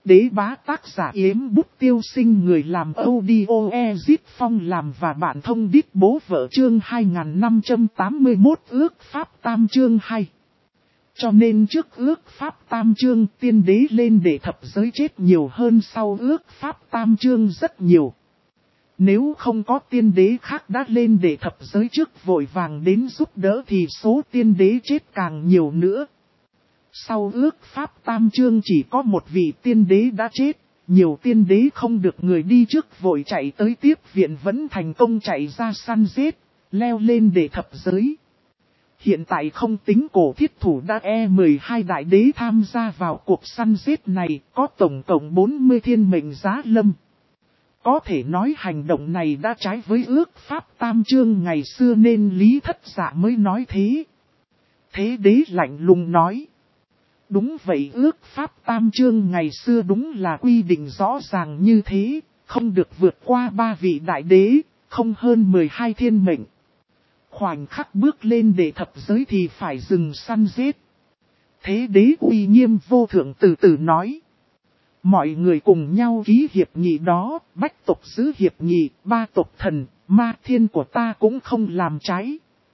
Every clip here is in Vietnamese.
đế bá tác giả Yếm Bút Tiêu Sinh, người làm audio Ezit Phong làm và bạn thông đít bố vợ, chương 2581 ước pháp tam chương 2. Cho nên trước ước pháp tam chương tiên đế lên để thập giới chết nhiều hơn sau ước pháp tam chương rất nhiều. Nếu không có tiên đế khác đã lên để thập giới trước vội vàng đến giúp đỡ thì số tiên đế chết càng nhiều nữa. Sau ước pháp tam chương chỉ có một vị tiên đế đã chết, nhiều tiên đế không được người đi trước vội chạy tới tiếp viện vẫn thành công chạy ra săn giết, leo lên để thập giới. Hiện tại không tính cổ thiết thủ đã 12 đại đế tham gia vào cuộc săn giết này, có tổng cộng 40 thiên mệnh giá lâm. Có thể nói hành động này đã trái với ước pháp tam chương ngày xưa nên Lý Thất Dạ mới nói thế. Thế đế lạnh lùng nói. Đúng vậy, ước pháp tam chương ngày xưa đúng là quy định rõ ràng như thế, không được vượt qua 3 vị đại đế, không hơn 12 thiên mệnh. Khoảnh khắc bước lên để thập giới thì phải dừng săn giết. Thế đế uy nghiêm vô thượng từ từ nói. Mọi người cùng nhau ký hiệp nghị đó, bách tộc giữ hiệp nghị, 3 tộc thần, ma thiên của ta cũng không làm trái.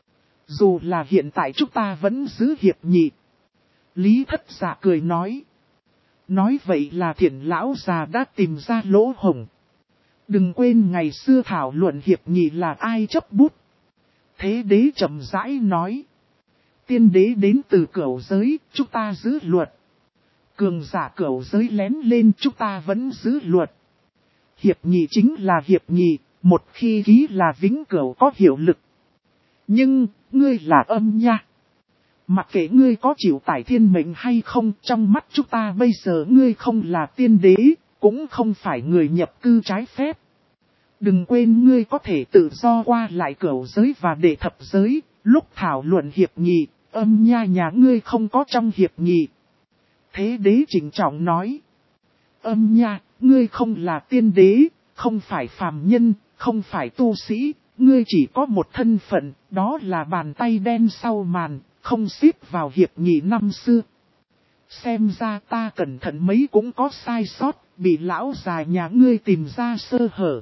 Dù là hiện tại chúng ta vẫn giữ hiệp nghị. Lý Thất Dạ cười nói. Nói vậy là Thiện lão già đã tìm ra lỗ hổng. Đừng quên ngày xưa thảo luận hiệp nghị là ai chấp bút. Thế đế chậm rãi nói. Tiên đế đến từ cửu giới, chúng ta giữ luật. Cường giả cửu giới lén lên, chúng ta vẫn giữ luật. Hiệp nghị chính là hiệp nghị, một khi ký là vĩnh cửu có hiệu lực. Nhưng, ngươi là âm nha. Mặc kệ ngươi có chịu tải thiên mệnh hay không, trong mắt chúng ta bây giờ ngươi không là tiên đế, cũng không phải người nhập cư trái phép. Đừng quên ngươi có thể tự do qua lại cửu giới và đệ thập giới, lúc thảo luận hiệp nghị, âm nha nhà ngươi không có trong hiệp nghị. Thế đế trịnh trọng nói. Âm nha, ngươi không là tiên đế, không phải phàm nhân, không phải tu sĩ, ngươi chỉ có một thân phận, đó là bàn tay đen sau màn, không xếp vào hiệp nghị năm xưa. Xem ra ta cẩn thận mấy cũng có sai sót, bị lão già nhà ngươi tìm ra sơ hở.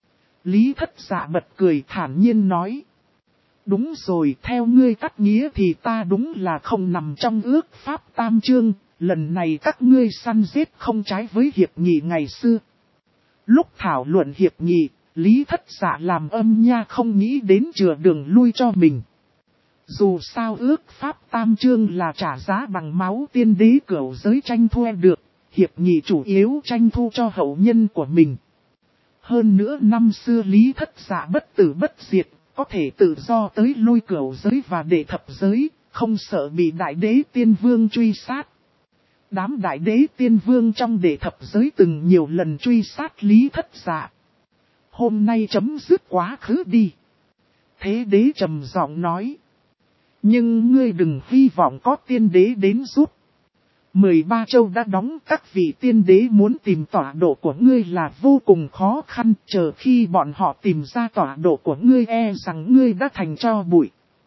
Lý Thất Dạ bật cười thản nhiên nói. Đúng rồi, theo ngươi cắt nghĩa thì ta đúng là không nằm trong ước pháp tam chương, lần này các ngươi săn giết không trái với hiệp nghị ngày xưa. Lúc thảo luận hiệp nghị, Lý Thất Dạ làm âm nha không nghĩ đến chừa đường lui cho mình. Dù sao ước pháp tam chương là trả giá bằng máu tiên đế cửu giới tranh thua được, hiệp nghị chủ yếu tranh thu cho hậu nhân của mình. Hơn nữa năm xưa Lý Thất Dạ bất tử bất diệt, có thể tự do tới lui cửu giới và đệ thập giới, không sợ bị đại đế tiên vương truy sát. Đám đại đế tiên vương trong đệ thập giới từng nhiều lần truy sát Lý Thất Dạ. Hôm nay chấm dứt quá khứ đi. Thế đế trầm giọng nói. Nhưng ngươi đừng hy vọng có tiên đế đến giúp. 13 châu đã đóng, các vị tiên đế muốn tìm tọa độ của ngươi là vô cùng khó khăn, chờ khi bọn họ tìm ra tọa độ của ngươi rằng ngươi đã thành tro bụi.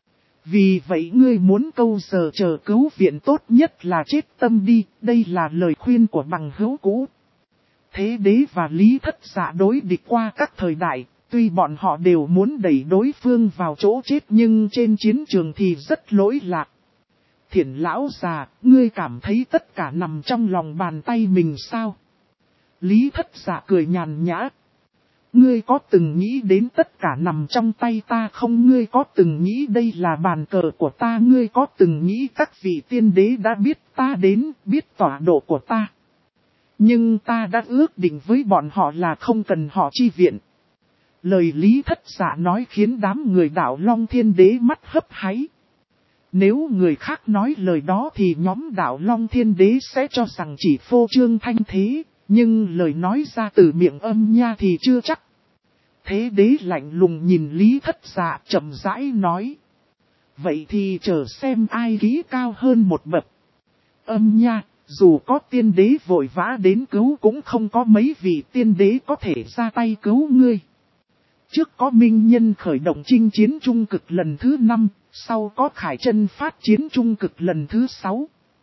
Vì vậy ngươi muốn câu giờ chờ cứu viện tốt nhất là chết tâm đi, đây là lời khuyên của bằng hữu cũ. Thế đế và Lý Thất Dạ đối địch qua các thời đại, tuy bọn họ đều muốn đẩy đối phương vào chỗ chết nhưng trên chiến trường thì rất lỗi lạc. Thiện lão già, ngươi cảm thấy tất cả nằm trong lòng bàn tay mình sao? Lý Thất Dạ cười nhàn nhã. Ngươi có từng nghĩ đến tất cả nằm trong tay ta không? Ngươi có từng nghĩ đây là bàn cờ của ta? Ngươi có từng nghĩ các vị tiên đế đã biết ta đến, biết tọa độ của ta? Nhưng ta đã ước định với bọn họ là không cần họ chi viện. Lời Lý Thất Dạ nói khiến đám người đạo Long Thiên Đế mắt hấp háy. Nếu người khác nói lời đó thì nhóm đạo Long Thiên Đế sẽ cho rằng chỉ phô trương thanh thế, nhưng lời nói ra từ miệng âm nha thì chưa chắc. Thế đế lạnh lùng nhìn Lý Thất Dạ chậm rãi nói. Vậy thì chờ xem ai ký cao hơn một bậc. Âm nha, dù có tiên đế vội vã đến cứu cũng không có mấy vị tiên đế có thể ra tay cứu ngươi. Trước có minh nhân khởi động chinh chiến trung cực lần thứ 5, sau có khải chân phát chiến trung cực lần thứ 6.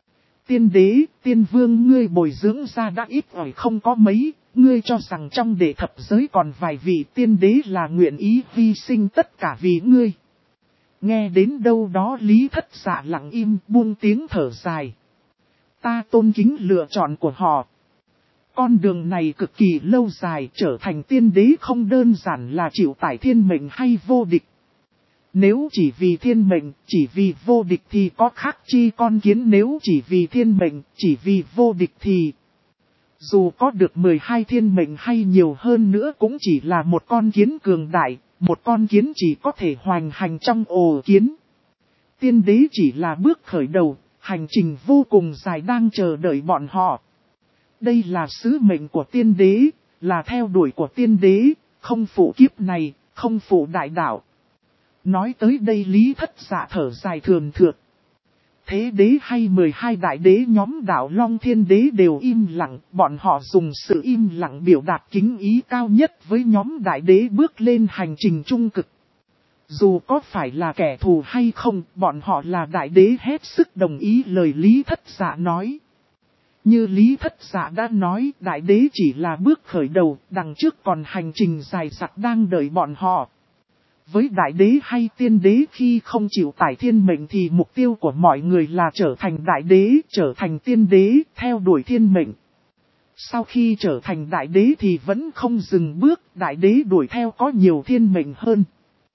Tiên đế, tiên vương ngươi bồi dưỡng ra đã ít ỏi không có mấy, ngươi cho rằng trong đệ thập giới còn vài vị tiên đế là nguyện ý hy sinh tất cả vì ngươi. Nghe đến đâu đó Lý Thất Dạ lặng im buông tiếng thở dài. Ta tôn kính lựa chọn của họ. Con đường này cực kỳ lâu dài, trở thành tiên đế không đơn giản là chịu tải thiên mệnh hay vô địch. Nếu chỉ vì thiên mệnh, chỉ vì vô địch thì có khác chi con kiến, nếu chỉ vì thiên mệnh, chỉ vì vô địch thì dù có được 12 thiên mệnh hay nhiều hơn nữa cũng chỉ là một con kiến cường đại, một con kiến chỉ có thể hoành hành trong ổ kiến. Tiên đế chỉ là bước khởi đầu, hành trình vô cùng dài đang chờ đợi bọn họ. Đây là sứ mệnh của tiên đế, là theo đuổi của tiên đế, không phụ kiếp này, không phụ đại đạo. Nói tới đây Lý Thất Dạ thở dài thường thượt. Thế đế hay 12 đại đế nhóm đạo Long Thiên Đế đều im lặng, bọn họ dùng sự im lặng biểu đạt kính ý cao nhất với nhóm đại đế bước lên hành trình trung cực. Dù có phải là kẻ thù hay không, bọn họ là đại đế hết sức đồng ý lời Lý Thất Dạ nói. Như Lý Thất Dạ đã nói, đại đế chỉ là bước khởi đầu, đằng trước còn hành trình dài dặc đang đợi bọn họ. Với đại đế hay tiên đế khi không chịu tải thiên mệnh thì mục tiêu của mọi người là trở thành đại đế, trở thành tiên đế, theo đuổi thiên mệnh. Sau khi trở thành đại đế thì vẫn không dừng bước, đại đế đuổi theo có nhiều thiên mệnh hơn.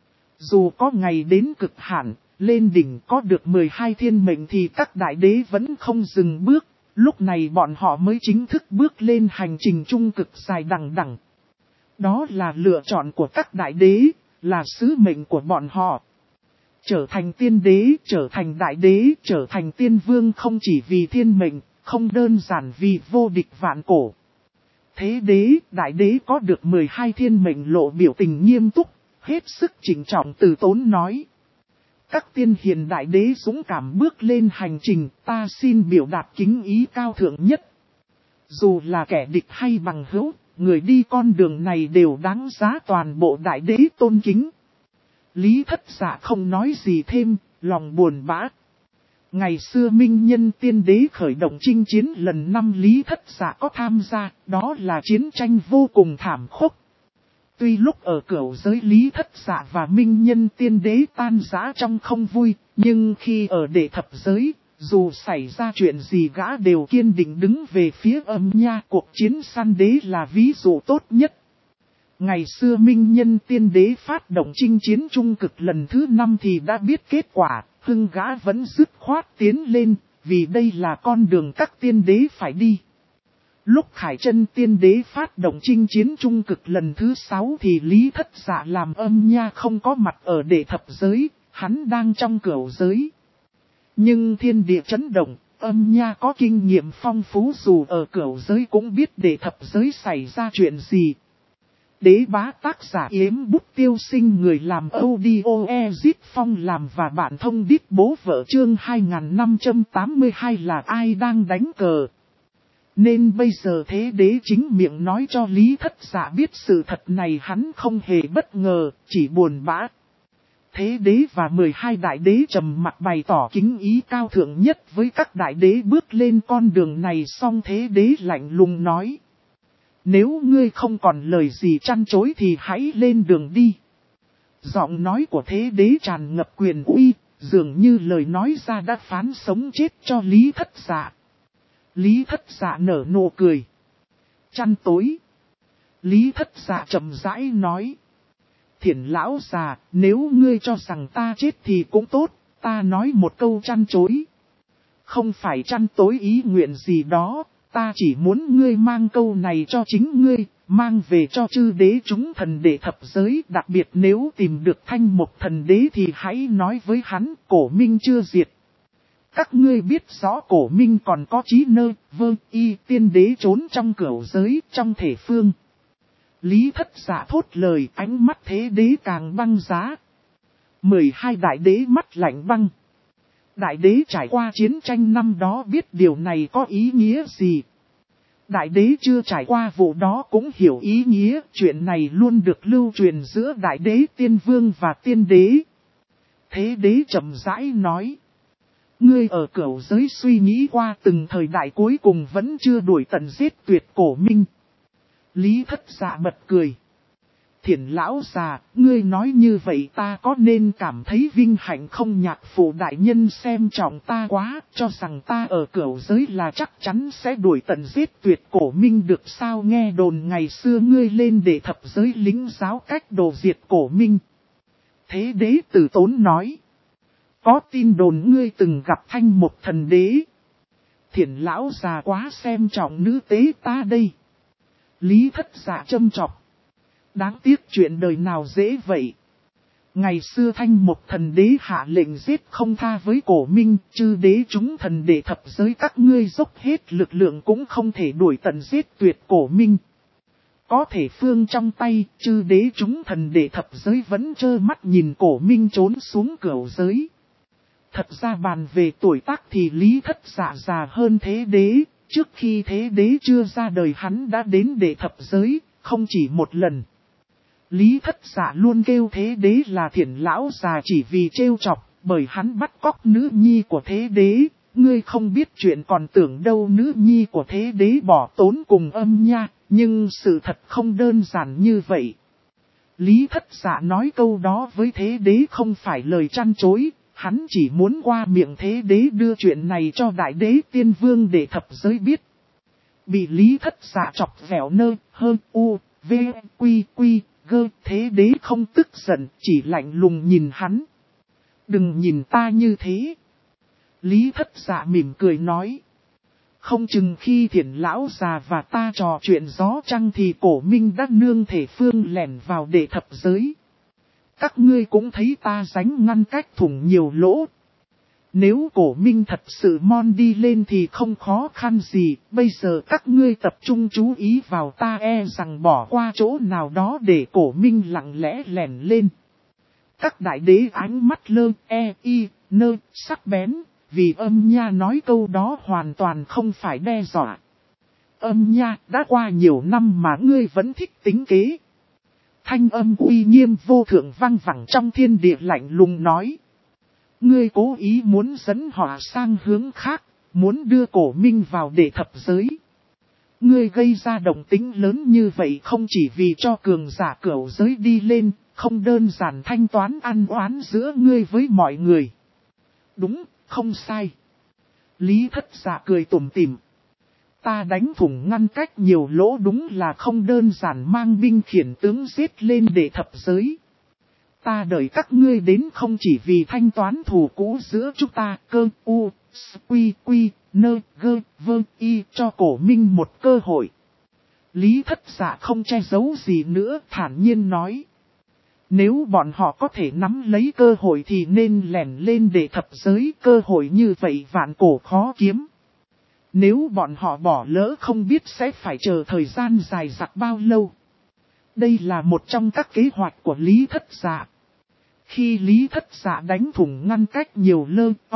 Dù có ngày đến cực hạn, lên đỉnh có được 12 thiên mệnh thì các đại đế vẫn không dừng bước, lúc này bọn họ mới chính thức bước lên hành trình trung cực dài đằng đẵng. Đó là lựa chọn của các đại đế, là sứ mệnh của bọn họ. Trở thành tiên đế, trở thành đại đế, trở thành tiên vương không chỉ vì thiên mệnh, không đơn giản vì vô địch vạn cổ. Thế đế, đại đế có được 12 thiên mệnh lộ biểu tình nghiêm túc, hết sức chỉnh trọng từ tốn nói. Các tiên hiền đại đế dũng cảm bước lên hành trình, ta xin biểu đạt kính ý cao thượng nhất. Dù là kẻ địch hay bằng hữu, người đi con đường này đều đáng giá toàn bộ đại đế tôn kính. Lý Thất Dạ không nói gì thêm, lòng buồn bã. Ngày xưa Minh Nhân tiên đế khởi động chinh chiến lần 5 Lý Thất Dạ có tham gia, đó là chiến tranh vô cùng thảm khốc. Tuy lúc ở cửu giới Lý Thất Dạ và Minh Nhân tiên đế tan rã trong không vui, nhưng khi ở đệ thập giới, dù xảy ra chuyện gì gã đều kiên định đứng về phía Âm Nha. Cuộc chiến săn đế là ví dụ tốt nhất. Ngày xưa Minh Nhân tiên đế phát động chinh chiến trung cực lần thứ 5 thì đã biết kết quả, hưng gã vẫn dứt khoát tiến lên, vì đây là con đường các tiên đế phải đi. Lúc Khải Chân tiên đế phát động chinh chiến trung cực lần thứ 6 thì Lý Thất Dạ làm Âm Nha không có mặt ở đệ thập giới, hắn đang trong cửu giới. Nhưng thiên địa chấn động, Âm Nha có kinh nghiệm phong phú dù ở cửu giới cũng biết đệ thập giới xảy ra chuyện gì. Đế bá tác giả Yếm Bút Tiêu Sinh, người làm audio Ezit Phong làm và bạn thông đít bố vợ chương 2582 là ai đang đánh cờ. Nên bây giờ thế đế chính miệng nói cho Lý Thất Dạ biết sự thật này, hắn không hề bất ngờ, chỉ buồn bã. Thế đế và 12 đại đế trầm mặt bày tỏ kính ý cao thượng nhất với các đại đế bước lên con đường này, xong thế đế lạnh lùng nói. Nếu ngươi không còn lời gì trăn trối thì hãy lên đường đi. Giọng nói của thế đế tràn ngập quyền uy, dường như lời nói ra đã phán sống chết cho Lý Thất Dạ. Lý Thất Dạ nở nụ cười. Trăn tối. Lý Thất Dạ chậm rãi nói. Thiển lão già, nếu ngươi cho rằng ta chết thì cũng tốt, ta nói một câu trăn trối. Không phải trăn tối ý nguyện gì đó, ta chỉ muốn ngươi mang câu này cho chính ngươi, mang về cho chư đế chúng thần đệ thập giới. Đặc biệt nếu tìm được Thanh Mục thần đế thì hãy nói với hắn, Cổ Minh chưa diệt. Các ngươi biết rõ Cổ Minh còn có Chí Nơ, Vơ, Y tiên đế trốn trong cửu giới, trong thể phương. Lý Thất Dạ thốt lời, ánh mắt thế đế càng băng giá. 12 đại đế mắt lạnh băng. Đại đế trải qua chiến tranh năm đó biết điều này có ý nghĩa gì. Đại đế chưa trải qua vụ đó cũng hiểu ý nghĩa, chuyện này luôn được lưu truyền giữa đại đế tiên vương và tiên đế. Thế đế chậm rãi nói. Ngươi ở cửu giới suy nghĩ qua từng thời đại cuối cùng vẫn chưa đuổi tận giết tuyệt cổ minh. Lý Thất Dạ bật cười. Thiển lão già, ngươi nói như vậy ta có nên cảm thấy vinh hạnh không? Nhạc phụ đại nhân xem trọng ta quá, cho rằng ta ở cửu giới là chắc chắn sẽ đuổi tận giết tuyệt cổ minh được sao? Nghe đồn ngày xưa ngươi lên để thập giới lính giáo cách đồ diệt cổ minh. Thế đế Tử Tốn nói. Có tin đồn ngươi từng gặp Thanh Một thần đế. Thiển lão già quá xem trọng nữ tế ta đây. Lý Thất Dạ châm chọc. Đáng tiếc chuyện đời nào dễ vậy. Ngày xưa Thanh Một thần đế hạ lệnh giết không tha với cổ minh, chư đế chúng thần để thập giới các ngươi dốc hết lực lượng cũng không thể đuổi tận giết tuyệt cổ minh. Có thể phương trong tay, chư đế chúng thần để thập giới vẫn trơ mắt nhìn cổ minh trốn xuống cửu giới. Thật ra bàn về tuổi tác thì Lý Thất Dạ già hơn thế đế, trước khi thế đế chưa ra đời hắn đã đến để thập giới, không chỉ một lần. Lý Thất Dạ luôn kêu thế đế là Thiển lão già chỉ vì trêu chọc, bởi hắn bắt cóc nữ nhi của thế đế, ngươi không biết chuyện còn tưởng đâu. Nữ nhi của thế đế bỏ tốn cùng Âm Nha, nhưng sự thật không đơn giản như vậy. Lý Thất Dạ nói câu đó với thế đế không phải lời chăn chối, hắn chỉ muốn qua miệng thế đế đưa chuyện này cho đại đế tiên vương để thập giới biết. Bị Lý Thất Dạ chọc vẻo nơ, hơn u, v, quy, gơ, thế đế không tức giận, chỉ lạnh lùng nhìn hắn. Đừng nhìn ta như thế. Lý Thất Dạ mỉm cười nói. Không chừng khi Thiển lão già và ta trò chuyện gió trăng thì cổ minh đã nương thể phương lẻn vào để thập giới. Các ngươi cũng thấy ta ránh ngăn cách thủng nhiều lỗ. Nếu cổ minh thật sự mon đi lên thì không khó khăn gì, bây giờ các ngươi tập trung chú ý vào ta e rằng bỏ qua chỗ nào đó để cổ minh lặng lẽ lẻn lên. Các đại đế ánh mắt lơ, sắc bén, vì Âm Nha nói câu đó hoàn toàn không phải đe dọa. Âm Nha, đã qua nhiều năm mà ngươi vẫn thích tính kế. Thanh âm uy nghiêm vô thượng vang vẳng trong thiên địa lạnh lùng nói. Ngươi cố ý muốn dẫn họ sang hướng khác, muốn đưa cổ minh vào để thập giới. Ngươi gây ra động tĩnh lớn như vậy không chỉ vì cho cường giả cửu giới đi lên, không đơn giản thanh toán ăn oán giữa ngươi với mọi người. Đúng, không sai. Lý Thất Dạ cười tủm tỉm. Ta đánh thủng ngăn cách nhiều lỗ đúng là không đơn giản mang binh khiển tướng giết lên để thập giới. Ta đợi các ngươi đến không chỉ vì thanh toán thù cũ giữa chúng ta, cơ, u, quy, nơ, gơ, vơ, y cho cổ minh một cơ hội. Lý Thất Dạ không che giấu gì nữa, thản nhiên nói. Nếu bọn họ có thể nắm lấy cơ hội thì nên lẻn lên để thập giới, cơ hội như vậy vạn cổ khó kiếm. Nếu bọn họ bỏ lỡ không biết sẽ phải chờ thời gian dài dặc bao lâu. Đây là một trong các kế hoạch của Lý Thất Dạ. Khi Lý Thất Dạ đánh thủng ngăn cách nhiều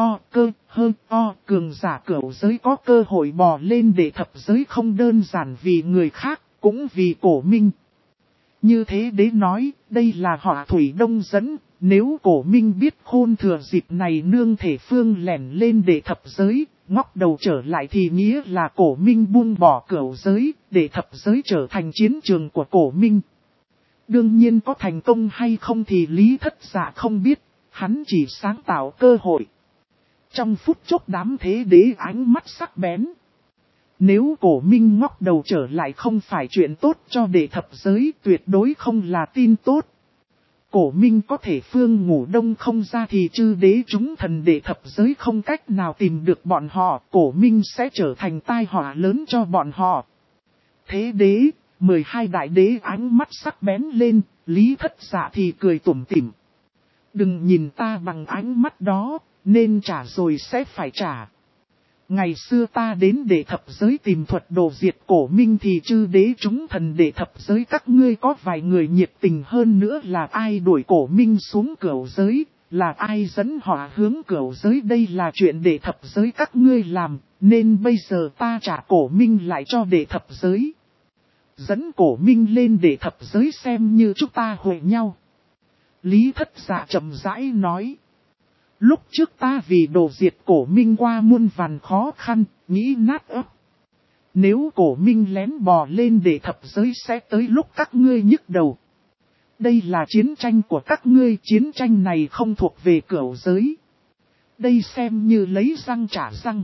cường giả cửu giới có cơ hội bò lên để thập giới không đơn giản vì người khác, cũng vì cổ minh. Như thế đế nói, đây là họ Thủy Đông dẫn, nếu cổ minh biết khôn thừa dịp này nương thể phương lẻn lên để thập giới, ngóc đầu trở lại thì nghĩa là cổ minh buông bỏ cửu giới, để thập giới trở thành chiến trường của cổ minh. Đương nhiên có thành công hay không thì Lý Thất Dạ không biết, hắn chỉ sáng tạo cơ hội. Trong phút chốc đám thế đế ánh mắt sắc bén. Nếu cổ minh ngóc đầu trở lại không phải chuyện tốt cho đệ thập giới, tuyệt đối không là tin tốt. Cổ minh có thể phương ngủ đông không ra thì chư đế chúng thần đệ thập giới không cách nào tìm được bọn họ, cổ minh sẽ trở thành tai họa lớn cho bọn họ. Thế đế, 12 đại đế ánh mắt sắc bén lên, Lý Thất Dạ thì cười tủm tỉm. Đừng nhìn ta bằng ánh mắt đó, nên trả rồi sẽ phải trả. Ngày xưa ta đến để thập giới tìm thuật đồ diệt cổ minh thì chư đế chúng thần để thập giới các ngươi có vài người nhiệt tình hơn nữa là ai đuổi cổ minh xuống cửu giới, là ai dẫn họ hướng cửu giới, đây là chuyện để thập giới các ngươi làm, nên bây giờ ta trả cổ minh lại cho để thập giới. Dẫn cổ minh lên để thập giới xem như chúng ta hội nhau. Lý Thất Dạ chậm rãi nói. Lúc trước ta vì đồ diệt Cổ Minh qua muôn vàn khó khăn, nghĩ nát ấp. Nếu Cổ Minh lén bò lên để thập giới sẽ tới lúc các ngươi nhức đầu. Đây là chiến tranh của các ngươi, chiến tranh này không thuộc về cửu giới. Đây xem như lấy răng trả răng.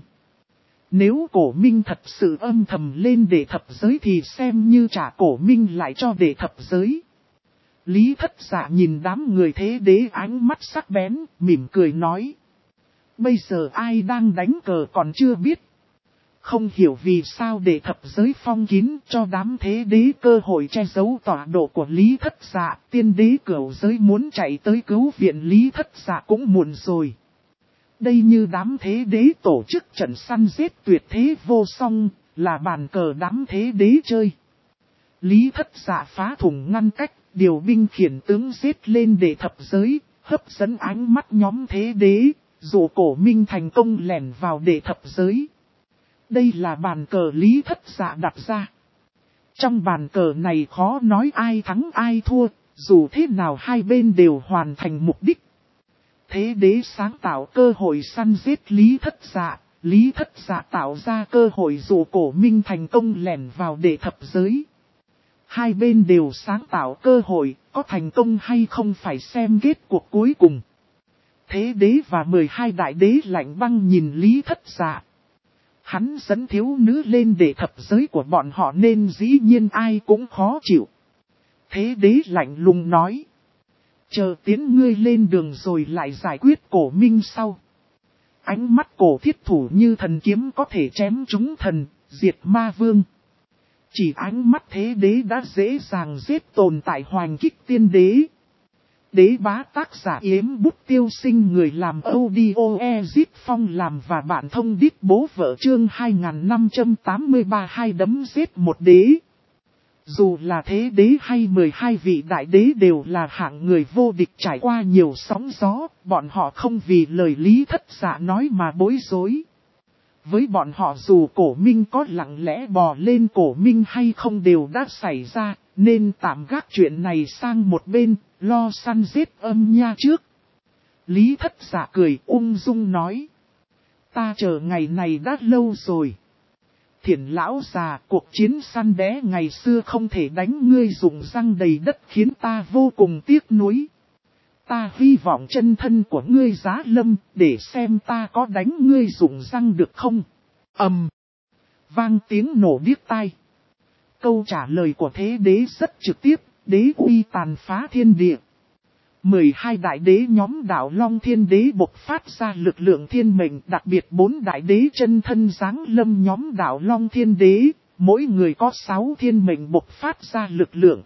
Nếu Cổ Minh thật sự âm thầm lên để thập giới thì xem như trả Cổ Minh lại cho để thập giới. Lý Thất Dạ nhìn đám người thế đế ánh mắt sắc bén, mỉm cười nói. Bây giờ ai đang đánh cờ còn chưa biết. Không hiểu vì sao để thập giới phong kín cho đám thế đế cơ hội che giấu tọa độ của Lý Thất Dạ. Tiên đế cửu giới muốn chạy tới cứu viện Lý Thất Dạ cũng muộn rồi. Đây như đám thế đế tổ chức trận săn giết tuyệt thế vô song, là bàn cờ đám thế đế chơi. Lý Thất Dạ phá thủng ngăn cách, điều binh khiển tướng giết lên để thập giới, hấp dẫn ánh mắt nhóm thế đế, dù Cổ Minh thành công lẻn vào để thập giới. Đây là bàn cờ Lý Thất Dạ đặt ra. Trong bàn cờ này khó nói ai thắng ai thua, dù thế nào hai bên đều hoàn thành mục đích. Thế đế sáng tạo cơ hội săn giết Lý Thất Dạ, Lý Thất Dạ tạo ra cơ hội dù Cổ Minh thành công lẻn vào để thập giới. Hai bên đều sáng tạo cơ hội, có thành công hay không phải xem kết cuộc cuối cùng. Thế đế và 12 đại đế lạnh băng nhìn Lý Thất Dạ. Hắn dẫn thiếu nữ lên để thập giới của bọn họ nên dĩ nhiên ai cũng khó chịu. Thế đế lạnh lùng nói. Chờ tiến ngươi lên đường rồi lại giải quyết Cổ Minh sau. Ánh mắt Cổ Thiết Thủ như thần kiếm có thể chém chúng thần, diệt ma vương. Chỉ ánh mắt thế đế đã dễ dàng giết tồn tại Hoành Kích Tiên Đế. Đế bá tác giả Yếm Bút Tiêu Sinh, người làm audio Ezip Phong làm và bạn thông đít bố vợ chương 2583 hai đấm giết một đế. Dù là thế đế hay 12 vị đại đế đều là hạng người vô địch trải qua nhiều sóng gió, bọn họ không vì lời Lý Thất Dạ nói mà bối rối. Với bọn họ dù Cổ Minh có lặng lẽ bò lên Cổ Minh hay không đều đã xảy ra, nên tạm gác chuyện này sang một bên, lo săn giết âm nha trước. Lý Thất Dạ cười ung dung nói. Ta chờ ngày này đã lâu rồi. Thiển lão già, cuộc chiến săn đé ngày xưa không thể đánh ngươi dùng răng đầy đất khiến ta vô cùng tiếc nuối. Ta hy vọng chân thân của ngươi giá lâm, để xem ta có đánh ngươi dùng răng được không. Vang tiếng nổ điếc tai. Câu trả lời của thế đế rất trực tiếp, đế uy tàn phá thiên địa. 12 đại đế nhóm đạo Long Thiên Đế bộc phát ra lực lượng thiên mệnh, đặc biệt 4 đại đế chân thân giáng lâm nhóm đạo Long Thiên Đế, mỗi người có 6 thiên mệnh bộc phát ra lực lượng.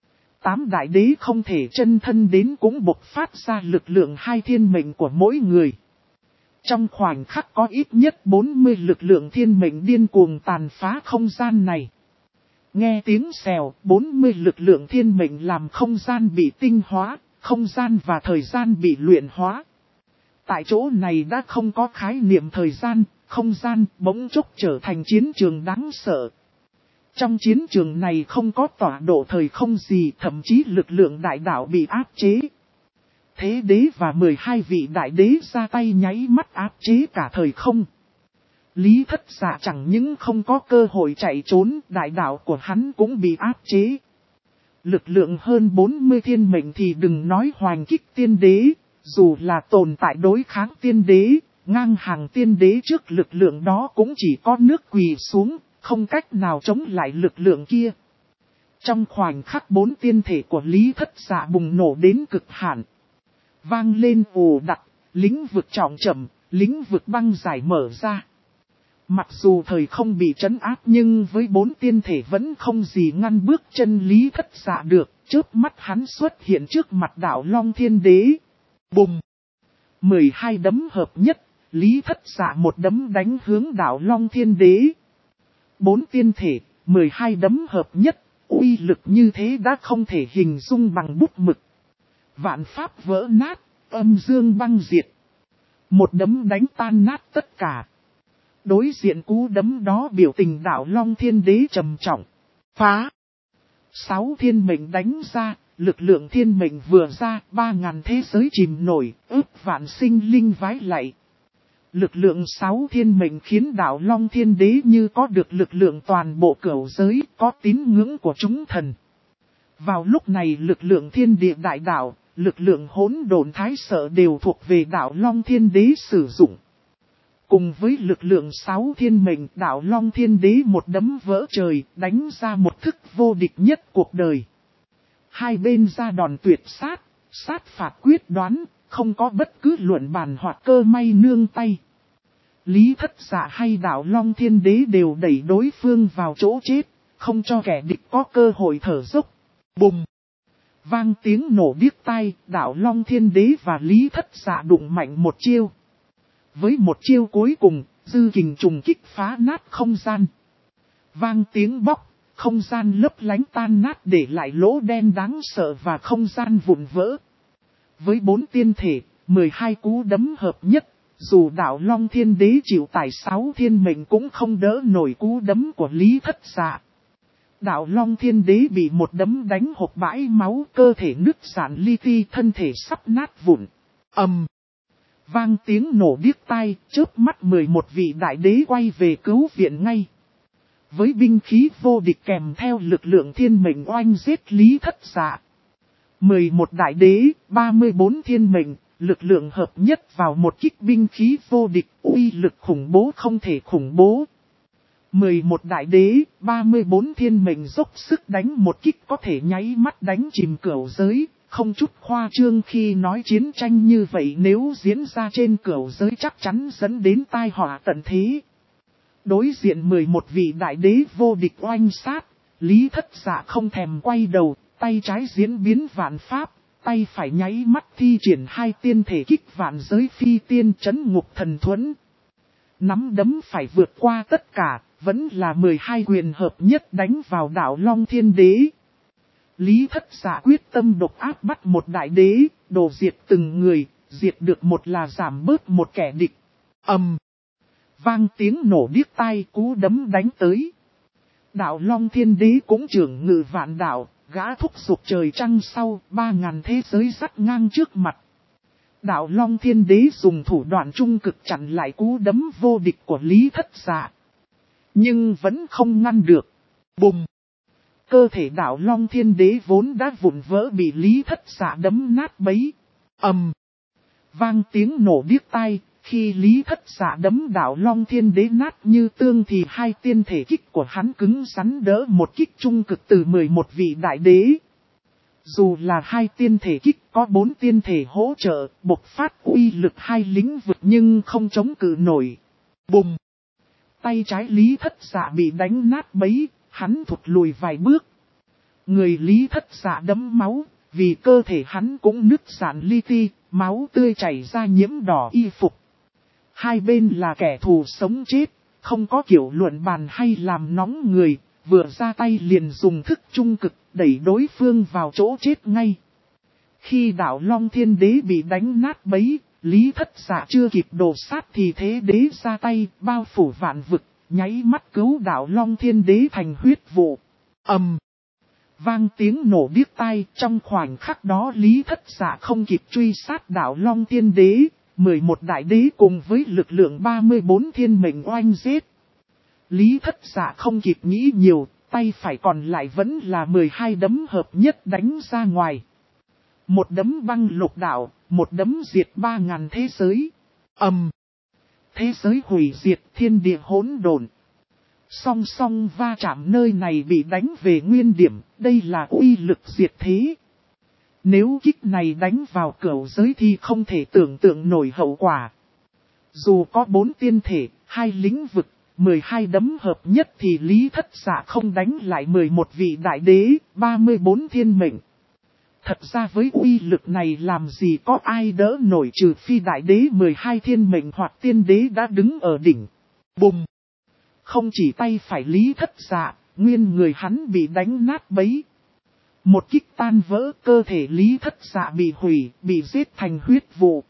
8 đại đế không thể chân thân đến cũng bộc phát ra lực lượng 2 thiên mệnh của mỗi người. Trong khoảnh khắc có ít nhất 40 lực lượng thiên mệnh điên cuồng tàn phá không gian này. Nghe tiếng xèo, 40 lực lượng thiên mệnh làm không gian bị tinh hóa, không gian và thời gian bị luyện hóa. Tại chỗ này đã không có khái niệm thời gian, không gian bỗng chốc trở thành chiến trường đáng sợ. Trong chiến trường này không có tọa độ thời không gì, thậm chí lực lượng đại đạo bị áp chế. Thế đế và 12 vị đại đế ra tay nháy mắt áp chế cả thời không. Lý Thất Dạ chẳng những không có cơ hội chạy trốn, đại đạo của hắn cũng bị áp chế. Lực lượng hơn 40 thiên mệnh thì đừng nói Hoành Kích Tiên Đế, dù là tồn tại đối kháng tiên đế, ngang hàng tiên đế trước lực lượng đó cũng chỉ có nước quỳ xuống, không cách nào chống lại lực lượng kia. Trong khoảnh khắc 4 tiên thể của Lý Thất Dạ bùng nổ đến cực hạn. Vang lên ồ đặc, lĩnh vực trọng trầm, lĩnh vực băng giải mở ra. Mặc dù thời không bị trấn áp nhưng với 4 tiên thể vẫn không gì ngăn bước chân Lý Thất Dạ được, chớp mắt hắn xuất hiện trước mặt đạo Long Thiên Đế. Bùng! 12 đấm hợp nhất, Lý Thất Dạ một đấm đánh hướng đạo Long Thiên Đế. 4 tiên thể, 12 đấm hợp nhất, uy lực như thế đã không thể hình dung bằng bút mực. Vạn pháp vỡ nát, âm dương băng diệt. Một đấm đánh tan nát tất cả. Đối diện cú đấm đó biểu tình đạo Long Thiên Đế trầm trọng. Phá! 6 thiên mệnh đánh ra, lực lượng thiên mệnh vừa ra, 3.000 thế giới chìm nổi, ước vạn sinh linh vái lạy. Lực lượng 6 thiên mệnh khiến đạo Long Thiên Đế như có được lực lượng toàn bộ cửu giới, có tín ngưỡng của chúng thần. Vào lúc này lực lượng thiên địa đại đạo, lực lượng hỗn độn thái sợ đều thuộc về đạo Long Thiên Đế sử dụng. Cùng với lực lượng 6 thiên mệnh, đạo Long Thiên Đế một đấm vỡ trời, đánh ra một thức vô địch nhất cuộc đời. Hai bên ra đòn tuyệt sát, sát phạt quyết đoán, không có bất cứ luận bàn hoặc cơ may nương tay. Lý Thất Dạ hay đạo Long Thiên Đế đều đẩy đối phương vào chỗ chết, không cho kẻ địch có cơ hội thở dốc. Bùng! Vang tiếng nổ điếc tai, đạo Long Thiên Đế và Lý Thất Dạ đụng mạnh một chiêu. Với một chiêu cuối cùng, dư kình trùng kích phá nát không gian. Vang tiếng bóc, không gian lấp lánh tan nát để lại lỗ đen đáng sợ và không gian vụn vỡ. Với 4 tiên thể, 12 cú đấm hợp nhất, dù đạo Long Thiên Đế chịu tải 6 thiên mệnh cũng không đỡ nổi cú đấm của Lý Thất Dạ. Đạo Long Thiên Đế bị một đấm đánh hộc bãi máu, cơ thể nứt rạn li ti, thân thể sắp nát vụn. Vang tiếng nổ điếc tai, chớp mắt 11 vị đại đế quay về cứu viện ngay. Với binh khí vô địch kèm theo lực lượng thiên mệnh oanh giết Lý Thất Dạ. 11 đại đế, 34 thiên mệnh, lực lượng hợp nhất vào một kích binh khí vô địch, uy lực khủng bố không thể khủng bố. 11 đại đế, 34 thiên mệnh dốc sức đánh một kích có thể nháy mắt đánh chìm cửu giới, không chút khoa trương khi nói chiến tranh như vậy nếu diễn ra trên cửu giới chắc chắn dẫn đến tai họa tận thế. Đối diện 11 vị đại đế vô địch oanh sát, Lý Thất Dạ không thèm quay đầu, tay trái diễn biến vạn pháp, tay phải nháy mắt thi triển 2 tiên thể kích vạn giới phi tiên trấn ngục thần thuẫn. Nắm đấm phải vượt qua tất cả, vẫn là 12 quyền hợp nhất đánh vào đạo Long Thiên Đế. Lý Thất Dạ quyết tâm độc áp bắt một đại đế, đổ diệt từng người, diệt được một là giảm bớt một kẻ địch. Vang tiếng nổ điếc tai, cú đấm đánh tới. Đạo Long Thiên Đế cũng trưởng ngự vạn đạo, gã thúc giục trời trăng sau, 3.000 thế giới dắt ngang trước mặt. Đạo Long Thiên Đế dùng thủ đoạn trung cực chặn lại cú đấm vô địch của Lý Thất Dạ. Nhưng vẫn không ngăn được. Bùng! Cơ thể đạo Long Thiên Đế vốn đã vụn vỡ bị Lý Thất Dạ đấm nát bấy. Vang tiếng nổ điếc tai, khi Lý Thất Dạ đấm đạo Long Thiên Đế nát như tương thì 2 tiên thể kích của hắn cứng rắn đỡ một kích trung cực từ 11 vị đại đế. Dù là 2 tiên thể kích có 4 tiên thể hỗ trợ, bộc phát uy lực 2 lĩnh vực nhưng không chống cự nổi. Bùng! Tay trái Lý Thất Dạ bị đánh nát bấy, hắn thụt lùi vài bước. Người Lý Thất Dạ đấm máu, vì cơ thể hắn cũng nứt rạn li ti, máu tươi chảy ra nhiễm đỏ y phục. Hai bên là kẻ thù sống chết, không có kiểu luận bàn hay làm nóng người, vừa ra tay liền dùng thức trung cực, đẩy đối phương vào chỗ chết ngay. Khi đạo Long Thiên Đế bị đánh nát bấy, Lý Thất Dạ chưa kịp đổ sát thì thế đế ra tay, bao phủ vạn vực, nháy mắt cứu đạo Long Thiên Đế thành huyết vụ. Vang tiếng nổ điếc tai, trong khoảnh khắc đó Lý Thất Dạ không kịp truy sát đạo Long Thiên Đế, 11 đại đế cùng với lực lượng 34 thiên mệnh oanh giết. Lý Thất Dạ không kịp nghĩ nhiều, tay phải còn lại vẫn là 12 đấm hợp nhất đánh ra ngoài. Một đấm băng lục đạo, một đấm diệt 3.000 thế giới. Thế giới hủy diệt, thiên địa hỗn độn. Song song va chạm nơi này bị đánh về nguyên điểm, đây là uy lực diệt thế. Nếu kích này đánh vào cửu giới thì không thể tưởng tượng nổi hậu quả. Dù có 4 tiên thể, 2 lĩnh vực, 12 đấm hợp nhất thì Lý Thất Dạ không đánh lại 11 vị đại đế, 34 thiên mệnh. Thật ra với uy lực này làm gì có ai đỡ nổi trừ phi đại đế 12 thiên mệnh hoặc tiên đế đã đứng ở đỉnh. Bùng! Không chỉ tay phải Lý Thất Dạ, nguyên người hắn bị đánh nát bấy. Một kích tan vỡ, cơ thể Lý Thất Dạ bị hủy, bị giết thành huyết vụ.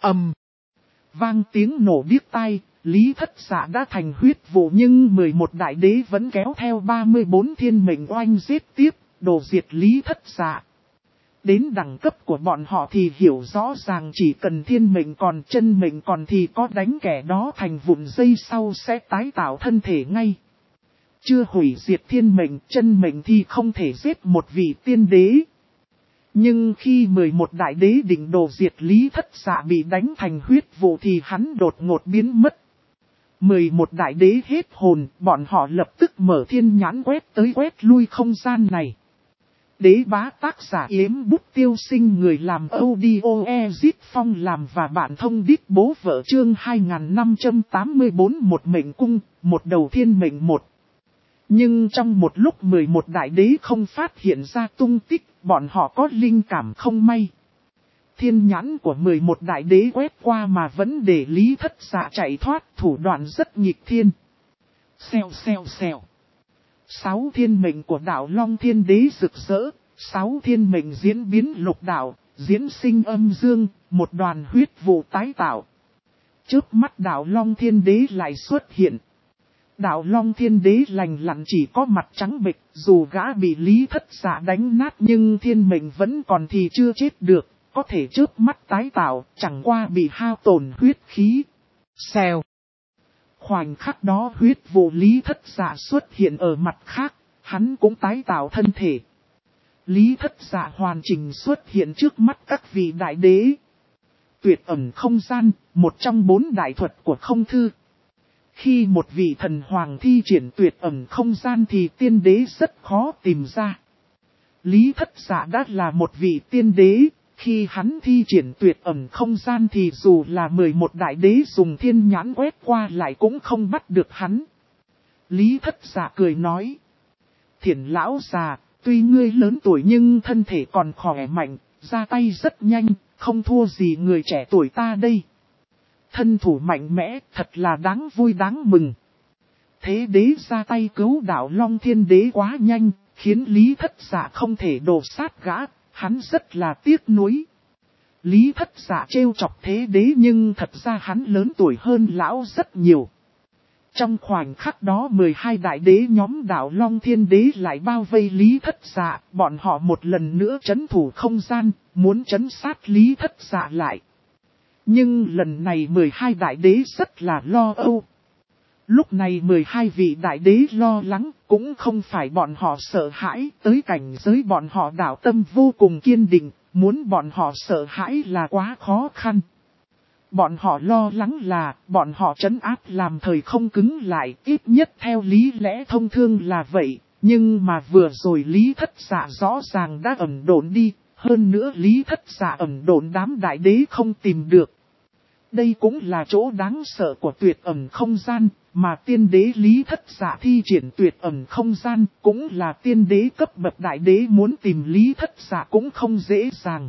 Vang tiếng nổ điếc tai, Lý Thất Dạ đã thành huyết vụ nhưng 11 đại đế vẫn kéo theo 34 thiên mệnh oanh giết tiếp, đổ diệt Lý Thất Dạ. Đến đẳng cấp của bọn họ thì hiểu rõ ràng chỉ cần thiên mệnh còn chân mệnh còn thì có đánh kẻ đó thành vụn giây sau sẽ tái tạo thân thể ngay. Chưa hủy diệt thiên mệnh chân mệnh thì không thể giết một vị tiên đế. Nhưng khi 11 đại đế định đồ diệt Lý Thất Dạ bị đánh thành huyết vụ thì hắn đột ngột biến mất. 11 đại đế hết hồn, bọn họ lập tức mở thiên nhãn quét tới quét lui không gian này. Đế bá tác giả Yếm Bút Tiêu Sinh, người làm audio Ezit Phong làm và bạn thông đít bố vợ chương 2584 một mệnh cung, một đầu thiên mệnh một. Nhưng trong một lúc 11 đại đế không phát hiện ra tung tích, bọn họ có linh cảm không may. Thiên nhãn của 11 đại đế quét qua mà vẫn để Lý Thất Dạ chạy thoát, thủ đoạn rất nghịch thiên. Xèo xèo xèo. 6 thiên mệnh của đạo Long Thiên Đế rực rỡ, 6 thiên mệnh diễn biến lục đạo, diễn sinh âm dương, một đoàn huyết vụ tái tạo. Chớp mắt đạo Long Thiên Đế lại xuất hiện. Đạo Long Thiên Đế lành lặn chỉ có mặt trắng bệch, dù gã bị Lý Thất Dạ đánh nát nhưng thiên mệnh vẫn còn thì chưa chết được, có thể chớp mắt tái tạo, chẳng qua bị hao tổn huyết khí. Xèo. Khoảnh khắc đó huyết vụ Lý Thất Dạ xuất hiện ở mặt khác, hắn cũng tái tạo thân thể. Lý Thất Dạ hoàn chỉnh xuất hiện trước mắt các vị đại đế. Tuyệt ẩn không gian, một trong 4 đại thuật của không thư. Khi một vị thần hoàng thi triển tuyệt ẩn không gian thì tiên đế rất khó tìm ra. Lý Thất Dạ đã là một vị tiên đế, khi hắn thi triển tuyệt ẩn không gian thì dù là 11 đại đế dùng thiên nhãn quét qua lại cũng không bắt được hắn. Lý Thất Dạ cười nói: Thiển lão già, tuy ngươi lớn tuổi nhưng thân thể còn khỏe mạnh, ra tay rất nhanh, không thua gì người trẻ tuổi ta đây. Thân thủ mạnh mẽ, thật là đáng vui đáng mừng. Thế đế ra tay cứu đạo Long Thiên Đế quá nhanh, khiến Lý Thất Dạ không thể đổ sát gã, hắn rất là tiếc nuối. Lý Thất Dạ trêu chọc thế đế nhưng thật ra hắn lớn tuổi hơn lão rất nhiều. Trong khoảnh khắc đó 12 đại đế nhóm đạo Long Thiên Đế lại bao vây Lý Thất Dạ, bọn họ một lần nữa trấn thủ không gian, muốn trấn sát Lý Thất Dạ lại. Nhưng lần này 12 đại đế rất là lo âu. Lúc này 12 vị đại đế lo lắng, cũng không phải bọn họ sợ hãi, tới cảnh giới bọn họ đạo tâm vô cùng kiên định, muốn bọn họ sợ hãi là quá khó khăn. Bọn họ lo lắng là, bọn họ trấn áp làm thời không cứng lại, ít nhất theo lý lẽ thông thương là vậy, nhưng mà vừa rồi Lý Thất Dạ rõ ràng đã ẩn độn đi, hơn nữa Lý Thất Dạ ẩn độn đám đại đế không tìm được. Đây cũng là chỗ đáng sợ của tuyệt ẩn không gian, mà tiên đế Lý Thất Dạ thi triển tuyệt ẩn không gian, cũng là tiên đế cấp bậc đại đế muốn tìm Lý Thất Dạ cũng không dễ dàng.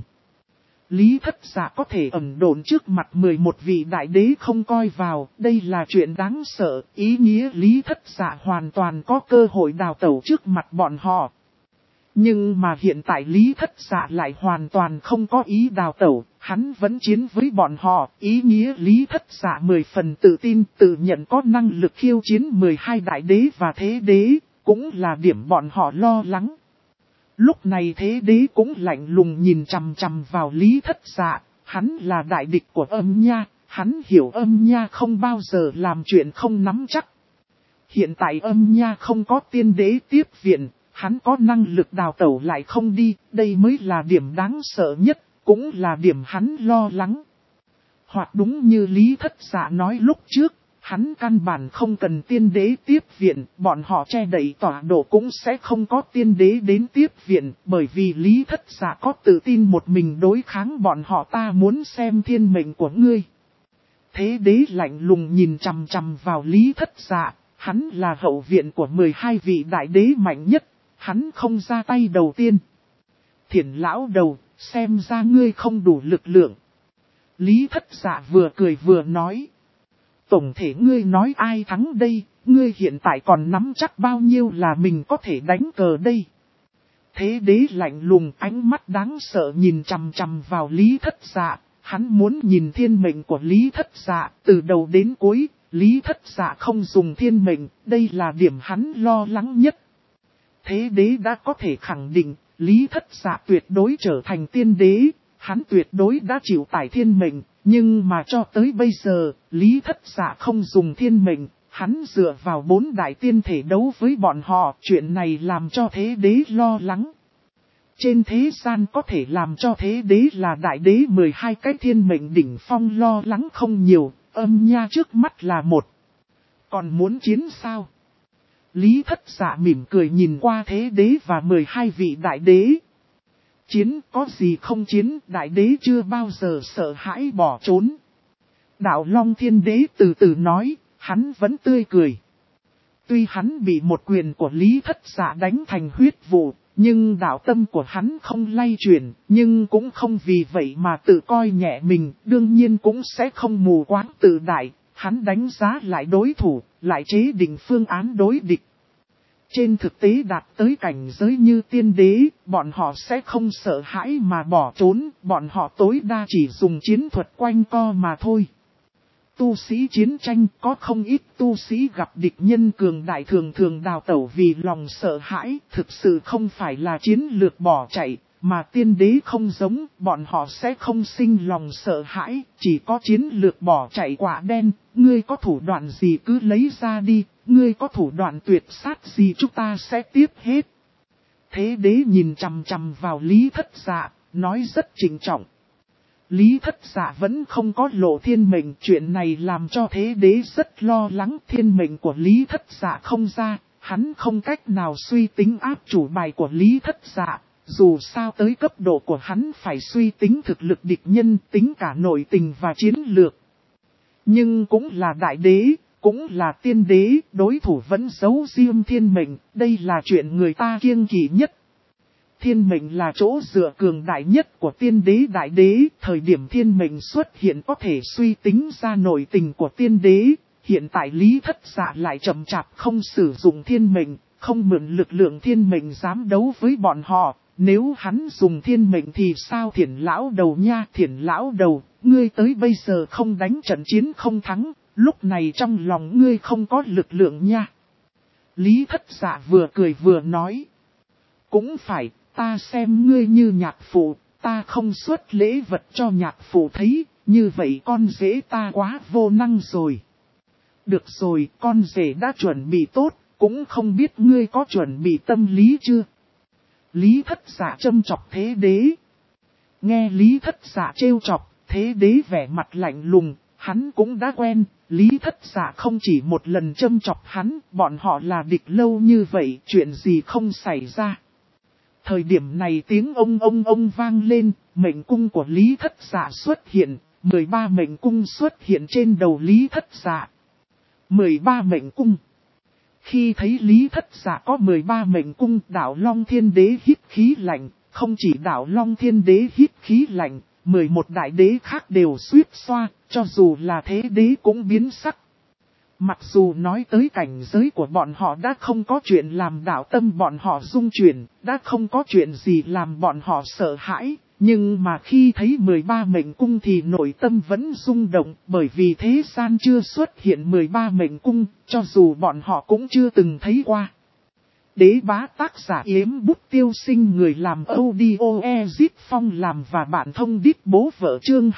Lý Thất Dạ có thể ẩn độn trước mặt 11 vị đại đế không coi vào, đây là chuyện đáng sợ, ý nghĩa Lý Thất Dạ hoàn toàn có cơ hội đào tẩu trước mặt bọn họ. Nhưng mà hiện tại Lý Thất Dạ lại hoàn toàn không có ý đào tẩu, hắn vẫn chiến với bọn họ, ý nghĩa Lý Thất Dạ 10 phần tự tin, tự nhận có năng lực khiêu chiến 12 đại đế và thế đế, cũng là điểm bọn họ lo lắng. Lúc này thế đế cũng lạnh lùng nhìn chằm chằm vào Lý Thất Dạ, hắn là đại địch của Âm Nha, hắn hiểu Âm Nha không bao giờ làm chuyện không nắm chắc. Hiện tại Âm Nha không có tiên đế tiếp viện, hắn có năng lực đào tẩu lại không đi, đây mới là điểm đáng sợ nhất, cũng là điểm hắn lo lắng. Hoặc đúng như Lý Thất Dạ nói lúc trước, hắn căn bản không cần tiên đế tiếp viện, bọn họ che đậy tọa độ cũng sẽ không có tiên đế đến tiếp viện, bởi vì Lý Thất Dạ có tự tin một mình đối kháng bọn họ. Ta muốn xem thiên mệnh của ngươi. Thế đế lạnh lùng nhìn chằm chằm vào Lý Thất Dạ, hắn là hậu viện của 12 vị đại đế mạnh nhất, hắn không ra tay đầu tiên. Thiển lão đầu, xem ra ngươi không đủ lực lượng. Lý Thất Dạ vừa cười vừa nói. Tổng thể ngươi nói ai thắng đây, ngươi hiện tại còn nắm chắc bao nhiêu là mình có thể đánh cờ đây. Thế đế lạnh lùng, ánh mắt đáng sợ nhìn chằm chằm vào Lý Thất Dạ, hắn muốn nhìn thiên mệnh của Lý Thất Dạ, từ đầu đến cuối, Lý Thất Dạ không dùng thiên mệnh, đây là điểm hắn lo lắng nhất. Thế đế đã có thể khẳng định, Lý Thất Dạ tuyệt đối trở thành tiên đế, hắn tuyệt đối đã chịu tải thiên mệnh, nhưng mà cho tới bây giờ, Lý Thất Dạ không dùng thiên mệnh, hắn dựa vào 4 đại tiên thể đấu với bọn họ, chuyện này làm cho thế đế lo lắng. Trên thế gian có thể làm cho thế đế là đại đế 12 cái thiên mệnh đỉnh phong lo lắng không nhiều, âm nha trước mắt là một. Còn muốn chiến sao? Lý Thất Dạ mỉm cười nhìn qua thế đế và 12 vị đại đế. Chiến có gì không chiến, đại đế chưa bao giờ sợ hãi bỏ trốn. Đạo Long Thiên Đế từ từ nói, hắn vẫn tươi cười. Tuy hắn bị một quyền của Lý Thất Dạ đánh thành huyết vụ, nhưng đạo tâm của hắn không lay chuyển, nhưng cũng không vì vậy mà tự coi nhẹ mình, đương nhiên cũng sẽ không mù quáng tự đại, hắn đánh giá lại đối thủ, lại chế định phương án đối địch. Trên thực tế đạt tới cảnh giới như tiên đế, bọn họ sẽ không sợ hãi mà bỏ trốn, bọn họ tối đa chỉ dùng chiến thuật quanh co mà thôi. Tu sĩ chiến tranh có không ít tu sĩ gặp địch nhân cường đại thường thường đào tẩu vì lòng sợ hãi, thực sự không phải là chiến lược bỏ chạy, mà tiên đế không giống, bọn họ sẽ không sinh lòng sợ hãi, chỉ có chiến lược bỏ chạy quả đen, ngươi có thủ đoạn gì cứ lấy ra đi, ngươi có thủ đoạn tuyệt sát gì chúng ta sẽ tiếp hết. Thế đế nhìn chằm chằm vào Lý Thất Dạ, nói rất trịnh trọng. Lý Thất Dạ vẫn không có lộ thiên mệnh, chuyện này làm cho thế đế rất lo lắng. Thiên mệnh của Lý Thất Dạ không ra, hắn không cách nào suy tính áp chủ bài của Lý Thất Dạ. Dù sao tới cấp độ của hắn phải suy tính thực lực địch nhân, tính cả nội tình và chiến lược. Nhưng cũng là đại đế, cũng là tiên đế, đối thủ vẫn giấu riêng thiên mệnh, đây là chuyện người ta kiêng kỵ nhất. Thiên mệnh là chỗ dựa cường đại nhất của tiên đế đại đế, thời điểm thiên mệnh xuất hiện có thể suy tính ra nội tình của tiên đế, hiện tại Lý Thất Dạ lại chậm chạp không sử dụng thiên mệnh, không mượn lực lượng thiên mệnh dám đấu với bọn họ, nếu hắn dùng thiên mệnh thì sao Thiển lão đầu nha, Thiển lão đầu, ngươi tới bây giờ không đánh trận chiến không thắng, lúc này trong lòng ngươi không có lực lượng nha. Lý Thất Dạ vừa cười vừa nói, cũng phải. Ta xem ngươi như nhạc phụ, ta không xuất lễ vật cho nhạc phụ thấy, như vậy con rể ta quá vô năng rồi. Được rồi, con rể đã chuẩn bị tốt, cũng không biết ngươi có chuẩn bị tâm lý chưa? Lý Thất Dạ châm chọc thế đế. Nghe Lý Thất Dạ trêu chọc, thế đế vẻ mặt lạnh lùng, hắn cũng đã quen, Lý Thất Dạ không chỉ một lần châm chọc hắn, bọn họ là địch lâu như vậy, chuyện gì không xảy ra. Thời điểm này tiếng ông vang lên, mệnh cung của Lý Thất Dạ xuất hiện, 13 mệnh cung xuất hiện trên đầu Lý Thất Dạ. 13 mệnh cung. Khi thấy Lý Thất Dạ có 13 mệnh cung, Đạo Long Thiên Đế hít khí lạnh, không chỉ Đạo Long Thiên Đế hít khí lạnh, 11 đại đế khác đều suýt xoa, cho dù là thế đế cũng biến sắc. Mặc dù nói tới cảnh giới của bọn họ đã không có chuyện làm đạo tâm bọn họ rung chuyển, đã không có chuyện gì làm bọn họ sợ hãi, nhưng mà khi thấy 13 mệnh cung thì nội tâm vẫn rung động, bởi vì thế gian chưa xuất hiện 13 mệnh cung, cho dù bọn họ cũng chưa từng thấy qua. Đế bá tác giả Yếm Bút Tiêu Sinh, người làm audio Ezip Phong làm và bản thông điếp bố vợ chương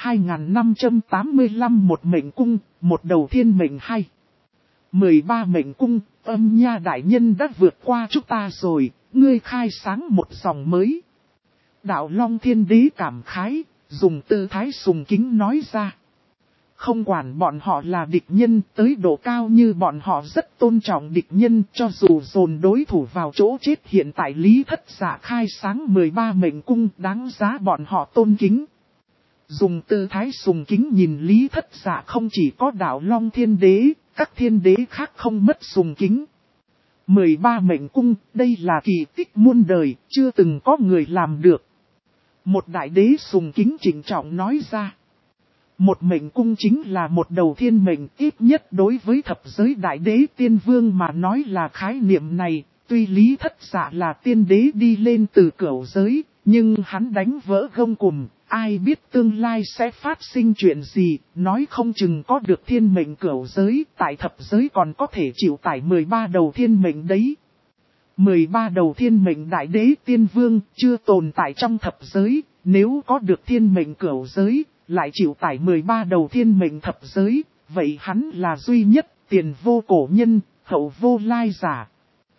2585 một mệnh cung, một đầu thiên mệnh hay. 13 mệnh cung, âm nha đại nhân đã vượt qua chúng ta rồi, ngươi khai sáng một dòng mới. Đạo Long Thiên Đế cảm khái, dùng tư thái sùng kính nói ra. Không quản bọn họ là địch nhân, tới độ cao như bọn họ rất tôn trọng địch nhân, cho dù dồn đối thủ vào chỗ chết, hiện tại Lý Thất Dạ khai sáng 13 mệnh cung đáng giá bọn họ tôn kính. Dùng tư thái sùng kính nhìn Lý Thất Dạ không chỉ có Đạo Long Thiên Đế, các thiên đế khác không mất sùng kính. 13 mệnh cung, đây là kỳ tích muôn đời, chưa từng có người làm được. Một đại đế sùng kính trịnh trọng nói ra. Một mệnh cung chính là một đầu thiên mệnh, ít nhất đối với thập giới đại đế tiên vương mà nói là khái niệm này. Tuy Lý Thất Dạ là tiên đế đi lên từ cửu giới, nhưng hắn đánh vỡ gông cùm, ai biết tương lai sẽ phát sinh chuyện gì, nói không chừng có được thiên mệnh cửu giới, tại thập giới còn có thể chịu tải 13 đầu thiên mệnh đấy. 13 đầu thiên mệnh đại đế tiên vương chưa tồn tại trong thập giới, nếu có được thiên mệnh cửu giới, lại chịu tải 13 đầu thiên mệnh thập giới, vậy hắn là duy nhất, tiền vô cổ nhân, hậu vô lai giả.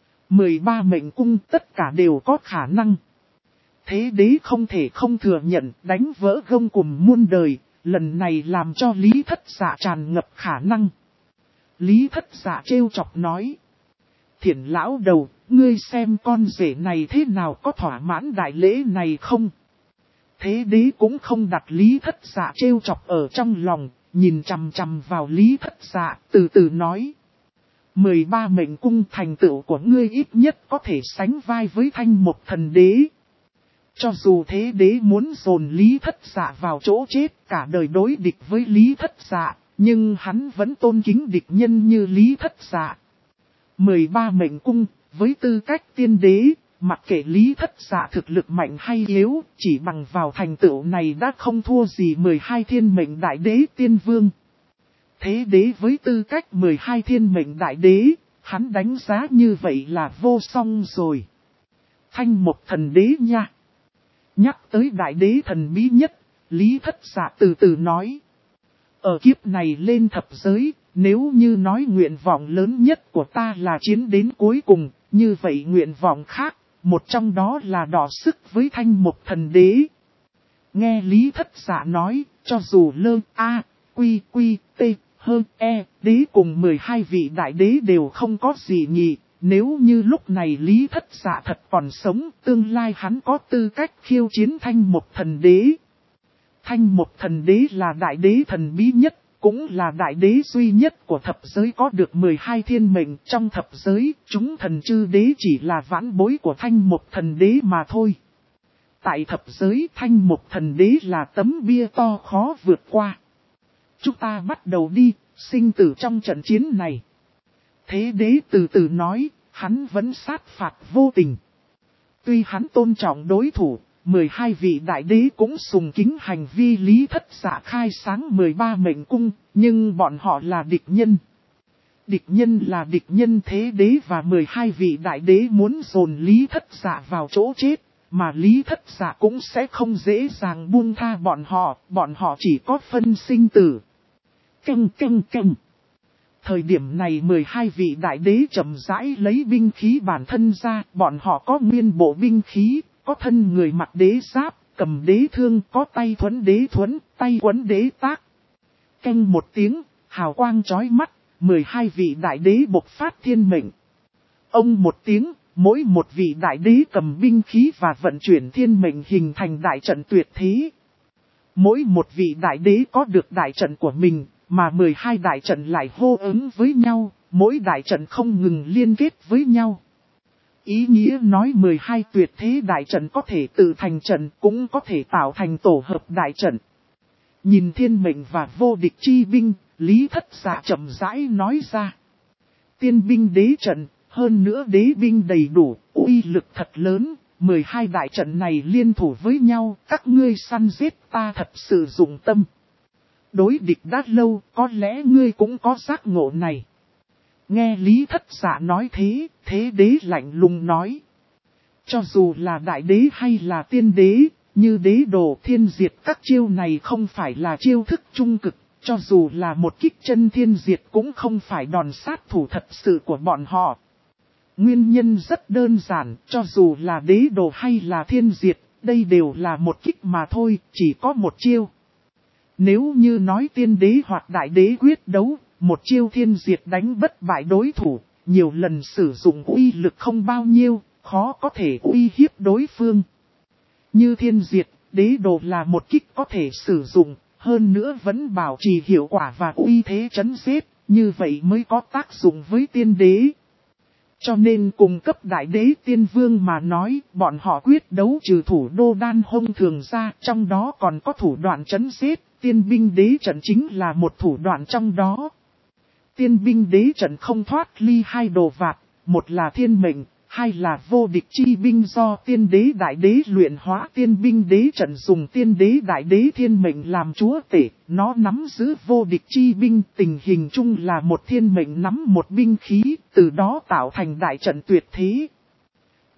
13 mệnh cung tất cả đều có khả năng. Thế đế không thể không thừa nhận đánh vỡ gông cùm muôn đời, lần này làm cho Lý Thất Dạ tràn ngập khả năng. Lý Thất Dạ trêu chọc nói. Thiển lão đầu, ngươi xem con rể này thế nào có thỏa mãn đại lễ này không? Thế đế cũng không đặt Lý Thất Dạ trêu chọc ở trong lòng, nhìn chằm chằm vào Lý Thất Dạ, từ từ nói. 13 mệnh cung thành tựu của ngươi ít nhất có thể sánh vai với Thanh Mộc Thần Đế. Cho dù thế đế muốn dồn Lý Thất Dạ vào chỗ chết, cả đời đối địch với Lý Thất Dạ, nhưng hắn vẫn tôn kính địch nhân như Lý Thất Dạ. 13 mệnh cung, với tư cách tiên đế, mặc kệ Lý Thất Dạ thực lực mạnh hay yếu, chỉ bằng vào thành tựu này đã không thua gì 12 thiên mệnh đại đế tiên vương. Thế đế với tư cách 12 thiên mệnh đại đế, hắn đánh giá như vậy là vô song rồi. Thanh Mộc Thần Đế nha. Nhắc tới đại đế thần bí nhất, Lý Thất Dạ từ từ nói. Ở kiếp này lên thập giới, nếu như nói nguyện vọng lớn nhất của ta là chiến đến cuối cùng, như vậy nguyện vọng khác, một trong đó là đọ sức với Thanh Mộc Thần Đế. Nghe Lý Thất Dạ nói, cho dù lơ A, quy quy, t, hơn e, đế cùng 12 vị đại đế đều không có gì nhỉ. Nếu như lúc này Lý Thất Dạ thật còn sống, tương lai hắn có tư cách khiêu chiến Thanh Mộc Thần Đế. Thanh Mộc Thần Đế là đại đế thần bí nhất, cũng là đại đế duy nhất của thập giới có được 12 thiên mệnh. Trong thập giới, chúng thần chư đế chỉ là vãn bối của Thanh Mộc Thần Đế mà thôi. Tại thập giới, Thanh Mộc Thần Đế là tấm bia to khó vượt qua. Chúng ta bắt đầu đi, sinh tử trong trận chiến này. Thế đế từ từ nói, hắn vẫn sát phạt vô tình. Tuy hắn tôn trọng đối thủ, 12 vị đại đế cũng sùng kính hành vi Lý Thất Dạ khai sáng 13 mệnh cung, nhưng bọn họ là địch nhân. Địch nhân là địch nhân, thế đế và 12 vị đại đế muốn dồn Lý Thất Dạ vào chỗ chết, mà Lý Thất Dạ cũng sẽ không dễ dàng buông tha bọn họ chỉ có phân sinh tử. Căng. Thời điểm này 12 vị đại đế chậm rãi lấy binh khí bản thân ra, bọn họ có nguyên bộ binh khí, có thân người mặc đế giáp, cầm đế thương, có tay thuẫn, tay quấn đế tác. Canh một tiếng, hào quang chói mắt, 12 vị đại đế bộc phát thiên mệnh. Ông một tiếng, mỗi một vị đại đế cầm binh khí và vận chuyển thiên mệnh hình thành đại trận tuyệt thế. Mỗi một vị đại đế có được đại trận của mình, mà 12 đại trận lại hô ứng với nhau, mỗi đại trận không ngừng liên kết với nhau. Ý nghĩa nói 12 tuyệt thế đại trận có thể tự thành trận, cũng có thể tạo thành tổ hợp đại trận. Nhìn thiên mệnh và vô địch chi binh, Lý Thất Dạ chậm rãi nói ra. Tiên binh đế trận, hơn nữa đế binh đầy đủ, uy lực thật lớn, 12 đại trận này liên thủ với nhau, các ngươi săn giết ta thật sự dụng tâm. Đối địch đã lâu, có lẽ ngươi cũng có giác ngộ này. Nghe Lý Thất Dạ nói thế, thế đế lạnh lùng nói. Cho dù là đại đế hay là tiên đế, như đế đồ thiên diệt các chiêu này không phải là chiêu thức trung cực, cho dù là một kích chân thiên diệt cũng không phải đòn sát thủ thật sự của bọn họ. Nguyên nhân rất đơn giản, cho dù là đế đồ hay là thiên diệt, đây đều là một kích mà thôi, chỉ có một chiêu. Nếu như nói tiên đế hoặc đại đế quyết đấu, một chiêu thiên diệt đánh bất bại đối thủ, nhiều lần sử dụng uy lực không bao nhiêu, khó có thể uy hiếp đối phương. Như thiên diệt, đế đồ là một kích có thể sử dụng, hơn nữa vẫn bảo trì hiệu quả và uy thế trấn giết, như vậy mới có tác dụng với tiên đế. Cho nên cùng cấp đại đế tiên vương mà nói, bọn họ quyết đấu trừ thủ đô đan hông thường ra, trong đó còn có thủ đoạn trấn giết, tiên binh đế trận chính là một thủ đoạn trong đó. Tiên binh đế trận không thoát ly hai đồ vạt, một là thiên mệnh, hai là vô địch chi binh do tiên đế đại đế luyện hóa. Tiên binh đế trận dùng tiên đế đại đế thiên mệnh làm chúa tể, nó nắm giữ vô địch chi binh, tình hình chung là một thiên mệnh nắm một binh khí, từ đó tạo thành đại trận tuyệt thế.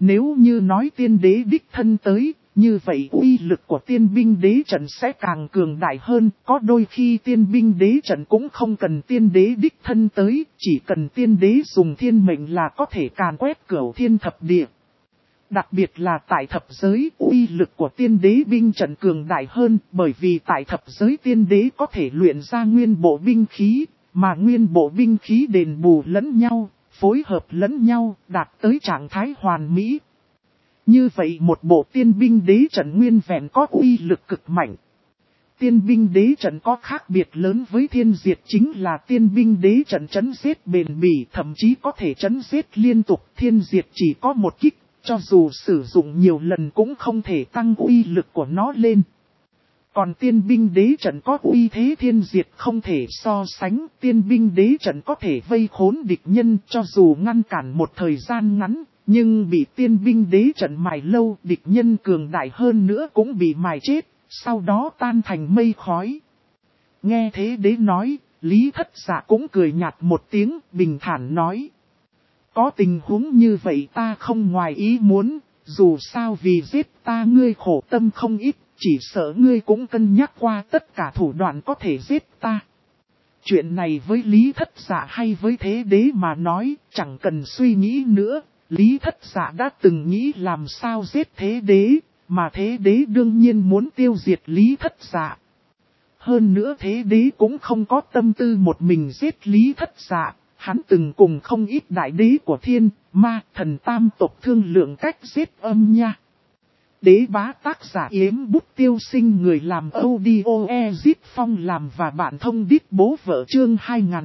Nếu như nói tiên đế đích thân tới, như vậy uy lực của tiên binh đế trận sẽ càng cường đại hơn. Có đôi khi tiên binh đế trận cũng không cần tiên đế đích thân tới, chỉ cần tiên đế dùng thiên mệnh là có thể càn quét cửu thiên thập địa. Đặc biệt là tại thập giới, uy lực của tiên đế binh trận cường đại hơn, bởi vì tại thập giới tiên đế có thể luyện ra nguyên bộ binh khí, mà nguyên bộ binh khí đền bù lẫn nhau, phối hợp lẫn nhau, đạt tới trạng thái hoàn mỹ. Như vậy một bộ tiên binh đế trận nguyên vẹn có uy lực cực mạnh. Tiên binh đế trận có khác biệt lớn với thiên diệt chính là tiên binh đế trận trấn giết bền bỉ, thậm chí có thể trấn giết liên tục. Thiên diệt chỉ có một kích, cho dù sử dụng nhiều lần cũng không thể tăng uy lực của nó lên. Còn tiên binh đế trận có uy thế thiên diệt không thể so sánh. Tiên binh đế trận có thể vây khốn địch nhân cho dù ngăn cản một thời gian ngắn, nhưng bị tiên binh đế trận mài lâu, địch nhân cường đại hơn nữa cũng bị mài chết, sau đó tan thành mây khói. Nghe thế đế nói, Lý Thất Dạ cũng cười nhạt một tiếng, bình thản nói. Có tình huống như vậy ta không ngoài ý muốn, dù sao vì giết ta ngươi khổ tâm không ít, chỉ sợ ngươi cũng cân nhắc qua tất cả thủ đoạn có thể giết ta. Chuyện này với Lý Thất Dạ hay với thế đế mà nói, chẳng cần suy nghĩ nữa. Lý Thất Dạ đã từng nghĩ làm sao giết thế đế, mà thế đế đương nhiên muốn tiêu diệt Lý Thất Dạ. Hơn nữa thế đế cũng không có tâm tư một mình giết Lý Thất Dạ, hắn từng cùng không ít đại đế của thiên, ma, thần tam tộc thương lượng cách giết Âm Nha. Đế bá tác giả Yếm Bút Tiêu Sinh, người làm audio Ezit Phong làm và bản thông đít bố vợ, chương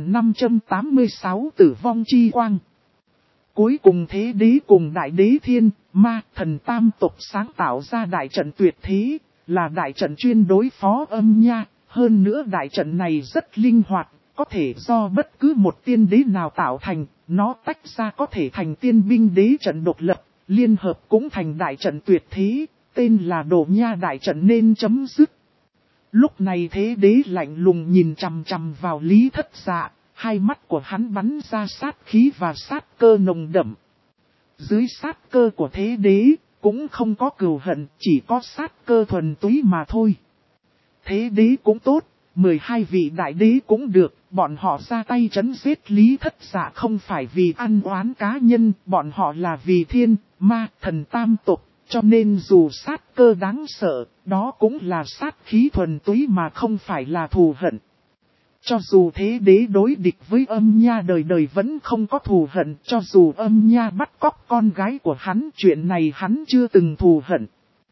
2586 Tử vong chi quang. Cuối cùng thế đế cùng đại đế thiên, ma, thần tam tộc sáng tạo ra đại trận tuyệt thế, là đại trận chuyên đối phó Âm Nha. Hơn nữa đại trận này rất linh hoạt, có thể do bất cứ một tiên đế nào tạo thành, nó tách ra có thể thành tiên binh đế trận độc lập, liên hợp cũng thành đại trận tuyệt thế, tên là Đồ Nha đại trận nên chấm dứt. Lúc này thế đế lạnh lùng nhìn chằm chằm vào Lý Thất Dạ, hai mắt của hắn bắn ra sát khí và sát cơ nồng đậm. Dưới sát cơ của thế đế, cũng không có cừu hận, chỉ có sát cơ thuần túy mà thôi. Thế đế cũng tốt, 12 vị đại đế cũng được, bọn họ ra tay trấn giết Lý Thất Dạ không phải vì ăn oán cá nhân, bọn họ là vì thiên, ma, thần tam tộc, cho nên dù sát cơ đáng sợ, đó cũng là sát khí thuần túy mà không phải là thù hận. Cho dù thế đế đối địch với Âm Nha đời đời vẫn không có thù hận, cho dù Âm Nha bắt cóc con gái của hắn, chuyện này hắn chưa từng thù hận.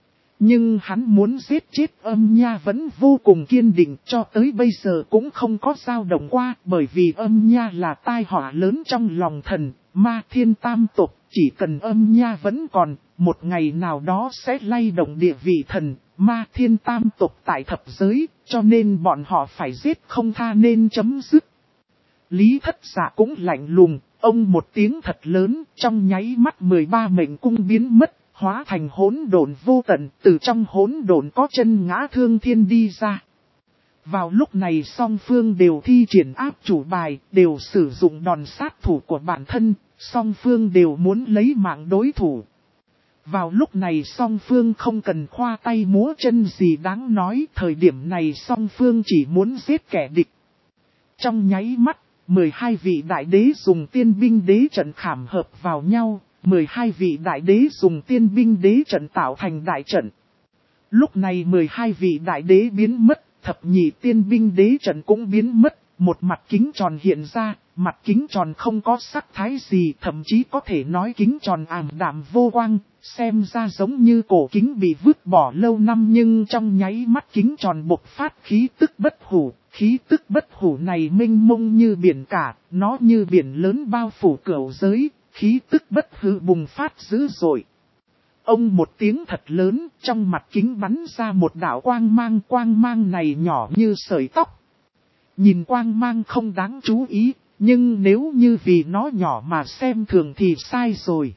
Nhưng hắn muốn giết chết Âm Nha vẫn vô cùng kiên định, cho tới bây giờ cũng không có dao động qua, bởi vì Âm Nha là tai họa lớn trong lòng thần, ma, thiên tam tộc, chỉ cần Âm Nha vẫn còn, một ngày nào đó sẽ lay động địa vị thần, ma, thiên tam tộc tại thập giới, cho nên bọn họ phải giết không tha nên chấm dứt. Lý Thất Dạ cũng lạnh lùng, ông một tiếng thật lớn, trong nháy mắt 13 mệnh cung biến mất. Hóa thành hỗn độn vô tận, từ trong hỗn độn có chân ngã thương thiên đi ra. Vào lúc này song phương đều thi triển áp chủ bài, đều sử dụng đòn sát thủ của bản thân, song phương đều muốn lấy mạng đối thủ. Vào lúc này song phương không cần khoa tay múa chân gì đáng nói, thời điểm này song phương chỉ muốn giết kẻ địch. Trong nháy mắt, 12 vị đại đế dùng tiên binh đế trận khảm hợp vào nhau. 12 vị đại đế dùng tiên binh đế trận tạo thành đại trận. Lúc này 12 vị đại đế biến mất, thập nhị tiên binh đế trận cũng biến mất, một mặt kính tròn hiện ra, mặt kính tròn không có sắc thái gì, thậm chí có thể nói kính tròn ảm đạm vô quang, xem ra giống như cổ kính bị vứt bỏ lâu năm nhưng trong nháy mắt kính tròn bộc phát khí tức bất hủ. Khí tức bất hủ này mênh mông như biển cả, nó như biển lớn bao phủ cửu giới. Khí tức bất hư bùng phát dữ dội. Ông một tiếng thật lớn, trong mặt kính bắn ra một đạo quang mang này nhỏ như sợi tóc. Nhìn quang mang không đáng chú ý, nhưng nếu như vì nó nhỏ mà xem thường thì sai rồi.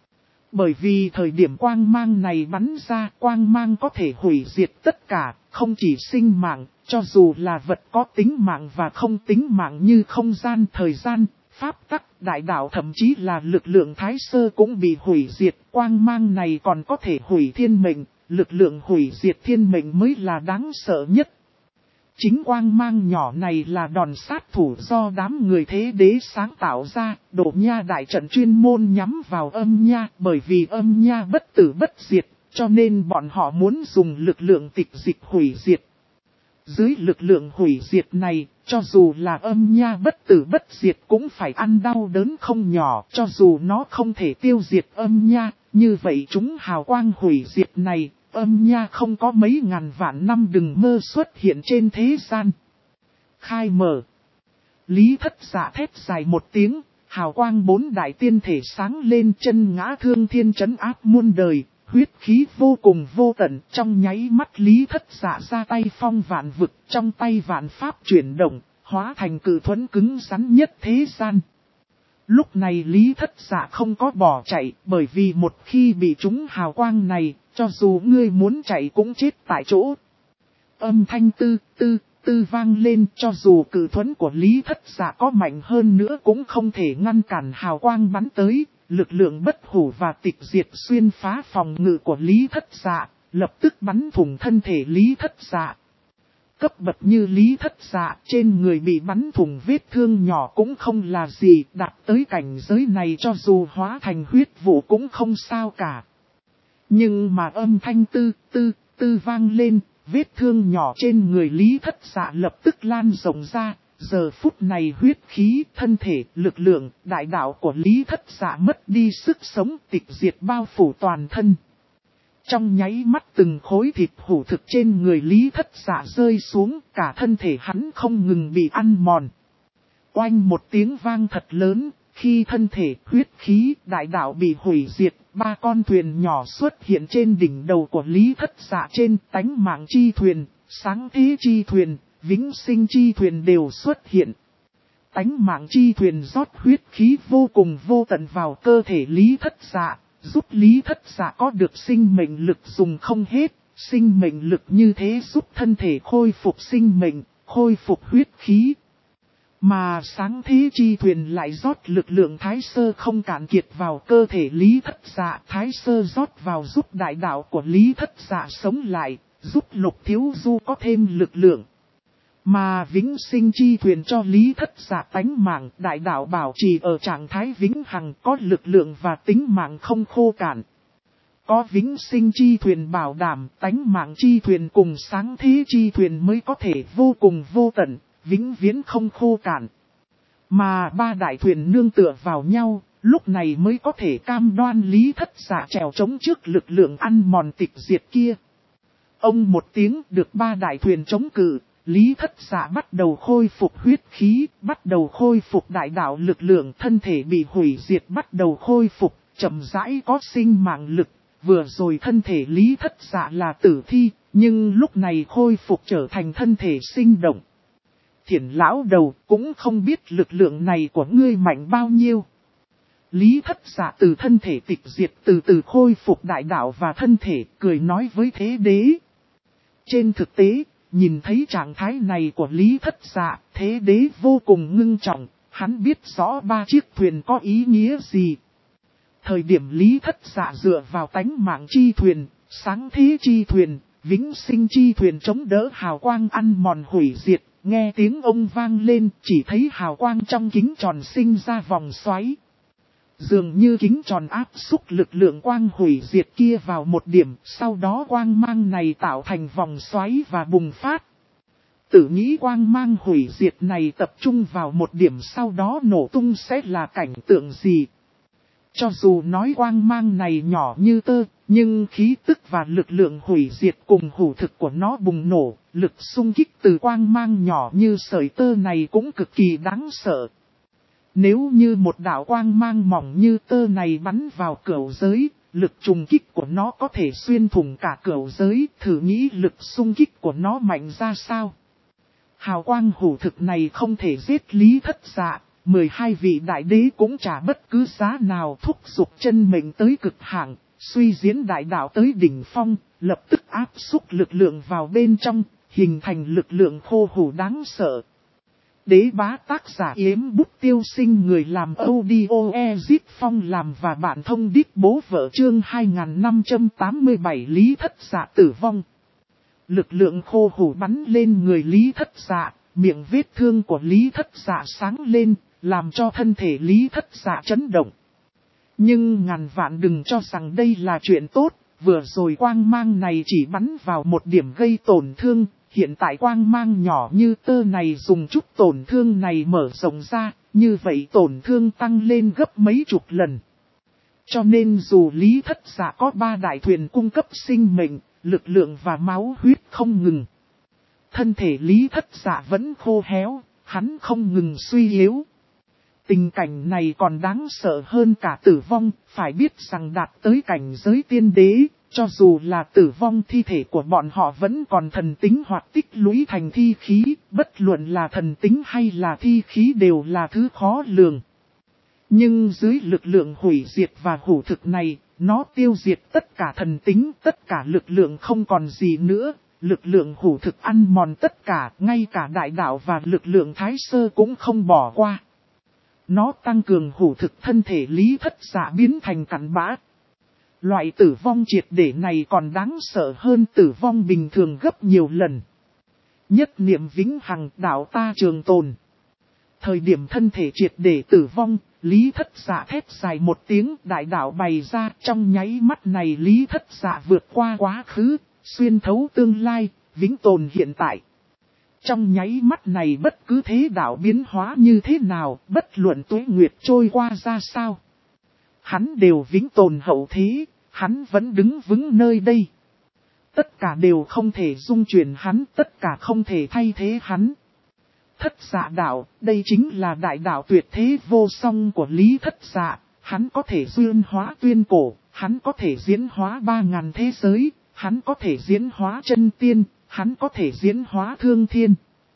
Bởi vì thời điểm quang mang này bắn ra, quang mang có thể hủy diệt tất cả, không chỉ sinh mạng, cho dù là vật có tính mạng và không tính mạng như không gian, thời gian, pháp tắc, đại đạo thậm chí là lực lượng thái sơ cũng bị hủy diệt. Quang mang này còn có thể hủy thiên mệnh, lực lượng hủy diệt thiên mệnh mới là đáng sợ nhất. Chính quang mang nhỏ này là đòn sát thủ do đám người thế đế sáng tạo ra, Độ Nha đại trận chuyên môn nhắm vào âm nha, bởi vì âm nha bất tử bất diệt, cho nên bọn họ muốn dùng lực lượng tịch dịch hủy diệt. Dưới lực lượng hủy diệt này, cho dù là âm nha bất tử bất diệt cũng phải ăn đau đớn không nhỏ, cho dù nó không thể tiêu diệt âm nha, như vậy chúng hào quang hủy diệt này, âm nha không có mấy ngàn vạn năm đừng mơ xuất hiện trên thế gian. Khai mở. Lý Thất Dạ thét dài một tiếng, hào quang bốn đại tiên thể sáng lên, chân ngã thương thiên trấn áp muôn đời, huyết khí vô cùng vô tận. Trong nháy mắt Lý Thất Dạ ra tay phong vạn vực, trong tay vạn pháp chuyển động, hóa thành cự thuẫn cứng rắn nhất thế gian. Lúc này Lý Thất Dạ không có bỏ chạy, bởi vì một khi bị trúng hào quang này, cho dù ngươi muốn chạy cũng chết tại chỗ. Âm thanh tư vang lên, cho dù cự thuẫn của Lý Thất Dạ có mạnh hơn nữa cũng không thể ngăn cản hào quang bắn tới. Lực lượng bất hủ và tịch diệt xuyên phá phòng ngự của Lý Thất Dạ, lập tức bắn thủng thân thể Lý Thất Dạ. Cấp bậc như Lý Thất Dạ, trên người bị bắn thủng vết thương nhỏ cũng không là gì, đạt tới cảnh giới này cho dù hóa thành huyết vụ cũng không sao cả. Nhưng mà âm thanh tư vang lên, vết thương nhỏ trên người Lý Thất Dạ lập tức lan rộng ra. Giờ phút này huyết khí, thân thể, lực lượng, đại đạo của Lý Thất Dạ mất đi sức sống, tịch diệt bao phủ toàn thân. Trong nháy mắt từng khối thịt hủ thực trên người Lý Thất Dạ rơi xuống, cả thân thể hắn không ngừng bị ăn mòn. Oanh một tiếng vang thật lớn, khi thân thể, huyết khí, đại đạo bị hủy diệt, ba con thuyền nhỏ xuất hiện trên đỉnh đầu của Lý Thất Dạ, trên tánh mạng chi thuyền, sáng thế chi thuyền, vĩnh sinh chi thuyền đều xuất hiện. Tánh mạng chi thuyền rót huyết khí vô cùng vô tận vào cơ thể Lý Thất Dạ, giúp Lý Thất Dạ có được sinh mệnh lực dùng không hết. Sinh mệnh lực như thế giúp thân thể khôi phục sinh mệnh, khôi phục huyết khí. Mà sáng thế chi thuyền lại rót lực lượng thái sơ không cạn kiệt vào cơ thể Lý Thất Dạ. Thái sơ rót vào giúp đại đạo của Lý Thất Dạ sống lại, giúp Lục Thiếu Du có thêm lực lượng. Mà vĩnh sinh chi thuyền cho Lý Thất Dạ tánh mạng, đại đạo bảo trì ở trạng thái vĩnh hằng, có lực lượng và tính mạng không khô cạn. Có vĩnh sinh chi thuyền bảo đảm, tánh mạng chi thuyền cùng sáng thế chi thuyền mới có thể vô cùng vô tận, vĩnh viễn không khô cạn. Mà ba đại thuyền nương tựa vào nhau, lúc này mới có thể cam đoan Lý Thất Dạ trèo chống trước lực lượng ăn mòn tịch diệt kia. Ông một tiếng được ba đại thuyền chống cự. Lý Thất Dạ bắt đầu khôi phục huyết khí, bắt đầu khôi phục đại đạo lực lượng, thân thể bị hủy diệt bắt đầu khôi phục, chậm rãi có sinh mạng lực. Vừa rồi thân thể Lý Thất Dạ là tử thi, nhưng lúc này khôi phục trở thành thân thể sinh động. Thiển lão đầu cũng không biết lực lượng này của ngươi mạnh bao nhiêu. Lý Thất Dạ từ thân thể tịch diệt từ từ khôi phục đại đạo và thân thể, cười nói với thế đế. Trên thực tế, nhìn thấy trạng thái này của Lý Thất Dạ, thế đế vô cùng ngưng trọng, hắn biết rõ ba chiếc thuyền có ý nghĩa gì. Thời điểm Lý Thất Dạ dựa vào tánh mạng chi thuyền, sáng thế chi thuyền, vĩnh sinh chi thuyền chống đỡ hào quang ăn mòn hủy diệt, nghe tiếng ông vang lên, chỉ thấy hào quang trong kính tròn sinh ra vòng xoáy. Dường như kính tròn áp xúc lực lượng quang hủy diệt kia vào một điểm, sau đó quang mang này tạo thành vòng xoáy và bùng phát. Tự nghĩ quang mang hủy diệt này tập trung vào một điểm sau đó nổ tung sẽ là cảnh tượng gì. Cho dù nói quang mang này nhỏ như tơ, nhưng khí tức và lực lượng hủy diệt cùng hủ thực của nó bùng nổ, lực xung kích từ quang mang nhỏ như sợi tơ này cũng cực kỳ đáng sợ. Nếu như một đạo quang mang mỏng như tơ này bắn vào cửu giới, lực trùng kích của nó có thể xuyên thủng cả cửu giới, thử nghĩ lực xung kích của nó mạnh ra sao. Hào quang hủ thực này không thể giết Lý Thất Dạ, 12 vị đại đế cũng trả bất cứ giá nào thúc giục chân mệnh tới cực hạn, suy diễn đại đạo tới đỉnh phong, lập tức áp xúc lực lượng vào bên trong, hình thành lực lượng khô hủ đáng sợ. Đế bá tác giả Yếm Bút Tiêu Sinh, người làm audio Ezit Phong làm và bạn thông đít bố vợ, chương 2587 Lý Thất Dạ tử vong. Lực lượng khô hủ bắn lên người Lý Thất Dạ, miệng vết thương của Lý Thất Dạ sáng lên, làm cho thân thể Lý Thất Dạ chấn động. Nhưng ngàn vạn đừng cho rằng đây là chuyện tốt, vừa rồi quang mang này chỉ bắn vào một điểm gây tổn thương. Hiện tại quang mang nhỏ như tơ này dùng chút tổn thương này mở rộng ra, như vậy tổn thương tăng lên gấp mấy chục lần. Cho nên dù Lý Thất Dạ có 3 đại thuyền cung cấp sinh mệnh, lực lượng và máu huyết không ngừng, thân thể Lý Thất Dạ vẫn khô héo, hắn không ngừng suy yếu. Tình cảnh này còn đáng sợ hơn cả tử vong, phải biết rằng đạt tới cảnh giới tiên đế. Cho dù là tử vong, thi thể của bọn họ vẫn còn thần tính hoặc tích lũy thành thi khí, bất luận là thần tính hay là thi khí đều là thứ khó lường. Nhưng dưới lực lượng hủy diệt và hủ thực này, nó tiêu diệt tất cả thần tính, tất cả lực lượng không còn gì nữa, lực lượng hủ thực ăn mòn tất cả, ngay cả đại đạo và lực lượng thái sơ cũng không bỏ qua. Nó tăng cường hủ thực thân thể Lý Thất Dạ biến thành cặn bã. Loại tử vong triệt để này còn đáng sợ hơn tử vong bình thường gấp nhiều lần. Nhất niệm vĩnh hằng, đạo ta trường tồn. Thời điểm thân thể triệt để tử vong, Lý Thất Dạ thét dài một tiếng, đại đạo bày ra, trong nháy mắt này Lý Thất Dạ vượt qua quá khứ, xuyên thấu tương lai, vĩnh tồn hiện tại. Trong nháy mắt này bất cứ thế đạo biến hóa như thế nào, bất luận tuế nguyệt trôi qua ra sao, hắn đều vĩnh tồn hậu thế, hắn vẫn đứng vững nơi đây. Tất cả đều không thể dung chuyển hắn, tất cả không thể thay thế hắn. Thất Dạ đạo, đây chính là đại đạo tuyệt thế vô song của Lý Thất Dạ. Hắn có thể duyên hóa tuyên cổ, hắn có thể diễn hóa 3000 thế giới, hắn có thể diễn hóa chân tiên, hắn có thể diễn hóa thương thiên.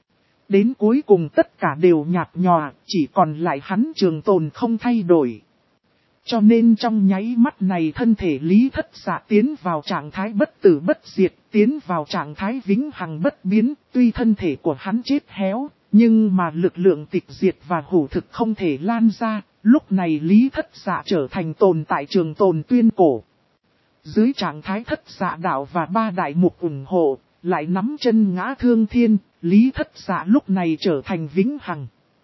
Đến cuối cùng tất cả đều nhạt nhòa, chỉ còn lại hắn trường tồn không thay đổi. Cho nên trong nháy mắt này thân thể Lý Thất Dạ tiến vào trạng thái bất tử bất diệt, tiến vào trạng thái vĩnh hằng bất biến, tuy thân thể của hắn chết héo, nhưng mà lực lượng tịch diệt và hủ thực không thể lan ra, lúc này Lý Thất Dạ trở thành tồn tại trường tồn tuyên cổ. Dưới trạng thái Thất Dạ đạo và 3 đại mục ủng hộ, lại nắm chân ngã thương thiên, Lý Thất Dạ lúc này trở thành vĩnh hằng.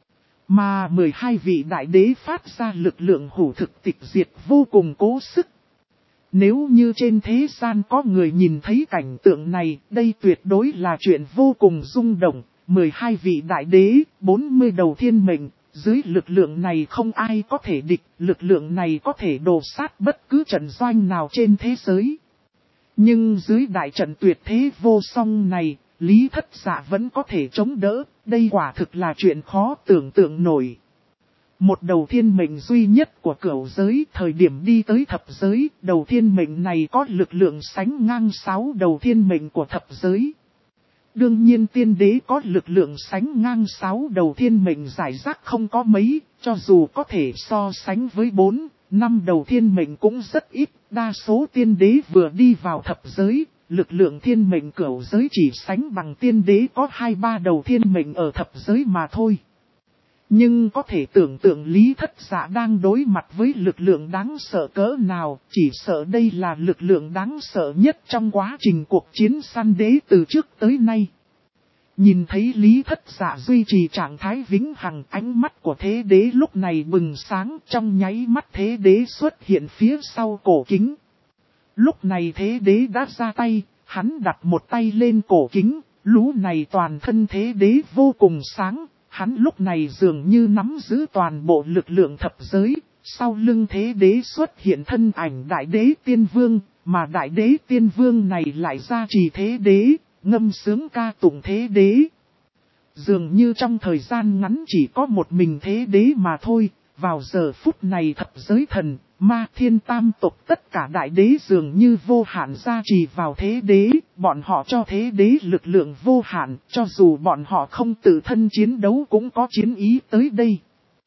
Mà 12 vị đại đế phát ra lực lượng hủ thực tịch diệt vô cùng cố sức. Nếu như trên thế gian có người nhìn thấy cảnh tượng này, đây tuyệt đối là chuyện vô cùng rung động. 12 vị đại đế, 40 đầu thiên mệnh, dưới lực lượng này không ai có thể địch, lực lượng này có thể đổ sát bất cứ trận doanh nào trên thế giới. Nhưng dưới đại trận tuyệt thế vô song này, Lý Thất Dạ vẫn có thể chống đỡ, đây quả thực là chuyện khó tưởng tượng nổi. Một đầu thiên mệnh duy nhất của cửu giới, thời điểm đi tới thập giới, đầu thiên mệnh này có lực lượng sánh ngang 6 đầu thiên mệnh của thập giới. Đương nhiên tiên đế có lực lượng sánh ngang 6 đầu thiên mệnh giải rác không có mấy, cho dù có thể so sánh với 4, 5 đầu thiên mệnh cũng rất ít, đa số tiên đế vừa đi vào thập giới. Lực lượng thiên mệnh cửu giới chỉ sánh bằng tiên đế có 2-3 đầu thiên mệnh ở thập giới mà thôi. Nhưng có thể tưởng tượng Lý Thất Dạ đang đối mặt với lực lượng đáng sợ cỡ nào, chỉ sợ đây là lực lượng đáng sợ nhất trong quá trình cuộc chiến săn đế từ trước tới nay. Nhìn thấy Lý Thất Dạ duy trì trạng thái vĩnh hằng, ánh mắt của thế đế lúc này bừng sáng, trong nháy mắt thế đế xuất hiện phía sau cổ kính. Lúc này thế đế đã ra tay, hắn đặt một tay lên cổ kính, lũ này toàn thân thế đế vô cùng sáng, hắn lúc này dường như nắm giữ toàn bộ lực lượng thập giới, sau lưng thế đế xuất hiện thân ảnh đại đế tiên vương, mà đại đế tiên vương này lại gia trì thế đế, ngâm sướng ca tụng thế đế. Dường như trong thời gian ngắn chỉ có một mình thế đế mà thôi, vào giờ phút này thập giới thần, ma thiên tam tộc tất cả đại đế dường như vô hạn gia trì vào thế đế, bọn họ cho thế đế lực lượng vô hạn, cho dù bọn họ không tự thân chiến đấu cũng có chiến ý tới đây.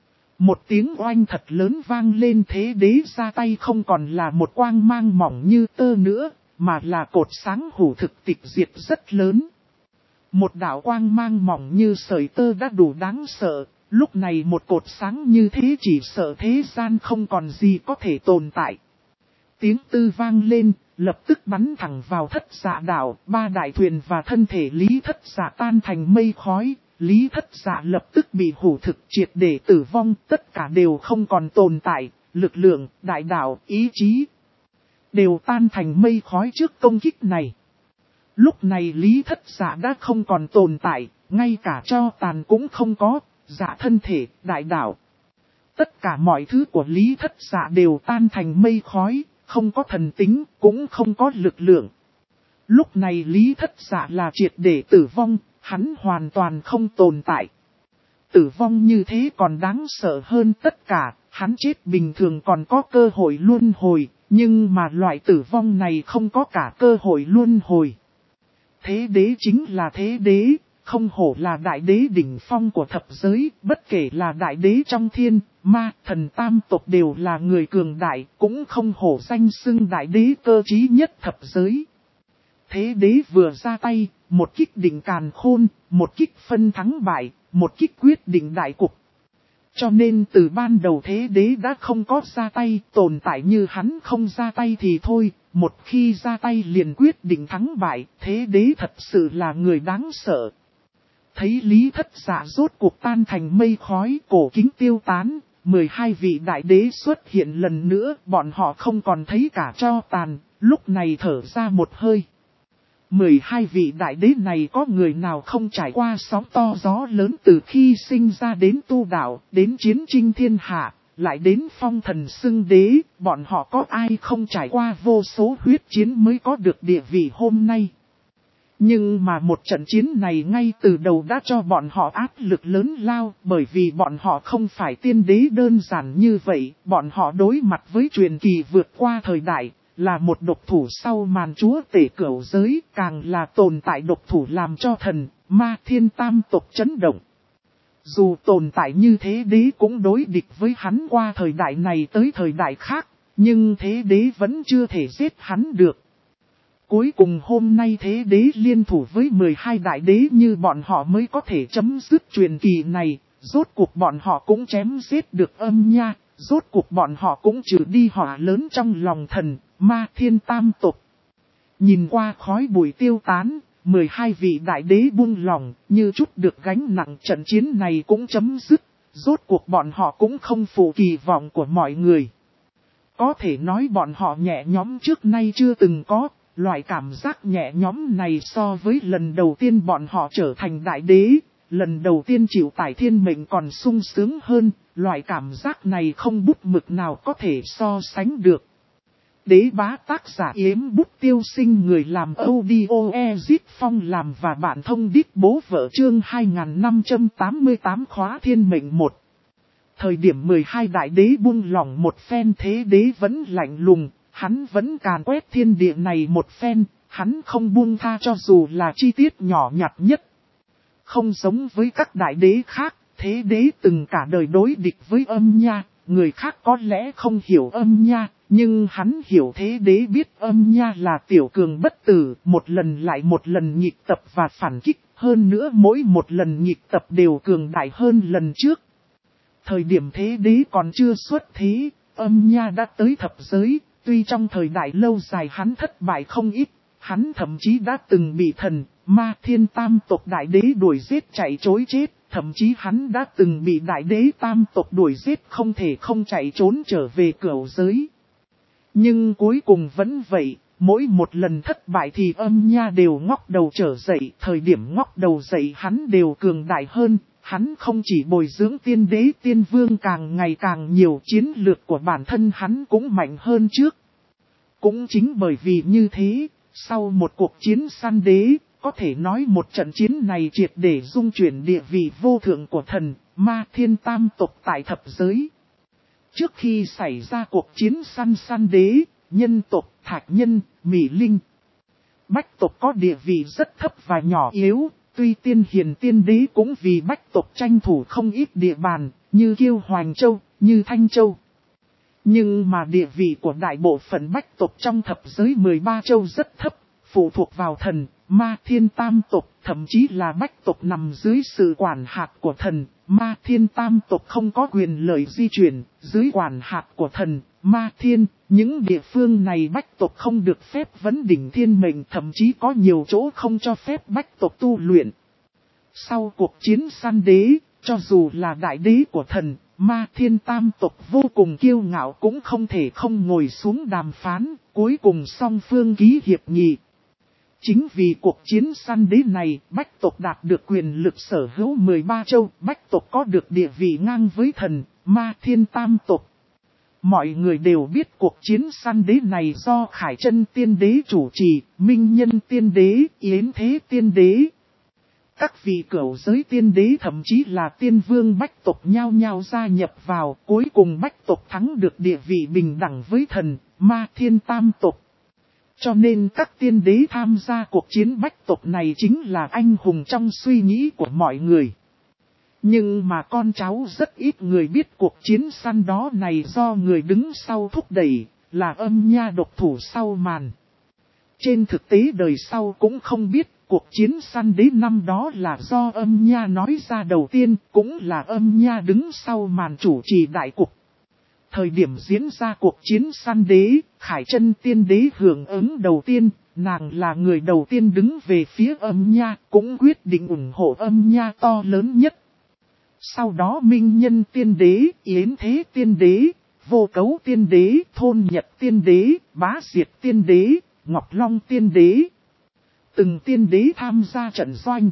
Một tiếng oanh thật lớn vang lên, thế đế ra tay không còn là một quang mang mỏng như tơ nữa, mà là cột sáng hủ thực tịch diệt rất lớn. Một đạo quang mang mỏng như sợi tơ đã đủ đáng sợ, lúc này một cột sáng như thế chỉ sợ thế gian không còn gì có thể tồn tại. Tiếng tư vang lên, lập tức bắn thẳng vào Thất Dạ đảo, ba đại thuyền và thân thể Lý Thất Dạ tan thành mây khói. Lý Thất Dạ lập tức bị hủ thực triệt để tử vong, tất cả đều không còn tồn tại, lực lượng, đại đạo, ý chí đều tan thành mây khói trước công kích này. Lúc này Lý Thất Dạ đã không còn tồn tại, ngay cả tro tàn cũng không có, dạ thân thể, đại đạo. Tất cả mọi thứ của Lý Thất Dạ đều tan thành mây khói, không có thần tính, cũng không có lực lượng. Lúc này Lý Thất Dạ là triệt để tử vong, hắn hoàn toàn không tồn tại. Tử vong như thế còn đáng sợ hơn tất cả, hắn chết bình thường còn có cơ hội luân hồi, nhưng mà loại tử vong này không có cả cơ hội luân hồi. Thế đế chính là thế đế, không hổ là đại đế đỉnh phong của thập giới, bất kể là đại đế trong thiên, ma, thần tam tộc đều là người cường đại, cũng không hổ danh xưng đại đế cơ trí nhất thập giới. Thế đế vừa ra tay, một kích định càn khôn, một kích phân thắng bại, một kích quyết định đại cục. Cho nên từ ban đầu thế đế đã không có ra tay, tồn tại như hắn không ra tay thì thôi, một khi ra tay liền quyết định thắng bại, thế đế thật sự là người đáng sợ. Thấy Lý Thất Dạ rốt cuộc tan thành mây khói, cổ kính tiêu tán, 12 vị đại đế xuất hiện lần nữa, bọn họ không còn thấy cả tro tàn, lúc này thở ra một hơi. 12 vị đại đế này có người nào không trải qua sóng to gió lớn từ khi sinh ra đến tu đạo, đến chiến chinh thiên hạ, lại đến phong thần xưng đế, bọn họ có ai không trải qua vô số huyết chiến mới có được địa vị hôm nay. Nhưng mà một trận chiến này ngay từ đầu đã cho bọn họ áp lực lớn lao, bởi vì bọn họ không phải tiên đế đơn giản như vậy, bọn họ đối mặt với truyền kỳ vượt qua thời đại, là một độc thủ sau màn chúa tể cửu giới, càng là tồn tại độc thủ làm cho thần, ma thiên tam tộc chấn động. Dù tồn tại như thế đế cũng đối địch với hắn qua thời đại này tới thời đại khác, nhưng thế đế vẫn chưa thể giết hắn được. Cuối cùng hôm nay thế đế liên thủ với 12 đại đế như bọn họ mới có thể chấm dứt truyền kỳ này, rốt cuộc bọn họ cũng chém giết được Âm Nha, rốt cuộc bọn họ cũng trừ đi họa lớn trong lòng thần, ma thiên tam tộc. Nhìn qua khói bụi tiêu tán, 12 vị đại đế buông lòng, như chút được gánh nặng trận chiến này cũng chấm dứt, rốt cuộc bọn họ cũng không phụ kỳ vọng của mọi người. Có thể nói bọn họ nhẹ nhõm trước nay chưa từng có. Loại cảm giác nhẹ nhõm này so với lần đầu tiên bọn họ trở thành đại đế, lần đầu tiên chịu tải thiên mệnh còn sung sướng hơn, loại cảm giác này không bút mực nào có thể so sánh được. Đế bá tác giả Yếm Bút Tiêu Sinh, người làm audio Ezit Phong làm và bạn thông đít bố vợ chương 2588 khóa thiên mệnh 1. Thời điểm 12 đại đế buông lỏng một phen, thế đế vẫn lạnh lùng. Hắn vẫn càn quét thiên địa này một phen, hắn không buông tha cho dù là chi tiết nhỏ nhặt nhất. Không giống với các đại đế khác, thế đế từng cả đời đối địch với Âm Nha, người khác có lẽ không hiểu Âm Nha, nhưng hắn hiểu thế đế biết Âm Nha là tiểu cường bất tử, một lần lại một lần nhịp tập và phản kích, hơn nữa mỗi một lần nhịp tập đều cường đại hơn lần trước. Thời điểm thế đế còn chưa xuất thế, Âm Nha đã tới thập giới. Tuy trong thời đại lâu dài hắn thất bại không ít, hắn thậm chí đã từng bị thần, ma thiên tam tộc đại đế đuổi giết chạy trối chết, thậm chí hắn đã từng bị đại đế tam tộc đuổi giết không thể không chạy trốn trở về cửu giới. Nhưng cuối cùng vẫn vậy, mỗi một lần thất bại thì Âm Nha đều ngóc đầu trở dậy, thời điểm ngóc đầu dậy hắn đều cường đại hơn. Hắn không chỉ bồi dưỡng tiên đế tiên vương càng ngày càng nhiều, chiến lược của bản thân hắn cũng mạnh hơn trước. Cũng chính bởi vì như thế, sau một cuộc chiến săn đế, có thể nói một trận chiến này triệt để dung chuyển địa vị vô thượng của thần, ma thiên tam tộc tại thập giới. Trước khi xảy ra cuộc chiến săn đế, nhân tộc, thạch nhân, mỹ linh, bách tộc có địa vị rất thấp và nhỏ yếu. Tuy tiên hiền tiên đế cũng vì bách tộc tranh thủ không ít địa bàn, như Kiêu Hoành Châu, như Thanh Châu. Nhưng mà địa vị của đại bộ phận bách tộc trong thập giới 13 châu rất thấp, phụ thuộc vào thần, Ma Thiên Tam tộc, thậm chí là Bách tộc nằm dưới sự quản hạt của thần. Ma Thiên Tam tộc không có quyền lợi di chuyển, dưới quản hạt của thần, Ma Thiên. Những địa phương này Bách tộc không được phép vấn đỉnh thiên mệnh, thậm chí có nhiều chỗ không cho phép Bách tộc tu luyện. Sau cuộc chiến săn đế, cho dù là đại đế của thần, Ma Thiên Tam tộc vô cùng kiêu ngạo cũng không thể không ngồi xuống đàm phán, cuối cùng song phương ký hiệp nghị. Chính vì cuộc chiến săn đế này, Bách tộc đạt được quyền lực sở hữu 13 châu, Bách tộc có được địa vị ngang với thần, Ma Thiên Tam tộc. Mọi người đều biết cuộc chiến săn đế này do Khải Chân Tiên Đế chủ trì, Minh Nhân Tiên Đế, Yến Thế Tiên Đế. Các vị cửu giới tiên đế thậm chí là tiên vương Bách tộc nhao nhao gia nhập vào, cuối cùng Bách tộc thắng được địa vị bình đẳng với thần, Ma Thiên Tam tộc. Cho nên các tiên đế tham gia cuộc chiến Bách tộc này chính là anh hùng trong suy nghĩ của mọi người. Nhưng mà con cháu rất ít người biết cuộc chiến săn đó này do người đứng sau thúc đẩy, là Âm Nha độc thủ sau màn. Trên thực tế đời sau cũng không biết cuộc chiến săn đế năm đó là do Âm Nha nói ra đầu tiên, cũng là Âm Nha đứng sau màn chủ trì đại cục. Thời điểm diễn ra cuộc chiến săn đế, Khải Chân Tiên Đế hưởng ứng đầu tiên, nàng là người đầu tiên đứng về phía Âm Nha, cũng quyết định ủng hộ Âm Nha to lớn nhất. Sau đó Minh Nhân Tiên Đế, Yến Thế Tiên Đế, Vô Cấu Tiên Đế, Thôn Nhật Tiên Đế, Bá Diệt Tiên Đế, Ngọc Long Tiên Đế. Từng tiên đế tham gia trận doanh.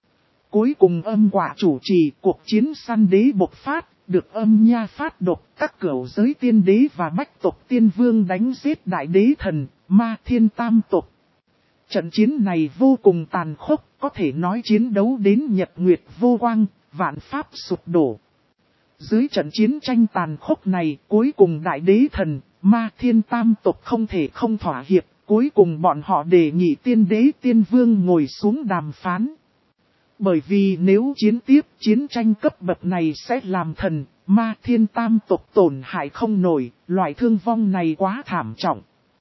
Cuối cùng Âm Quả chủ trì cuộc chiến săn đế bộc phát, được Âm Nha phát độc, các cửu giới tiên đế và Bách tộc tiên vương đánh giết đại đế thần, Ma Thiên Tam tộc. Trận chiến này vô cùng tàn khốc, có thể nói chiến đấu đến nhật nguyệt vô quang, vạn pháp sụp đổ. Dưới trận chiến tranh tàn khốc này, cuối cùng đại đế thần, Ma Thiên Tam tộc không thể không thỏa hiệp, cuối cùng bọn họ đề nghị tiên đế tiên vương ngồi xuống đàm phán. Bởi vì nếu chiến tiếp, chiến tranh cấp bậc này sẽ làm thần, Ma Thiên Tam tộc tổn hại không nổi, loại thương vong này quá thảm trọng.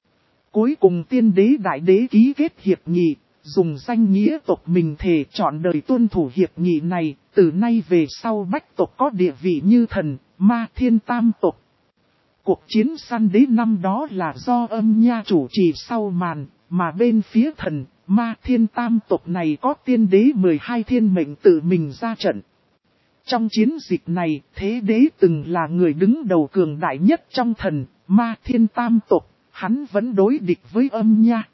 Cuối cùng tiên đế đại đế ký kết hiệp nghị, dùng danh nghĩa tộc mình thề chọn đời tuân thủ hiệp nghị này, từ nay về sau Bách tộc có địa vị như thần, Ma Thiên Tam tộc. Cuộc chiến săn đế năm đó là do Âm Nha chủ trì sau màn, mà bên phía thần, Ma Thiên Tam tộc này có tiên đế 12 thiên mệnh tự mình ra trận. Trong chiến dịch này, Thế Đế từng là người đứng đầu cường đại nhất trong thần, Ma Thiên Tam tộc, hắn vẫn đối địch với Âm Nha.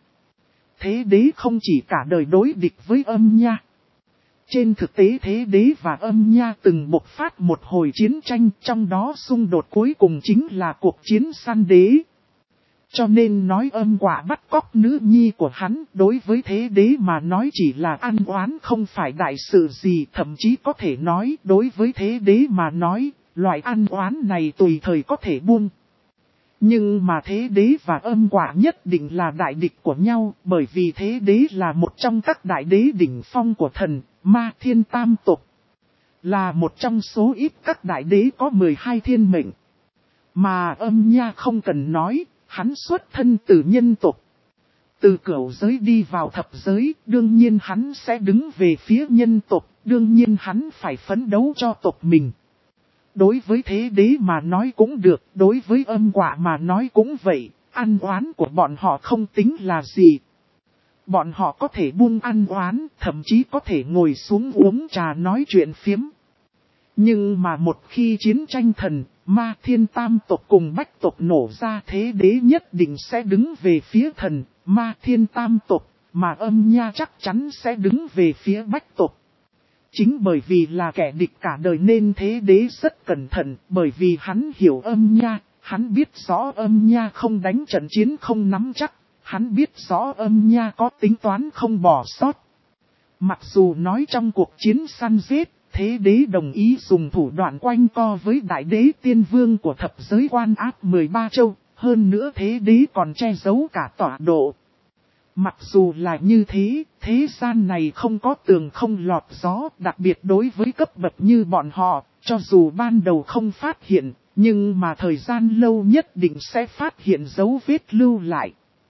Thế Đế không chỉ cả đời đối địch với Âm Nha. Trên thực tế Thế Đế và Âm Nha từng bộc phát một hồi chiến tranh, trong đó xung đột cuối cùng chính là cuộc chiến săn đế. Cho nên nói Âm Quả bắt cóc nữ nhi của hắn, đối với Thế Đế mà nói chỉ là ăn oán, không phải đại sự gì, thậm chí có thể nói đối với Thế Đế mà nói, loại ăn oán này tùy thời có thể buông. Nhưng mà Thế Đế và Âm Quả nhất định là đại địch của nhau, bởi vì Thế Đế là một trong các đại đế đỉnh phong của thần, Ma Thiên Tam tộc. Là một trong số ít các đại đế có 12 thiên mệnh. Mà Âm Nha không cần nói, hắn xuất thân từ nhân tộc. Từ cửu giới đi vào thập giới, đương nhiên hắn sẽ đứng về phía nhân tộc, đương nhiên hắn phải phấn đấu cho tộc mình. Đối với Thế Đế mà nói cũng được, đối với Âm Quả mà nói cũng vậy, ăn oán của bọn họ không tính là gì. Bọn họ có thể buông ăn oán, thậm chí có thể ngồi xuống uống trà nói chuyện phiếm. Nhưng mà một khi chiến tranh thần, Ma Thiên Tam tộc cùng Bách tộc nổ ra, Thế Đế nhất định sẽ đứng về phía thần, Ma Thiên Tam tộc, mà Âm Nha chắc chắn sẽ đứng về phía Bách tộc. Chính bởi vì là kẻ địch cả đời nên Thế Đế rất cẩn thận, bởi vì hắn hiểu Âm Nha, hắn biết rõ Âm Nha không đánh trận chiến không nắm chắc, hắn biết rõ Âm Nha có tính toán không bỏ sót. Mặc dù nói trong cuộc chiến săn giết, Thế Đế đồng ý dùng thủ đoạn quanh co với đại đế tiên vương của thập giới quan áp 13 châu, hơn nữa Thế Đế còn che giấu cả tọa độ. Mặc dù là như thế, thế gian này không có tường không lọt gió, đặc biệt đối với cấp bậc như bọn họ, cho dù ban đầu không phát hiện, nhưng mà thời gian lâu nhất định sẽ phát hiện dấu vết lưu lại.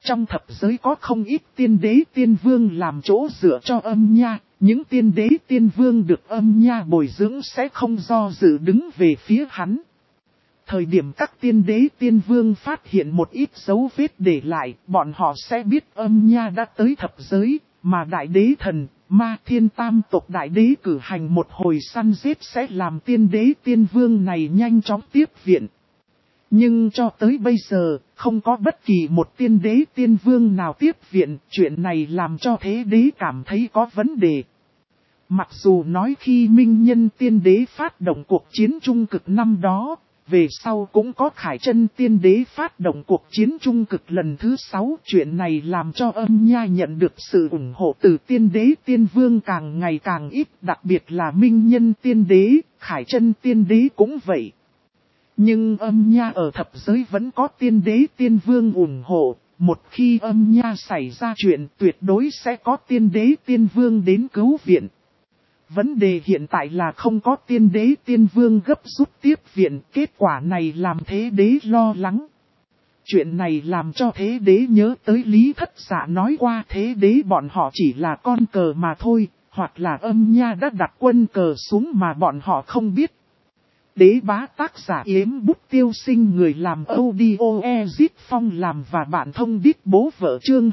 Trong thập giới có không ít tiên đế tiên vương làm chỗ dựa cho âm nha, những tiên đế tiên vương được âm nha bồi dưỡng sẽ không do dự đứng về phía hắn. Thời điểm các tiên đế tiên vương phát hiện một ít dấu vết để lại, bọn họ sẽ biết âm nha đã tới thập giới, mà đại đế thần, ma thiên tam tộc đại đế cử hành một hồi săn giết sẽ làm tiên đế tiên vương này nhanh chóng tiếp viện. Nhưng cho tới bây giờ, không có bất kỳ một tiên đế tiên vương nào tiếp viện, chuyện này làm cho thế đế cảm thấy có vấn đề. Mặc dù nói khi minh nhân tiên đế phát động cuộc chiến trung cực năm đó, về sau cũng có Khải Chân tiên đế phát động cuộc chiến trung cực lần thứ 6, chuyện này làm cho âm nha nhận được sự ủng hộ từ tiên đế tiên vương càng ngày càng ít, đặc biệt là minh nhân tiên đế, Khải Chân tiên đế cũng vậy. Nhưng âm nha ở thập giới vẫn có tiên đế tiên vương ủng hộ, một khi âm nha xảy ra chuyện tuyệt đối sẽ có tiên đế tiên vương đến cứu viện. Vấn đề hiện tại là không có tiên đế tiên vương gấp rút tiếp viện, kết quả này làm thế đế lo lắng. Chuyện này làm cho thế đế nhớ tới Lý Thất Dạ nói qua thế đế bọn họ chỉ là con cờ mà thôi, hoặc là âm nha đã đặt quân cờ xuống mà bọn họ không biết. Đế bá tác giả Yếm Bút Tiêu Sinh, người làm audio Ezit Phong làm và bạn thông đít bố vợ chương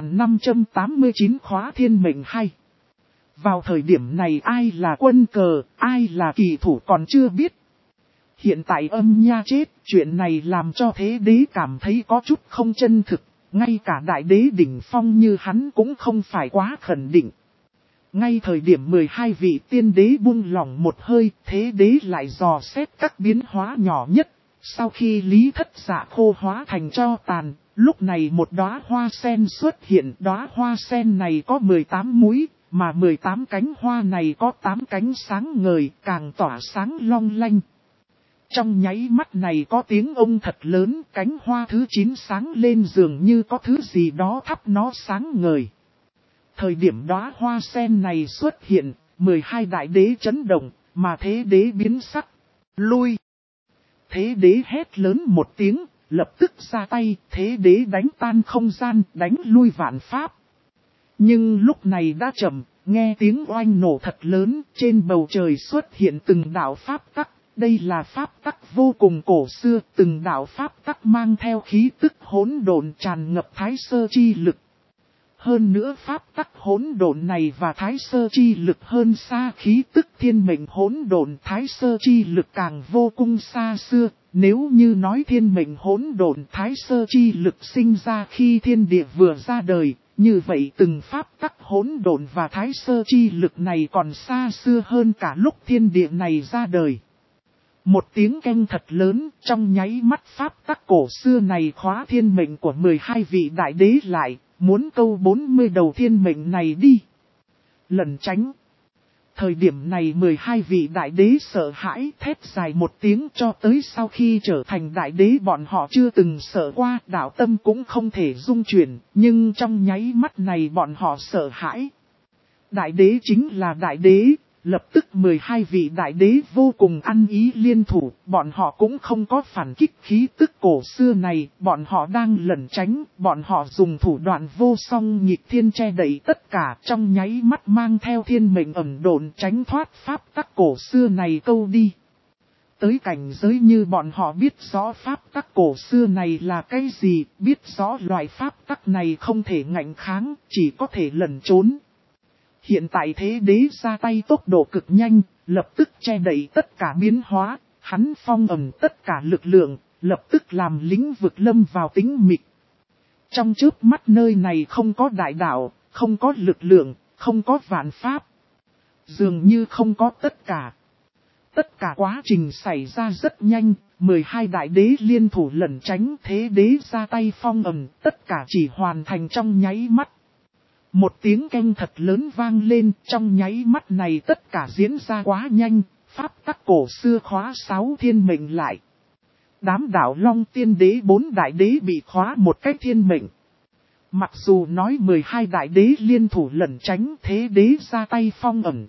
2589 khóa thiên mệnh 2. Vào thời điểm này ai là quân cờ, ai là kỳ thủ còn chưa biết. Hiện tại âm nha chết, chuyện này làm cho thế đế cảm thấy có chút không chân thực, ngay cả đại đế đỉnh phong như hắn cũng không phải quá khẳng định. Ngay thời điểm 12 vị tiên đế buông lỏng một hơi, thế đế lại dò xét các biến hóa nhỏ nhất. Sau khi Lý Thất Dạ khô hóa thành tro tàn, lúc này một đóa hoa sen xuất hiện. Đóa hoa sen này có 18 múi, mà 18 cánh hoa này có 8 cánh sáng ngời, càng tỏa sáng long lanh. Trong nháy mắt này có tiếng ông thật lớn, cánh hoa thứ 9 sáng lên dường như có thứ gì đó thắp nó sáng ngời. Thời điểm đóa hoa sen này xuất hiện, 12 đại đế chấn động, mà thế đế biến sắc, lui. Thế đế hét lớn một tiếng, lập tức ra tay, thế đế đánh tan không gian, đánh lui vạn pháp. Nhưng lúc này đã chậm, nghe tiếng oanh nổ thật lớn, trên bầu trời xuất hiện từng đạo pháp tắc. Đây là pháp tắc vô cùng cổ xưa, từng đạo pháp tắc mang theo khí tức hỗn độn tràn ngập thái sơ chi lực. Hơn nữa pháp tắc hỗn độn này và thái sơ chi lực hơn xa khí tức thiên mệnh hỗn độn, thái sơ chi lực càng vô cùng xa xưa. Nếu như nói thiên mệnh hỗn độn thái sơ chi lực sinh ra khi thiên địa vừa ra đời, như vậy từng pháp tắc hỗn độn và thái sơ chi lực này còn xa xưa hơn cả lúc thiên địa này ra đời. Một tiếng keng thật lớn, trong nháy mắt pháp tắc cổ xưa này khóa thiên mệnh của 12 vị đại đế lại, muốn câu 40 đầu thiên mệnh này đi. Lẩn tránh. Thời điểm này 12 vị đại đế sợ hãi thét dài một tiếng, cho tới sau khi trở thành đại đế bọn họ chưa từng sợ qua, đạo tâm cũng không thể dung chuyển, nhưng trong nháy mắt này bọn họ sợ hãi. Đại đế chính là đại đế. Lập tức 12 vị đại đế vô cùng ăn ý liên thủ, bọn họ cũng không có phản kích khí tức cổ xưa này, bọn họ đang lẩn tránh, bọn họ dùng thủ đoạn vô song nhịp thiên che đậy tất cả, trong nháy mắt mang theo thiên mệnh ẩn độn tránh thoát pháp tắc cổ xưa này câu đi. Tới cảnh giới như bọn họ biết rõ pháp tắc cổ xưa này là cái gì, biết rõ loại pháp tắc này không thể ngạnh kháng, chỉ có thể lẩn trốn. Hiện tại thế đế ra tay tốc độ cực nhanh, lập tức che đậy tất cả biến hóa, hắn phong ẩn tất cả lực lượng, lập tức làm lĩnh vực lâm vào tĩnh mịch. Trong chớp mắt nơi này không có đại đạo, không có lực lượng, không có vạn pháp. Dường như không có tất cả. Tất cả quá trình xảy ra rất nhanh, 12 đại đế liên thủ lẩn tránh, thế đế ra tay phong ẩn, tất cả chỉ hoàn thành trong nháy mắt. Một tiếng keng thật lớn vang lên, trong nháy mắt này tất cả diễn ra quá nhanh, pháp tắc cổ xưa khóa 6 thiên mệnh lại. Đám đạo long tiên đế 4 đại đế bị khóa một cách thiên mệnh. Mặc dù nói 12 đại đế liên thủ lẩn tránh, thế đế ra tay phong ẩn.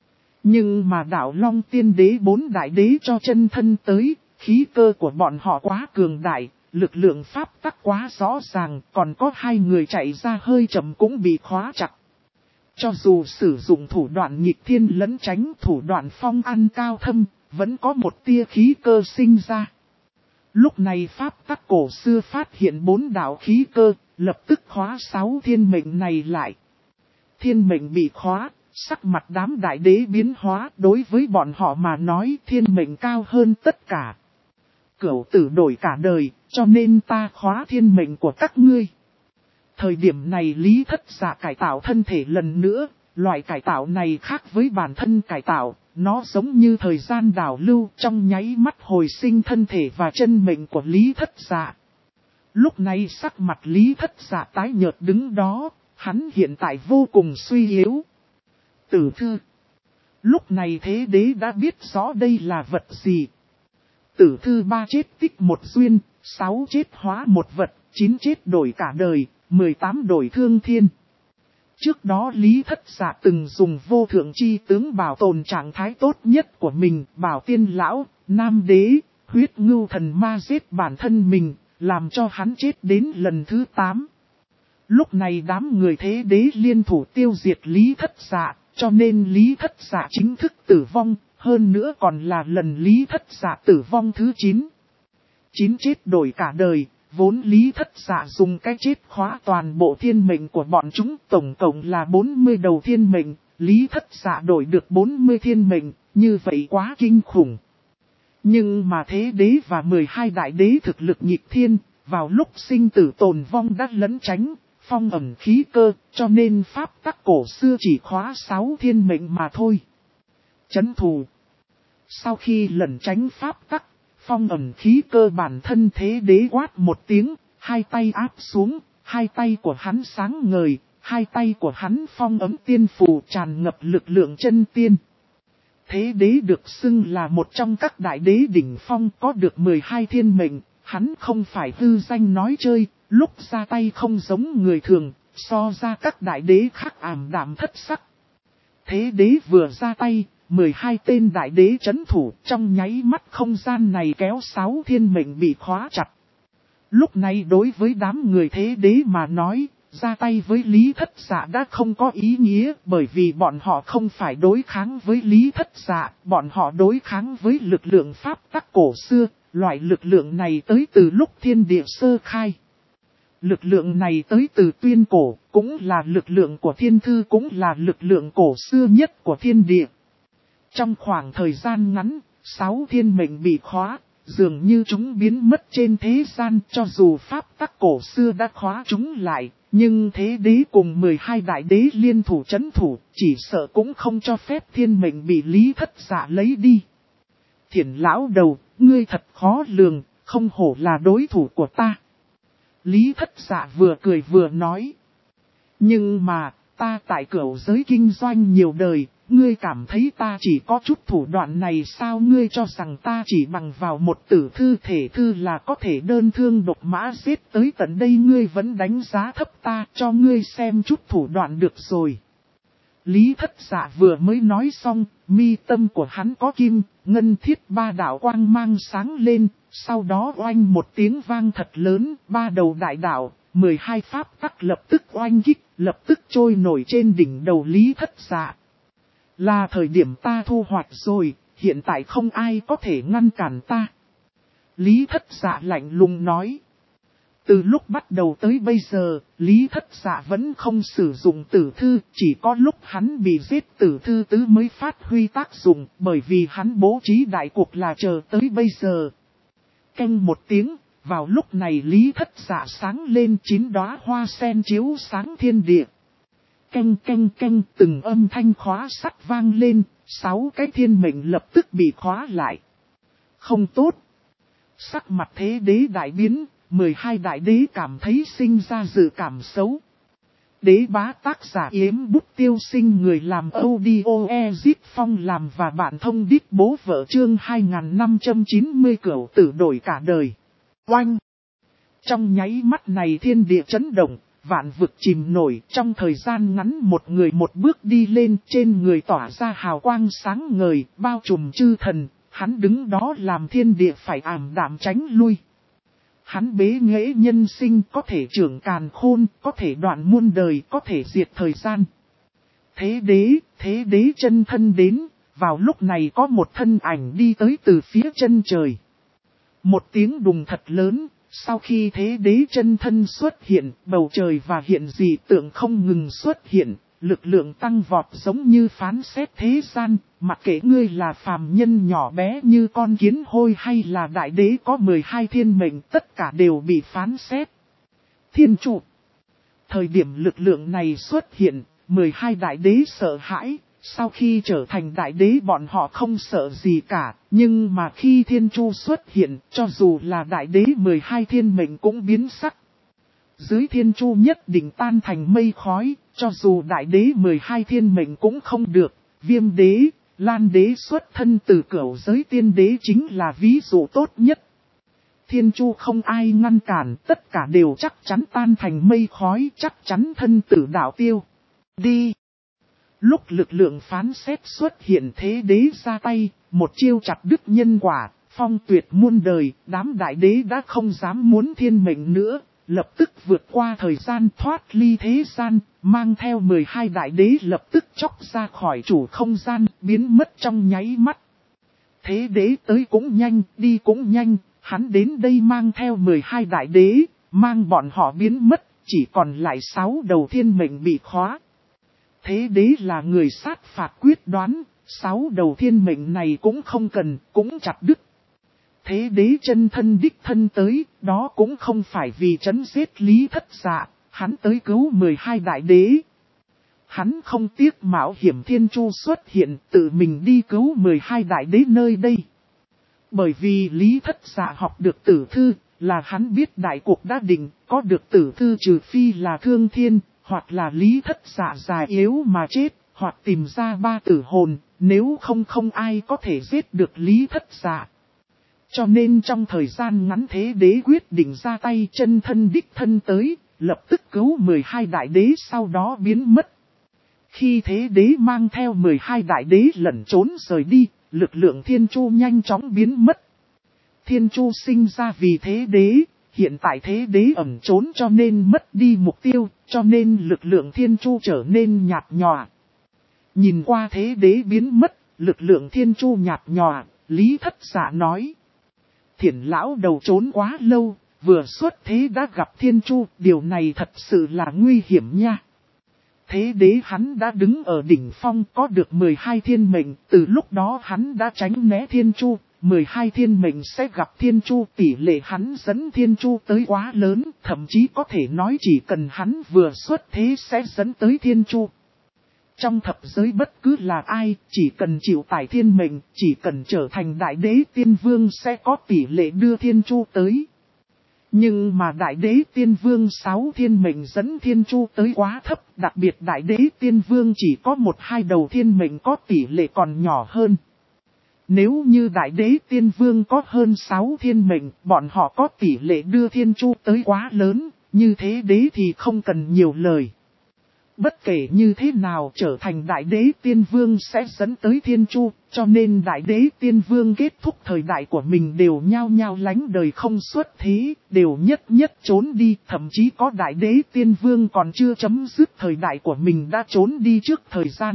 Nhưng mà đạo long tiên đế 4 đại đế cho chân thân tới, khí cơ của bọn họ quá cường đại, lực lượng pháp tắc quá rõ ràng, còn có hai người chạy ra hơi chậm cũng bị khóa chặt. Cho dù sử dụng thủ đoạn nghịch thiên lẫn tránh, thủ đoạn phong ăn cao thâm, vẫn có một tia khí cơ sinh ra. Lúc này pháp tắc cổ xưa phát hiện 4 đạo khí cơ, lập tức khóa 6 thiên mệnh này lại. Thiên mệnh bị khóa, sắc mặt đám đại đế biến hóa, đối với bọn họ mà nói thiên mệnh cao hơn tất cả. Cửu tử đổi cả đời, cho nên ta khóa thiên mệnh của các ngươi. Thời điểm này Lý Thất Dạ cải tạo thân thể lần nữa, loại cải tạo này khác với bản thân cải tạo, nó giống như thời gian đảo lưu trong nháy mắt hồi sinh thân thể và chân mệnh của Lý Thất Dạ. Lúc này sắc mặt Lý Thất Dạ tái nhợt đứng đó, hắn hiện tại vô cùng suy yếu. Tử thư. Lúc này thế đế đã biết rõ đây là vật gì. Tử thư 3 chết tích 1 duyên, 6 chết hóa 1 vật, 9 chết đổi cả đời, 18 đổi thương thiên. Trước đó Lý Thất Dạ từng dùng vô thượng chi tướng bảo tồn trạng thái tốt nhất của mình, bảo tiên lão, nam đế, huyết ngưu thần ma giết bản thân mình, làm cho hắn chết đến lần thứ 8. Lúc này đám người thế đế liên thủ tiêu diệt Lý Thất Dạ, cho nên Lý Thất Dạ chính thức tử vong, hơn nữa còn là lần Lý Thất Dạ tử vong thứ 9. 9 chết đổi cả đời, vốn Lý Thất Dạ dùng cái chết khóa toàn bộ thiên mệnh của bọn chúng, tổng cộng là 40 đầu thiên mệnh, Lý Thất Dạ đổi được 40 thiên mệnh, như vậy quá kinh khủng. Nhưng mà thế đế và 12 đại đế thực lực nghịch thiên, vào lúc sinh tử tồn vong đã lẫn tránh, phong ẩn khí cơ, cho nên pháp tắc cổ xưa chỉ khóa 6 thiên mệnh mà thôi. Chấn thù. Sau khi lẩn tránh pháp tắc, phong ẩn khí cơ bản thân thế đế quát một tiếng, hai tay áp xuống, hai tay của hắn sáng ngời, hai tay của hắn phong ấm tiên phù tràn ngập lực lượng chân tiên. Thế đế được xưng là một trong các đại đế đỉnh phong có được 12 thiên mệnh, hắn không phải hư danh nói chơi, lúc ra tay không giống người thường, so ra các đại đế khác ảm đạm thất sắc. Thế đế vừa ra tay, 12 tên đại đế chấn thủ, trong nháy mắt không gian này kéo 6 thiên mệnh bị khóa chặt. Lúc này đối với đám người thế đế mà nói, ra tay với Lý Thất Dạ đã không có ý nghĩa, bởi vì bọn họ không phải đối kháng với Lý Thất Dạ, bọn họ đối kháng với lực lượng pháp tắc cổ xưa, loại lực lượng này tới từ lúc thiên địa sơ khai. Lực lượng này tới từ tuyên cổ, cũng là lực lượng của thiên thư, cũng là lực lượng cổ xưa nhất của thiên địa. Trong khoảng thời gian ngắn, 6 thiên mệnh bị khóa, dường như chúng biến mất trên thế gian, cho dù pháp tắc cổ xưa đã khóa chúng lại, nhưng thế đế cùng 12 đại đế liên thủ chấn thủ, chỉ sợ cũng không cho phép thiên mệnh bị Lý Thất Dạ lấy đi. Thiển lão đầu, ngươi thật khó lường, không hổ là đối thủ của ta. Lý Thất Dạ vừa cười vừa nói. Nhưng mà, ta tại cửu giới kinh doanh nhiều đời, ngươi cảm thấy ta chỉ có chút thủ đoạn này sao? Ngươi cho rằng ta chỉ bằng vào một tử thư thể thư là có thể đơn thương độc mã giết tới tận đây? Ngươi vẫn đánh giá thấp ta, cho ngươi xem chút thủ đoạn được rồi. Lý Thất Dạ vừa mới nói xong, mi tâm của hắn có kim, ngân thiết 3 đạo quang mang sáng lên, sau đó oanh một tiếng vang thật lớn, 3 đầu đại đạo, 12 pháp tắc lập tức oanh kích, lập tức trôi nổi trên đỉnh đầu Lý Thất Dạ. Là thời điểm ta thu hoạch rồi, hiện tại không ai có thể ngăn cản ta. Lý Thất Dạ lạnh lùng nói. Từ lúc bắt đầu tới bây giờ, Lý Thất Dạ vẫn không sử dụng tử thư, chỉ có lúc hắn bị giết tử thư tứ mới phát huy tác dụng, bởi vì hắn bố trí đại cuộc là chờ tới bây giờ. Canh một tiếng, vào lúc này Lý Thất Dạ sáng lên 9 đóa hoa sen chiếu sáng thiên địa. Canh canh canh, từng âm thanh khóa sắt vang lên, 6 cái thiên mệnh lập tức bị khóa lại. Không tốt. Sắc mặt thế đế đại biến, 12 đại đế cảm thấy sinh ra dự cảm xấu. Đế bá tác giả Yếm Bút Tiêu Sinh, người làm audio Ezit Phong làm và bạn thông đít bố vợ, chương 2590 cửu tử đổi cả đời. Oanh! Trong nháy mắt này thiên địa chấn động, vạn vực chìm nổi, trong thời gian ngắn một người một bước đi lên, trên người tỏa ra hào quang sáng ngời, bao trùm chư thần, hắn đứng đó làm thiên địa phải ảm đạm tránh lui. Hắn bế nghệ nhân sinh, có thể trưởng càn khôn, có thể đoạn muôn đời, có thể diệt thời gian. Thế đế chân thân đến, vào lúc này có một thân ảnh đi tới từ phía chân trời. Một tiếng đùng thật lớn, sau khi thế đế chân thân xuất hiện, bầu trời và hiện dị tượng không ngừng xuất hiện, lực lượng tăng vọt giống như phán xét thế gian, mặc kệ ngươi là phàm nhân nhỏ bé như con kiến hôi hay là đại đế có 12 thiên mệnh, tất cả đều bị phán xét. Thiên trụ. Thời điểm lực lượng này xuất hiện, 12 đại đế sợ hãi, sau khi trở thành đại đế bọn họ không sợ gì cả, nhưng mà khi thiên chu xuất hiện, cho dù là đại đế 12 thiên mệnh cũng biến sắc. Dưới thiên chu nhất định tan thành mây khói, cho dù đại đế 12 thiên mệnh cũng không được, Viêm đế, Lan đế xuất thân từ cửu giới tiên đế chính là ví dụ tốt nhất. Thiên chu không ai ngăn cản, tất cả đều chắc chắn tan thành mây khói, chắc chắn thân tử đạo tiêu. Đi! Lúc lực lượng phán xét xuất hiện thế đế ra tay, một chiêu chặt đứt nhân quả, phong tuyệt muôn đời, đám đại đế đã không dám muốn thiên mệnh nữa, lập tức vượt qua thời gian thoát ly thế gian, mang theo 12 đại đế lập tức chóc ra khỏi chủ không gian, biến mất trong nháy mắt. Thế đế tới cũng nhanh, đi cũng nhanh, hắn đến đây mang theo 12 đại đế, mang bọn họ biến mất, chỉ còn lại 6 đầu thiên mệnh bị khóa. Thế đế là người sát phạt quyết đoán, 6 đầu thiên mệnh này cũng không cần, cũng chặt đứt. Thế đế chân thân đích thân tới, đó cũng không phải vì trấn giết Lý Thất Dạ, hắn tới cứu 12 đại đế. Hắn không tiếc mạo hiểm thiên chu xuất hiện, tự mình đi cứu 12 đại đế nơi đây. Bởi vì Lý Thất Dạ học được tử thư, là hắn biết đại cuộc đã định, có được tử thư trừ phi là thương thiên, hoặc là Lý Thất Dạ già yếu mà chết, hoặc tìm ra 3 tử hồn, nếu không ai có thể giết được Lý Thất Dạ. Cho nên trong thời gian ngắn thế đế quyết định ra tay chân thân đích thân tới, lập tức cứu 12 đại đế sau đó biến mất. Khi thế đế mang theo 12 đại đế lẩn trốn rời đi, lực lượng thiên chu nhanh chóng biến mất. Thiên chu sinh ra vì thế đế, hiện tại thế đế ẩn trốn cho nên mất đi mục tiêu, cho nên lực lượng thiên chu trở nên nhạt nhòa. Nhìn qua thế đế biến mất, lực lượng thiên chu nhạt nhòa, Lý Thất Dạ nói. Thiển lão đầu trốn quá lâu, vừa xuất thế đã gặp thiên chu, điều này thật sự là nguy hiểm nha. Thế đế hắn đã đứng ở đỉnh phong có được 12 thiên mệnh, từ lúc đó hắn đã tránh né thiên chu, 12 thiên mệnh sẽ gặp thiên chu, tỷ lệ hắn dẫn thiên chu tới quá lớn, thậm chí có thể nói chỉ cần hắn vừa xuất thế sẽ dẫn tới thiên chu. Trong thập giới bất cứ là ai, chỉ cần chịu tải thiên mệnh, chỉ cần trở thành đại đế tiên vương sẽ có tỷ lệ đưa thiên chu tới. Nhưng mà đại đế tiên vương 6 thiên mệnh dẫn thiên chu tới quá thấp, đặc biệt đại đế tiên vương chỉ có 1-2 đầu thiên mệnh có tỷ lệ còn nhỏ hơn. Nếu như đại đế tiên vương có hơn 6 thiên mệnh, bọn họ có tỷ lệ đưa thiên chu tới quá lớn, như thế đế thì không cần nhiều lời. Bất kể như thế nào trở thành đại đế tiên vương sẽ dẫn tới thiên chu, cho nên đại đế tiên vương kết thúc thời đại của mình đều nhao nhao lánh đời không xuất thế, đều nhất trốn đi, thậm chí có đại đế tiên vương còn chưa chấm dứt thời đại của mình đã trốn đi trước thời gian.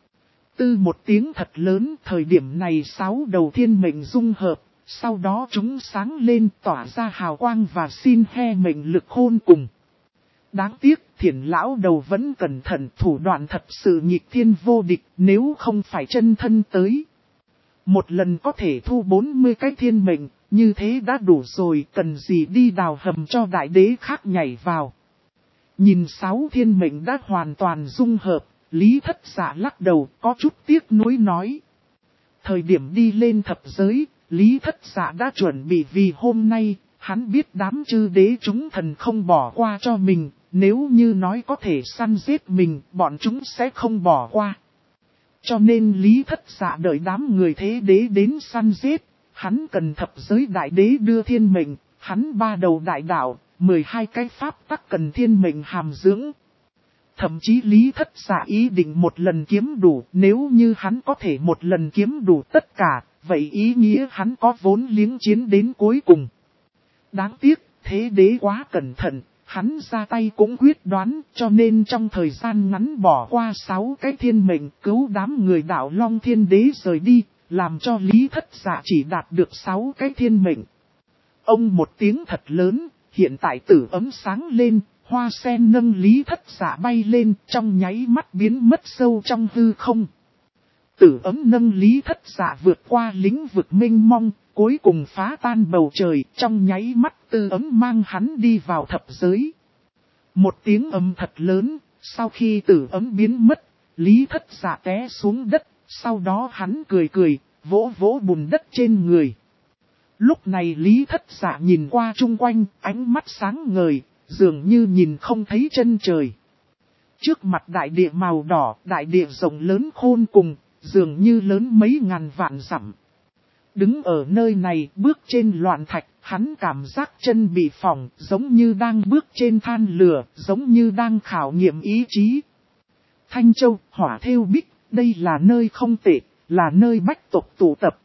Tư một tiếng thật lớn, thời điểm này 6 đầu thiên mệnh dung hợp, sau đó chúng sáng lên tỏa ra hào quang và xin he mệnh lực khôn cùng. Đáng tiếc, Thiển lão đầu vẫn cẩn thận, thủ đoạn thật sự nghịch thiên vô địch, nếu không phải chân thân tới. Một lần có thể thu 40 cái thiên mệnh, như thế đã đủ rồi, cần gì đi đào hầm cho đại đế khác nhảy vào. Nhìn 6 thiên mệnh đã hoàn toàn dung hợp, Lý Thất Dạ lắc đầu, có chút tiếc nuối nói. Thời điểm đi lên thập giới, Lý Thất Dạ đã chuẩn bị vì hôm nay, hắn biết đám chư đế chúng thần không bỏ qua cho mình, nếu như nói có thể săn giết mình, bọn chúng sẽ không bỏ qua. Cho nên Lý Thất Dạ đợi đám người thế đế đến săn giết, hắn cần thập giới đại đế đưa thiên mệnh, hắn 3 đầu đại đạo, 12 cái pháp tắc cần thiên mệnh hàm dưỡng. Thậm chí Lý Thất Dạ ý định một lần kiếm đủ, nếu như hắn có thể một lần kiếm đủ tất cả, vậy ý nghĩa hắn có vốn liếng chiến đến cuối cùng. Đáng tiếc, thế đế quá cẩn thận, hắn ra tay cũng quyết đoán, cho nên trong thời gian ngắn bỏ qua 6 cái thiên mệnh cứu đám người đạo Long Thiên Đế rời đi, làm cho Lý Thất Dạ chỉ đạt được 6 cái thiên mệnh. Ông một tiếng thật lớn, hiện tại tử ấm sáng lên, hoa sen nâng Lý Thất Dạ bay lên, trong nháy mắt biến mất sâu trong hư không. Tử ấm nâng Lý Thất Dạ vượt qua lĩnh vực mênh mông, cuối cùng phá tan bầu trời, trong nháy mắt tử ấm mang hắn đi vào thập giới. Một tiếng ầm thật lớn, sau khi tử ấm biến mất, Lý Thất Dạ té xuống đất, sau đó hắn cười cười, vỗ vỗ bùn đất trên người. Lúc này Lý Thất Dạ nhìn qua chung quanh, ánh mắt sáng ngời, dường như nhìn không thấy chân trời. Trước mặt đại địa màu đỏ, đại địa rộng lớn khôn cùng, dường như lớn mấy ngàn vạn dặm. Đứng ở nơi này, bước trên loạn thạch, hắn cảm giác chân bị phỏng, giống như đang bước trên than lửa, giống như đang khảo nghiệm ý chí. Thanh Châu, Hỏa Thêu Bích, đây là nơi không tệ, là nơi bách tộc tụ tập.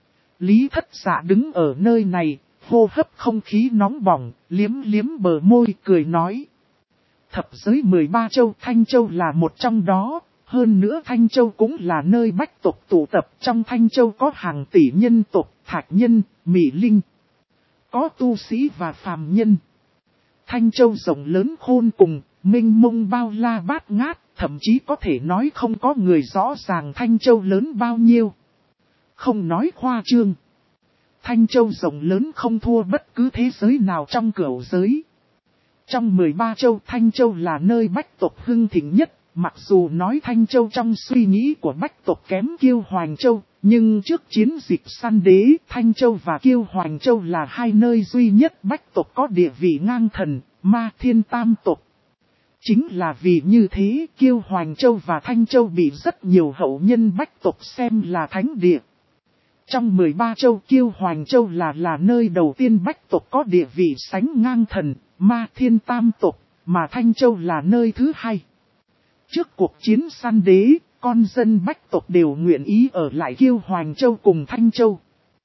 Lý Thất Dạ đứng ở nơi này, hô hấp không khí nóng bỏng, liếm liếm bờ môi cười nói. Thập giới 13 châu, Thanh Châu là một trong đó, hơn nữa Thanh Châu cũng là nơi bách tộc tụ tập. Trong Thanh Châu có hàng tỷ nhân tộc, thạch nhân, mỹ linh, có tu sĩ và phàm nhân. Thanh Châu rộng lớn khôn cùng, mênh mông bao la bát ngát, thậm chí có thể nói không có người rõ ràng Thanh Châu lớn bao nhiêu. Không nói khoa trương, Thanh Châu rộng lớn không thua bất cứ thế giới nào trong cửu giới. Trong 13 châu, Thanh Châu là nơi bách tộc hưng thịnh nhất, mặc dù nói Thanh Châu trong suy nghĩ của bách tộc kém Kiêu Hoành Châu, nhưng trước chiến dịch săn đế, Thanh Châu và Kiêu Hoành Châu là hai nơi duy nhất bách tộc có địa vị ngang thần, ma thiên tam tộc. Chính là vì như thế, Kiêu Hoành Châu và Thanh Châu bị rất nhiều hậu nhân bách tộc xem là thánh địa. Trong 13 châu, Kiêu Hoành Châu là nơi đầu tiên bách tộc có địa vị sánh ngang thần, ma thiên tam tộc, mà Thanh Châu là nơi thứ hai. Trước cuộc chiến săn đế, con dân bách tộc đều nguyện ý ở lại Kiêu Hoành Châu cùng Thanh Châu.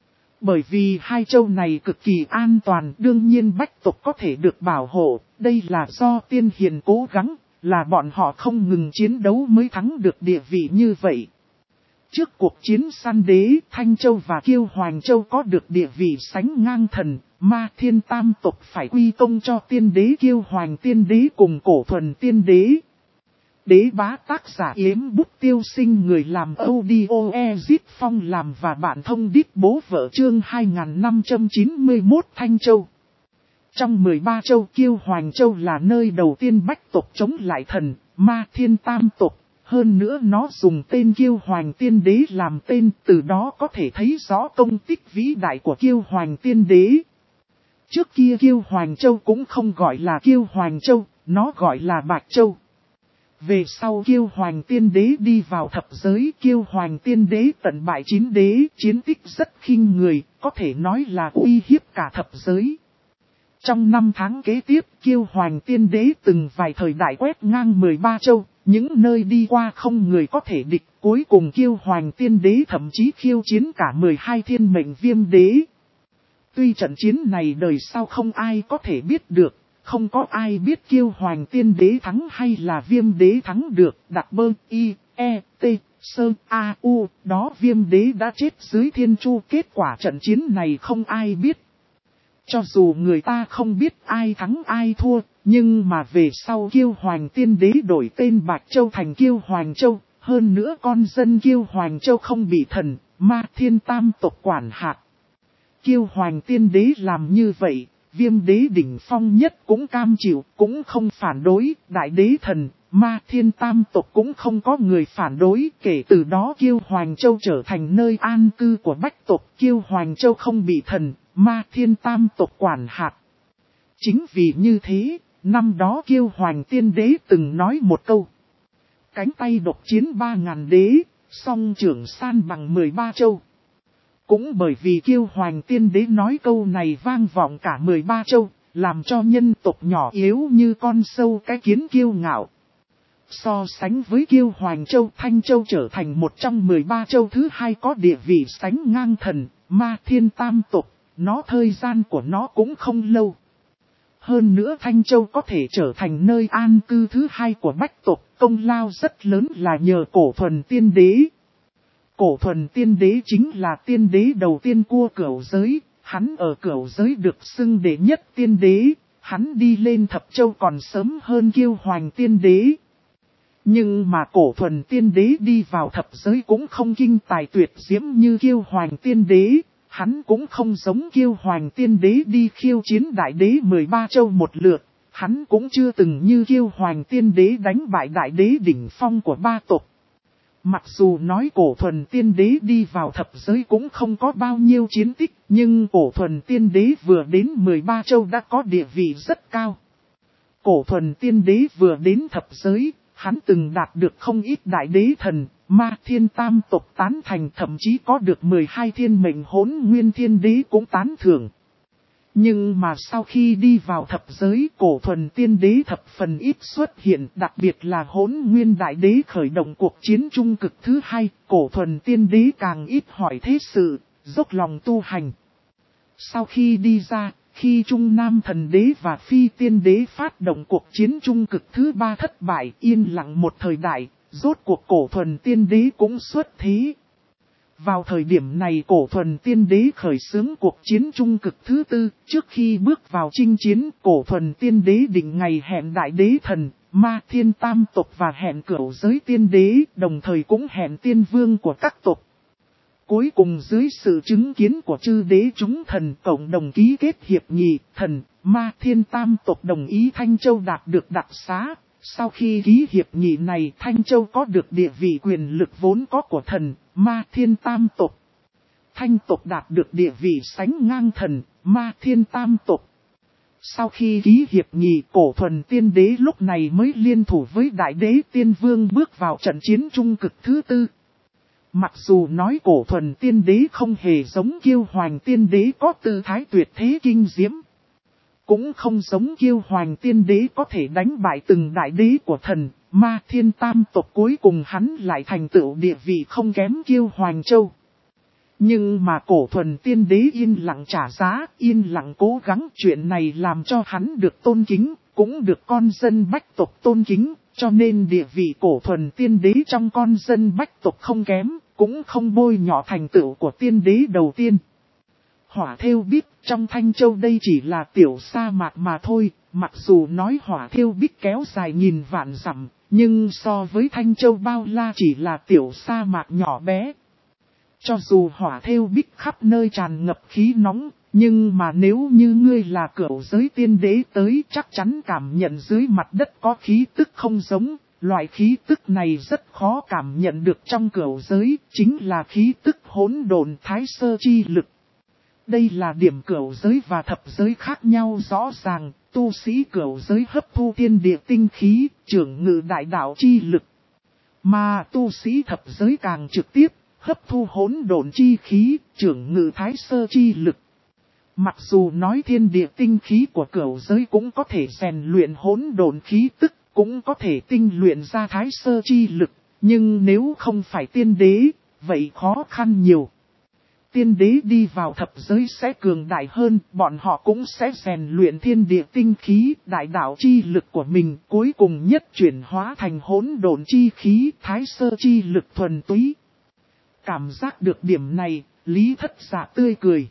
Bởi vì hai châu này cực kỳ an toàn, đương nhiên bách tộc có thể được bảo hộ, đây là do tiên hiền cố gắng, là bọn họ không ngừng chiến đấu mới thắng được địa vị như vậy. Trước cuộc chiến săn đế, Thanh Châu và Kiêu Hoành Châu có được địa vị sánh ngang thần, ma thiên tam tộc phải quy công cho tiên đế Kiêu Hoành tiên đế cùng Cổ Thuần tiên đế. Đế bá tác giả Yếm Bút Tiêu Sinh, người làm audio Ezit Phong làm và bạn thông đít bố vợ chương 2591 Thanh Châu. Trong 13 châu, Kiêu Hoành Châu là nơi đầu tiên bách tộc chống lại thần, ma thiên tam tộc. Hơn nữa nó dùng tên Kiêu Hoành Tiên Đế làm tên, từ đó có thể thấy rõ công tích vĩ đại của Kiêu Hoành Tiên Đế. Trước kia Kiêu Hoành Châu cũng không gọi là Kiêu Hoành Châu, nó gọi là Bạch Châu. Về sau Kiêu Hoành Tiên Đế đi vào thập giới, Kiêu Hoành Tiên Đế tận bại 9 đế, chiến tích rất khinh người, có thể nói là uy hiếp cả thập giới. Trong 5 tháng kế tiếp, Kiêu Hoành Tiên Đế từng vài thời đại quét ngang 13 châu. Những nơi đi qua không người có thể địch, cuối cùng Kiêu Hoành Tiên Đế thậm chí khiêu chiến cả 12 thiên mệnh viêm đế. Tuy trận chiến này đời sau không ai có thể biết được, không có ai biết Kiêu Hoành Tiên Đế thắng hay là viêm đế thắng được, đặc bơ y, e, t, sơ, a, u, đó viêm đế đã chết dưới thiên chu, kết quả trận chiến này không ai biết. Cho dù người ta không biết ai thắng ai thua, nhưng mà về sau Kiêu Hoành Tiên Đế đổi tên Bạch Châu thành Kiêu Hoành Châu, hơn nữa con dân Kiêu Hoành Châu không bị thần, ma thiên tam tộc quản hạt. Kiêu Hoành Tiên Đế làm như vậy, viêm đế đỉnh phong nhất cũng cam chịu, cũng không phản đối, đại đế thần, ma thiên tam tộc cũng không có người phản đối, kể từ đó Kiêu Hoành Châu trở thành nơi an cư của bách tộc, Kiêu Hoành Châu không bị thần, ma thiên tam tộc quản hạt. Chính vì như thế, năm đó Kiêu Hoành Tiên Đế từng nói một câu. Cánh tay độc chiến 3.000 đế, song trưởng san bằng 13 châu. Cũng bởi vì Kiêu Hoành Tiên Đế nói câu này vang vọng cả 13 châu, làm cho nhân tộc nhỏ yếu như con sâu cái kiến kiêu ngạo. So sánh với Kiêu Hoành Châu, Thanh Châu trở thành một trong 13 châu thứ hai có địa vị sánh ngang thần, ma thiên tam tộc, nó thời gian của nó cũng không lâu. Hơn nữa Thanh Châu có thể trở thành nơi an cư thứ hai của Bách tộc, công lao rất lớn là nhờ Cổ Thuần Tiên Đế. Cổ Thuần Tiên Đế chính là tiên đế đầu tiên của Cửu giới, hắn ở Cửu giới được xưng đệ nhất tiên đế, hắn đi lên Thập Châu còn sớm hơn Kiêu Hoành Tiên Đế. Nhưng mà Cổ Thuần Tiên Đế đi vào Thập giới cũng không kinh tài tuyệt diễm như Kiêu Hoành Tiên Đế, hắn cũng không giống Kiêu Hoành Tiên Đế đi khiêu chiến Đại Đế 13 châu một lượt, hắn cũng chưa từng như Kiêu Hoành Tiên Đế đánh bại Đại Đế đỉnh phong của ba tộc. Mặc dù nói Cổ Thuần Tiên Đế đi vào Thập giới cũng không có bao nhiêu chiến tích, nhưng Cổ Thuần Tiên Đế vừa đến 13 châu đã có địa vị rất cao. Cổ Thuần Tiên Đế vừa đến Thập giới, hắn từng đạt được không ít Đại Đế thần, Ma Thiên tam tộc tán thành, thậm chí có được 12 thiên mệnh Hỗn Nguyên Thiên Đế cũng tán thưởng. Nhưng mà sau khi đi vào Thập giới, Cổ Thuần Tiên Đế thập phần ít xuất hiện, đặc biệt là Hỗn Nguyên Đại Đế khởi động cuộc chiến trung cực thứ hai, Cổ Thuần Tiên Đế càng ít hỏi thế sự, dốc lòng tu hành. Sau khi đi ra, khi Trung Nam Thần Đế và Phi Tiên Đế phát động cuộc chiến trung cực thứ ba thất bại, yên lặng một thời đại, rốt cuộc Cổ Thuần Tiên Đế cũng xuất thế. Vào thời điểm này Cổ Thuần Tiên Đế khởi xướng cuộc chiến trung cực thứ tư, trước khi bước vào chinh chiến, Cổ Thuần Tiên Đế định ngày hẹn Đại Đế thần, Ma Thiên tam tộc và hẹn Cửu giới tiên đế, đồng thời cũng hẹn tiên vương của các tộc. Cuối cùng dưới sự chứng kiến của chư đế chúng thần cộng đồng ký kết hiệp nghị, thần, Ma Thiên tam tộc đồng ý Thanh Châu đạt được đặc xá. Sau khi ký hiệp nghị này, Thanh Châu có được địa vị quyền lực vốn có của thần, Ma Thiên tam tộc. Thanh tộc đạt được địa vị sánh ngang thần, Ma Thiên tam tộc. Sau khi ký hiệp nghị, Cổ Thuần Tiên Đế lúc này mới liên thủ với Đại Đế Tiên Vương bước vào trận chiến trung cực thứ tư. Mặc dù nói Cổ Thuần Tiên Đế không hề giống Kiêu Hoành Tiên Đế có tư thái tuyệt thế kinh diễm, cũng không giống Kiêu Hoành Tiên Đế có thể đánh bại từng đại đế của thần, Ma Thiên tam tộc, cuối cùng hắn lại thành tựu địa vị không kém Kiêu Hoành Châu. Nhưng mà Cổ Thuần Tiên Đế yên lặng trả giá, yên lặng cố gắng, chuyện này làm cho hắn được tôn kính, cũng được con dân Bách tộc tôn kính, cho nên địa vị Cổ Thuần Tiên Đế trong con dân Bách tộc không kém, cũng không bôi nhọ thành tựu của tiên đế đầu tiên. Hỏa Thêu Bích trong Thanh Châu đây chỉ là tiểu sa mạc mà thôi, mặc dù nói Hỏa Thêu Bích kéo dài nghìn vạn dặm, nhưng so với Thanh Châu bao la chỉ là tiểu sa mạc nhỏ bé. Cho dù Hỏa Thêu Bích khắp nơi tràn ngập khí nóng, nhưng mà nếu như ngươi là Cửu giới tiên đế tới, chắc chắn cảm nhận dưới mặt đất có khí tức không giống. Loại khí tức này rất khó cảm nhận được trong Cửu giới, chính là khí tức hỗn độn thái sơ chi lực. Đây là điểm Cửu giới và Thập giới khác nhau rõ ràng, tu sĩ Cửu giới hấp thu thiên địa tinh khí, trưởng ngự đại đạo chi lực. Mà tu sĩ Thập giới càng trực tiếp, hấp thu hỗn độn chi khí, trưởng ngự thái sơ chi lực. Mặc dù nói thiên địa tinh khí của Cửu giới cũng có thể rèn luyện hỗn độn khí tức, cũng có thể tinh luyện ra thái sơ chi lực, nhưng nếu không phải tiên đế, vậy khó khăn nhiều. Tiên đế đi vào Thập giới sẽ cường đại hơn, bọn họ cũng sẽ rèn luyện thiên địa tinh khí, đại đạo chi lực của mình, cuối cùng nhất chuyển hóa thành hỗn độn chi khí, thái sơ chi lực thuần túy. Cảm giác được điểm này, Lý Thất Dạ tươi cười.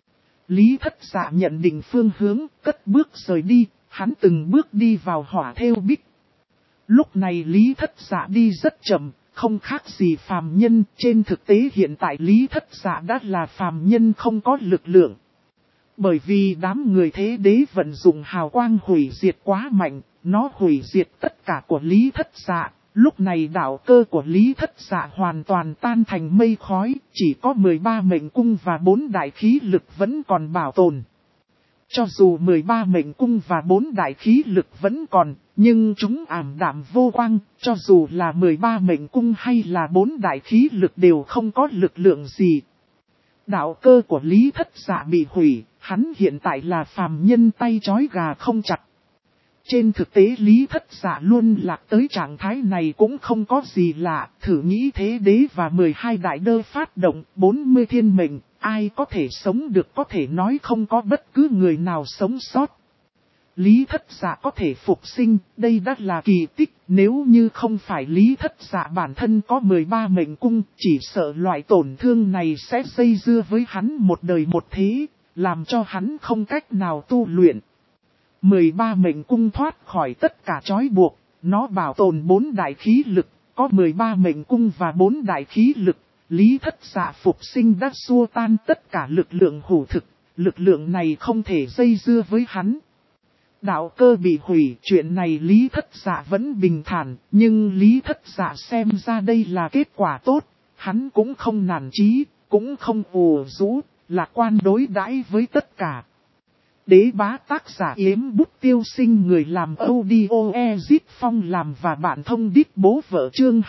Lý Thất Dạ nhận định phương hướng, cất bước rời đi, hắn từng bước đi vào Hỏa Thêu Bích. Lúc này Lý Thất Dạ đi rất chậm, không khác gì phàm nhân, trên thực tế hiện tại Lý Thất Dạ đã là phàm nhân không có lực lượng. Bởi vì đám người thế đế vận dụng hào quang hủy diệt quá mạnh, nó hủy diệt tất cả của Lý Thất Dạ. Lúc này đạo cơ của Lý Thất Dạ hoàn toàn tan thành mây khói, chỉ có 13 mệnh cung và 4 đại khí lực vẫn còn bảo tồn. Cho dù 13 mệnh cung và 4 đại khí lực vẫn còn, nhưng chúng ảm đạm vô quang, cho dù là 13 mệnh cung hay là 4 đại khí lực đều không có lực lượng gì. Đạo cơ của Lý Thất Dạ bị hủy, hắn hiện tại là phàm nhân tay trói gà không chặt. Trên thực tế Lý Thất Dạ luôn lạc tới trạng thái này cũng không có gì lạ, thử nghĩ thế đế và 12 đại đơ phát động 40 thiên mệnh, ai có thể sống được, có thể nói không có bất cứ người nào sống sót. Lý Thất Dạ có thể phục sinh, đây đã là kỳ tích. Nếu như không phải Lý Thất Dạ bản thân có 13 mệnh cung, chỉ sợ loại tổn thương này sẽ dây dưa với hắn một đời một thế, làm cho hắn không cách nào tu luyện. 13 mệnh cung thoát khỏi tất cả trói buộc, nó bảo tồn 4 đại khí lực, có 13 mệnh cung và 4 đại khí lực. Lý Thất Dạ phục sinh đã xua tan tất cả lực lượng hủ thực, lực lượng này không thể dây dưa với hắn. Đạo cơ bị hủy, chuyện này Lý Thất Dạ vẫn bình thản, nhưng Lý Thất Dạ xem ra đây là kết quả tốt, hắn cũng không nản chí, cũng không ù rũ, lạc quan đối đãi với tất cả. Đế bá tác giả Yếm Bút Tiêu Sinh, người làm audio Ezit Phong làm và bạn thông đít bố vợ chương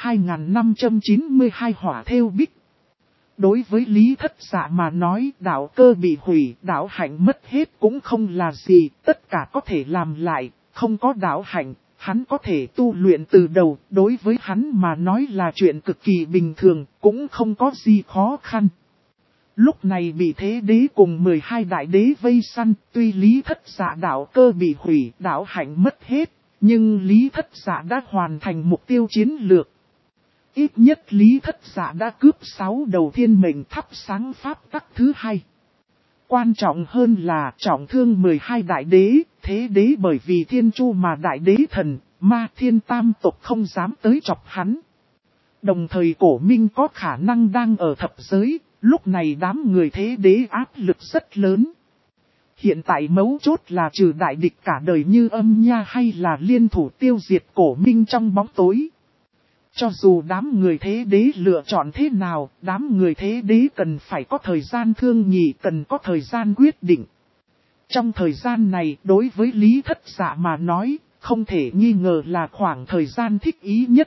2592 hỏa theo bích. Đối với Lý Thất Dạ mà nói, đạo cơ bị hủy, đạo hạnh mất hết cũng không là gì, tất cả có thể làm lại, không có đạo hạnh, hắn có thể tu luyện từ đầu, đối với hắn mà nói là chuyện cực kỳ bình thường, cũng không có gì khó khăn. Lúc này bị thế đế cùng 12 đại đế vây săn, tuy Lý Thất Dạ đạo cơ bị hủy, đạo hạnh mất hết, nhưng Lý Thất Dạ đã hoàn thành mục tiêu chiến lược. Ít nhất Lý Thất Dạ đã cướp 6 đầu thiên mệnh thắp sáng pháp tắc thứ 2. Quan trọng hơn là trọng thương 12 đại đế, thế đế bởi vì thiên chu mà đại đế thần, ma thiên tam tộc không dám tới chọc hắn. Đồng thời cổ minh có khả năng đang ở thập giới, lúc này đám người thế đế áp lực rất lớn. Hiện tại mấu chốt là trừ đại địch cả đời như Âm Nha hay là liên thủ tiêu diệt cổ minh trong bóng tối. Cho dù đám người thế đế lựa chọn thế nào, đám người thế đế cần phải có thời gian thương nghị, cần có thời gian quyết định. Trong thời gian này, đối với Lý Thất Dạ mà nói, không thể nghi ngờ là khoảng thời gian thích ý nhất.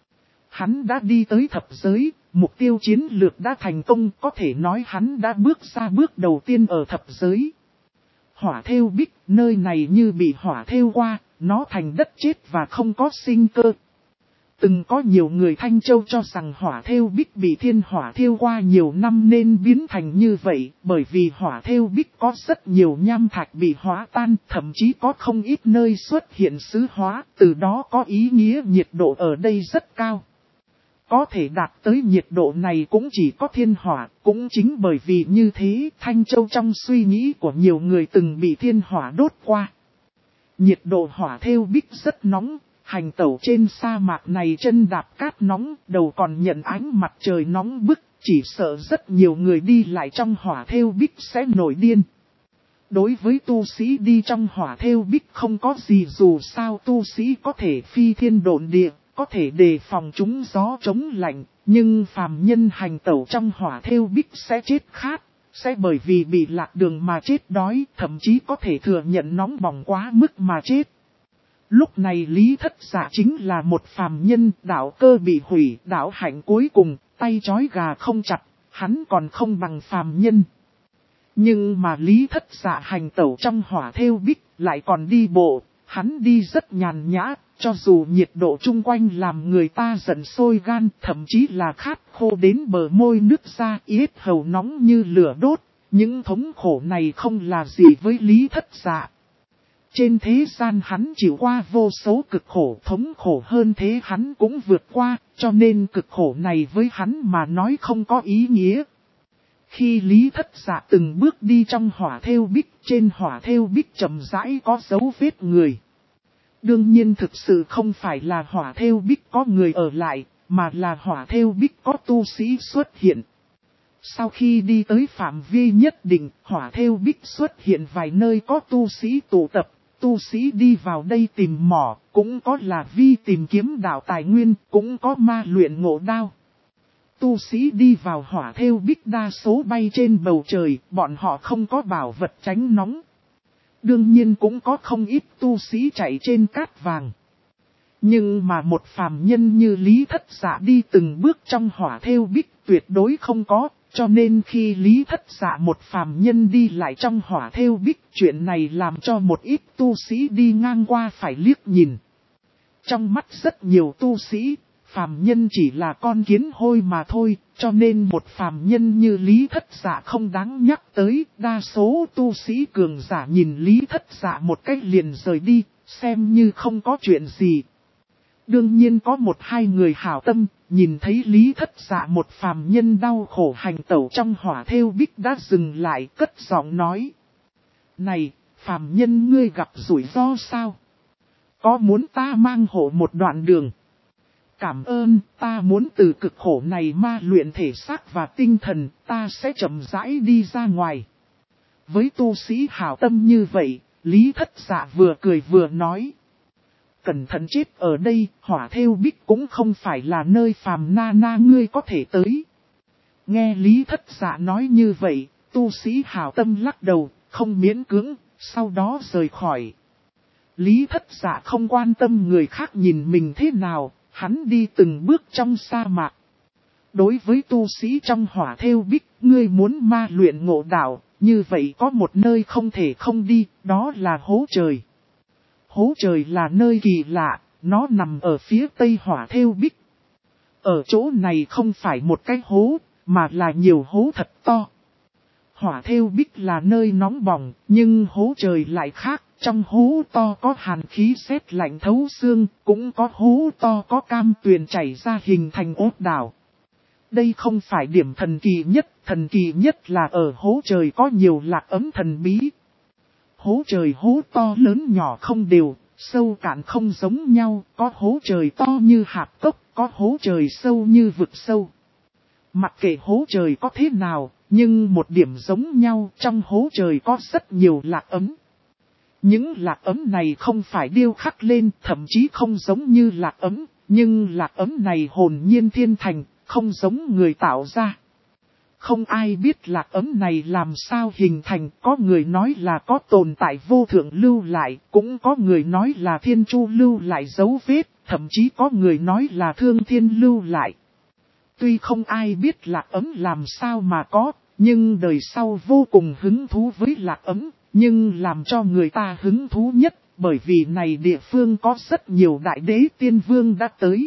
Hắn đã đi tới thập giới, mục tiêu chiến lược đã thành công, có thể nói hắn đã bước ra bước đầu tiên ở thập giới. Hỏa theo bích, nơi này như bị hỏa theo qua, nó thành đất chết và không có sinh cơ. Từng có nhiều người Thanh Châu cho rằng hỏa theo bích bị thiên hỏa theo qua nhiều năm nên biến thành như vậy, bởi vì hỏa theo bích có rất nhiều nham thạch bị hóa tan, thậm chí có không ít nơi xuất hiện xứ hóa, từ đó có ý nghĩa nhiệt độ ở đây rất cao. Có thể đạt tới nhiệt độ này cũng chỉ có thiên hỏa, cũng chính bởi vì như thế Thanh Châu trong suy nghĩ của nhiều người từng bị thiên hỏa đốt qua. Nhiệt độ hỏa theo bích rất nóng. Hành tẩu trên sa mạc này chân đạp cát nóng, đầu còn nhận ánh mặt trời nóng bức, chỉ sợ rất nhiều người đi lại trong hỏa theo bích sẽ nổi điên. Đối với tu sĩ đi trong hỏa theo bích không có gì, dù sao tu sĩ có thể phi thiên độn địa, có thể đề phòng trúng gió chống lạnh, nhưng phàm nhân hành tẩu trong hỏa theo bích sẽ chết khát, sẽ bởi vì bị lạc đường mà chết đói, thậm chí có thể thừa nhận nóng bỏng quá mức mà chết. Lúc này Lý Thất Dạ chính là một phàm nhân, đạo cơ bị hủy, đạo hạnh cuối cùng, tay trói gà không chặt, hắn còn không bằng phàm nhân. Nhưng mà Lý Thất Dạ hành tẩu trong hỏa theo bích, lại còn đi bộ, hắn đi rất nhàn nhã, cho dù nhiệt độ chung quanh làm người ta giận sôi gan, thậm chí là khát khô đến bờ môi nứt ra, yết hầu nóng như lửa đốt, những thống khổ này không là gì với Lý Thất Dạ. Trên thế gian hắn chịu qua vô số cực khổ, thống khổ hơn thế hắn cũng vượt qua, cho nên cực khổ này với hắn mà nói không có ý nghĩa. Khi Lý Thất Dạ từng bước đi trong hỏa theo bích, trên hỏa theo bích chậm rãi có dấu vết người. Đương nhiên thực sự không phải là hỏa theo bích có người ở lại, mà là hỏa theo bích có tu sĩ xuất hiện. Sau khi đi tới phạm vi nhất định, hỏa theo bích xuất hiện vài nơi có tu sĩ tụ tập. Tu sĩ đi vào đây tìm mỏ, cũng có là vi tìm kiếm đạo tài nguyên, cũng có ma luyện ngộ đao. Tu sĩ đi vào hỏa theo bích đa số bay trên bầu trời, bọn họ không có bảo vật tránh nóng. Đương nhiên cũng có không ít tu sĩ chạy trên cát vàng. Nhưng mà một phàm nhân như Lý Thất Dạ đi từng bước trong hỏa theo bích tuyệt đối không có. Cho nên khi Lý Thất Dạ một phàm nhân đi lại trong hỏa theo bích, chuyện này làm cho một ít tu sĩ đi ngang qua phải liếc nhìn. Trong mắt rất nhiều tu sĩ, phàm nhân chỉ là con kiến hôi mà thôi, cho nên một phàm nhân như Lý Thất Dạ không đáng nhắc tới. Đa số tu sĩ cường giả nhìn Lý Thất Dạ một cách liền rời đi, xem như không có chuyện gì. Đương nhiên có một hai người hảo tâm, nhìn thấy Lý Thất Dạ một phàm nhân đau khổ hành tẩu trong hỏa thêu bích đã dừng lại, cất giọng nói. Này, phàm nhân ngươi gặp rủi ro sao? Có muốn ta mang hộ một đoạn đường? Cảm ơn, ta muốn từ cực khổ này ma luyện thể xác và tinh thần, ta sẽ chậm rãi đi ra ngoài. Với tu sĩ hảo tâm như vậy, Lý Thất Dạ vừa cười vừa nói. Cẩn thận chết ở đây, hỏa thêu bích cũng không phải là nơi phàm na na ngươi có thể tới. Nghe Lý Thất Dạ nói như vậy, tu sĩ hảo tâm lắc đầu, không miễn cưỡng, sau đó rời khỏi. Lý Thất Dạ không quan tâm người khác nhìn mình thế nào, hắn đi từng bước trong sa mạc. Đối với tu sĩ trong hỏa thêu bích, ngươi muốn ma luyện ngộ đạo, như vậy có một nơi không thể không đi, đó là hố trời. Hố trời là nơi kỳ lạ, nó nằm ở phía tây hỏa thêu bích. Ở chỗ này không phải một cái hố, mà là nhiều hố thật to. Hỏa thêu bích là nơi nóng bỏng, nhưng hố trời lại khác. Trong hố to có hàn khí sét lạnh thấu xương, cũng có hố to có cam tuyền chảy ra hình thành ốt đảo. Đây không phải điểm thần kỳ nhất là ở hố trời có nhiều lạc ấm thần bí. Hố trời hố to lớn nhỏ không đều, sâu cạn không giống nhau, có hố trời to như hạp cốc, có hố trời sâu như vực sâu. Mặc kệ hố trời có thế nào, nhưng một điểm giống nhau, trong hố trời có rất nhiều lạc ấm. Những lạc ấm này không phải điêu khắc lên, thậm chí không giống như lạc ấm, nhưng lạc ấm này hồn nhiên thiên thành, không giống người tạo ra. Không ai biết lạc ấm này làm sao hình thành, có người nói là có tồn tại vô thượng lưu lại, cũng có người nói là thiên chu lưu lại dấu vết, thậm chí có người nói là thương thiên lưu lại. Tuy không ai biết lạc ấm làm sao mà có, nhưng đời sau vô cùng hứng thú với lạc ấm. Nhưng làm cho người ta hứng thú nhất, bởi vì này địa phương có rất nhiều đại đế tiên vương đã tới.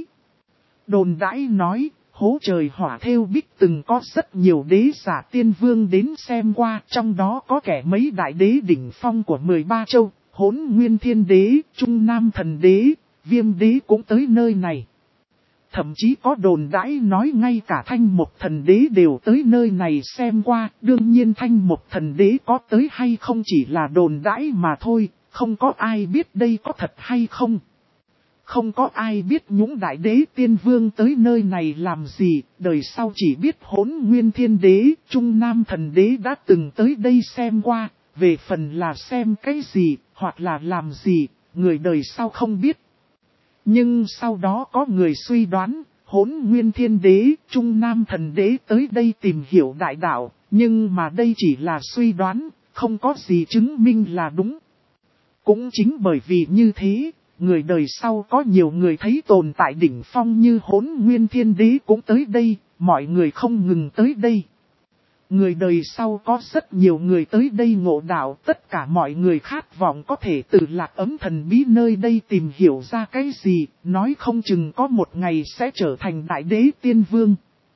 Đồn đãi nói, hố trời hỏa thêu bích từng có rất nhiều đế giả tiên vương đến xem qua, trong đó có kẻ mấy đại đế đỉnh phong của 13 châu, Hỗn Nguyên Thiên Đế, Trung Nam Thần Đế, Viêm Đế cũng tới nơi này. Thậm chí có đồn đãi nói ngay cả Thanh Mục Thần Đế đều tới nơi này xem qua, đương nhiên Thanh Mục Thần Đế có tới hay không chỉ là đồn đãi mà thôi, không có ai biết đây có thật hay không. Không có ai biết những đại đế tiên vương tới nơi này làm gì, đời sau chỉ biết Hỗn Nguyên Thiên Đế, Trung Nam Thần Đế đã từng tới đây xem qua, về phần là xem cái gì, hoặc là làm gì, người đời sau không biết. Nhưng sau đó có người suy đoán, Hỗn Nguyên Thiên Đế, Trung Nam Thần Đế tới đây tìm hiểu đại đạo, nhưng mà đây chỉ là suy đoán, không có gì chứng minh là đúng. Cũng chính bởi vì như thế, người đời sau có nhiều người thấy tồn tại đỉnh phong như Hỗn Nguyên Thiên Đế cũng tới đây, mọi người không ngừng tới đây. Người đời sau có rất nhiều người tới đây ngộ đạo, tất cả mọi người khát vọng có thể từ lạc ấm thần bí nơi đây tìm hiểu ra cái gì, nói không chừng có một ngày sẽ trở thành đại đế tiên vương.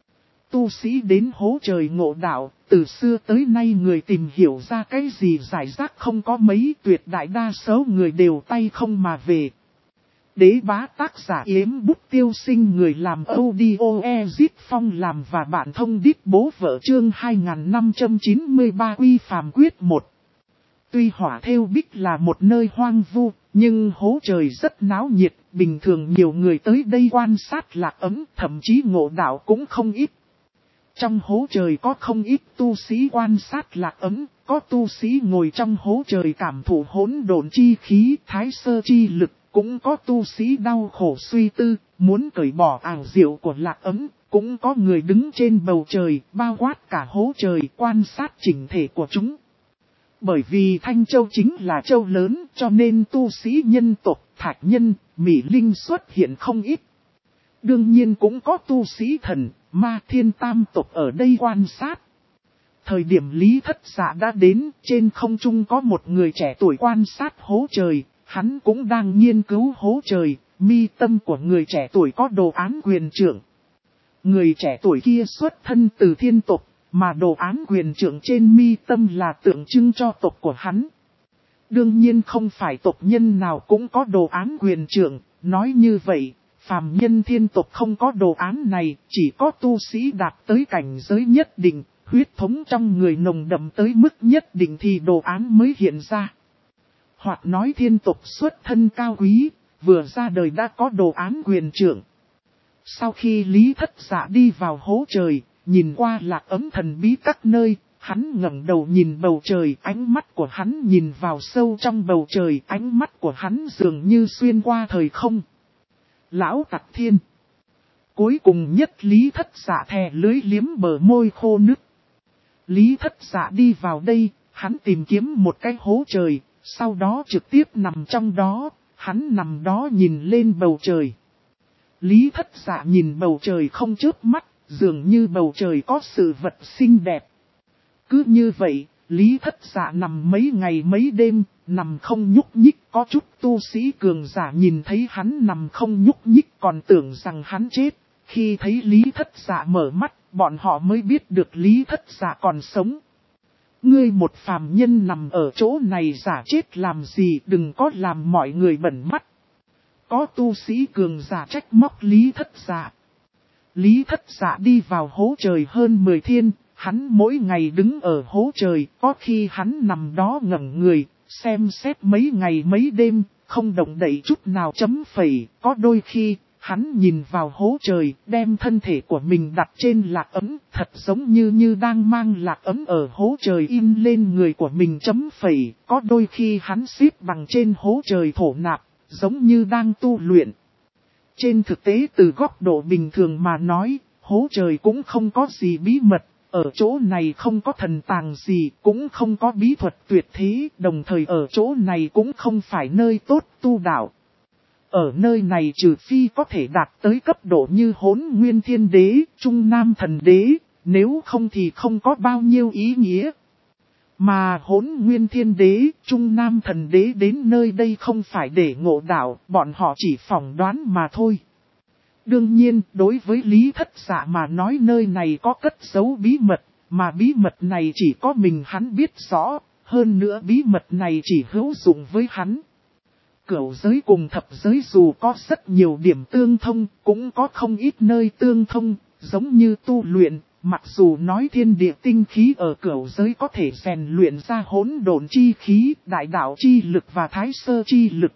Tu sĩ đến hố trời ngộ đạo, từ xưa tới nay người tìm hiểu ra cái gì giải rác không có mấy, tuyệt đại đa số người đều tay không mà về. Đế bá tác giả Yếm Bút Tiêu Sinh, người làm audio Ezit Phong làm và bạn thông đít bố vợ chương 2593 Quy Phàm Quyết 1. Tuy hỏa thêu bích là một nơi hoang vu, nhưng hố trời rất náo nhiệt, bình thường nhiều người tới đây quan sát lạc ấm, thậm chí ngộ đạo cũng không ít. Trong hố trời có không ít tu sĩ quan sát lạc ấm, có tu sĩ ngồi trong hố trời cảm thụ hỗn độn chi khí, thái sơ chi lực. Cũng có tu sĩ đau khổ suy tư, muốn cởi bỏ ảo diệu của lạc ấm, cũng có người đứng trên bầu trời, bao quát cả hố trời quan sát chỉnh thể của chúng. Bởi vì Thanh Châu chính là châu lớn, cho nên tu sĩ nhân tộc, thạch nhân, mỹ linh xuất hiện không ít. Đương nhiên cũng có tu sĩ thần, ma thiên tam tộc ở đây quan sát. Thời điểm Lý Thất Dạ đã đến, trên không trung có một người trẻ tuổi quan sát hố trời. Hắn cũng đang nghiên cứu hố trời, mi tâm của người trẻ tuổi có đồ án quyền trượng. Người trẻ tuổi kia xuất thân từ thiên tộc, mà đồ án quyền trượng trên mi tâm là tượng trưng cho tộc của hắn. Đương nhiên không phải tộc nhân nào cũng có đồ án quyền trượng, nói như vậy, phàm nhân thiên tộc không có đồ án này, chỉ có tu sĩ đạt tới cảnh giới nhất định, huyết thống trong người nồng đậm tới mức nhất định thì đồ án mới hiện ra. Hoặc nói thiên tộc xuất thân cao quý, vừa ra đời đã có đồ án quyền trượng. Sau khi Lý Thất Dạ đi vào hố trời, nhìn qua lạc ấm thần bí các nơi, hắn ngẩng đầu nhìn bầu trời, ánh mắt của hắn nhìn vào sâu trong bầu trời, ánh mắt của hắn dường như xuyên qua thời không. Lão Tặc Thiên. Cuối cùng nhất Lý Thất Dạ thè lưới liếm bờ môi khô nứt. Lý Thất Dạ đi vào đây, hắn tìm kiếm một cái hố trời, sau đó trực tiếp nằm trong đó, hắn nằm đó nhìn lên bầu trời. Lý Thất Dạ nhìn bầu trời không chớp mắt, dường như bầu trời có sự vật xinh đẹp. Cứ như vậy, Lý Thất Dạ nằm mấy ngày mấy đêm, nằm không nhúc nhích, có chút tu sĩ cường giả nhìn thấy hắn nằm không nhúc nhích còn tưởng rằng hắn chết. Khi thấy Lý Thất Dạ mở mắt, bọn họ mới biết được Lý Thất Dạ còn sống. Ngươi một phàm nhân nằm ở chỗ này giả chết làm gì, đừng có làm mọi người bẩn mắt. Có tu sĩ cường giả trách móc Lý Thất Dạ. Lý Thất Dạ đi vào hố trời hơn 10 thiên, hắn mỗi ngày đứng ở hố trời, có khi hắn nằm đó ngẩn người, xem xét mấy ngày mấy đêm, không động đậy chút nào chấm phẩy, có đôi khi, hắn nhìn vào hố trời, đem thân thể của mình đặt trên lạc ấm, thật giống như đang mang lạc ấm ở hố trời in lên người của mình chấm phẩy, có đôi khi hắn xếp bằng trên hố trời thổ nạp, giống như đang tu luyện. Trên thực tế từ góc độ bình thường mà nói, hố trời cũng không có gì bí mật, ở chỗ này không có thần tàng gì, cũng không có bí thuật tuyệt thế, đồng thời ở chỗ này cũng không phải nơi tốt tu đạo. Ở nơi này trừ phi có thể đạt tới cấp độ như Hỗn Nguyên Thiên Đế, Trung Nam Thần Đế, nếu không thì không có bao nhiêu ý nghĩa. Mà Hỗn Nguyên Thiên Đế, Trung Nam Thần Đế đến nơi đây không phải để ngộ đạo, bọn họ chỉ phỏng đoán mà thôi. Đương nhiên, đối với Lý Thất Dạ mà nói nơi này có cất giấu bí mật, mà bí mật này chỉ có mình hắn biết rõ, hơn nữa bí mật này chỉ hữu dụng với hắn. Cửu giới cùng thập giới dù có rất nhiều điểm tương thông, cũng có không ít nơi tương thông, giống như tu luyện, mặc dù nói thiên địa tinh khí ở cửu giới có thể rèn luyện ra hỗn độn chi khí, đại đạo chi lực và thái sơ chi lực.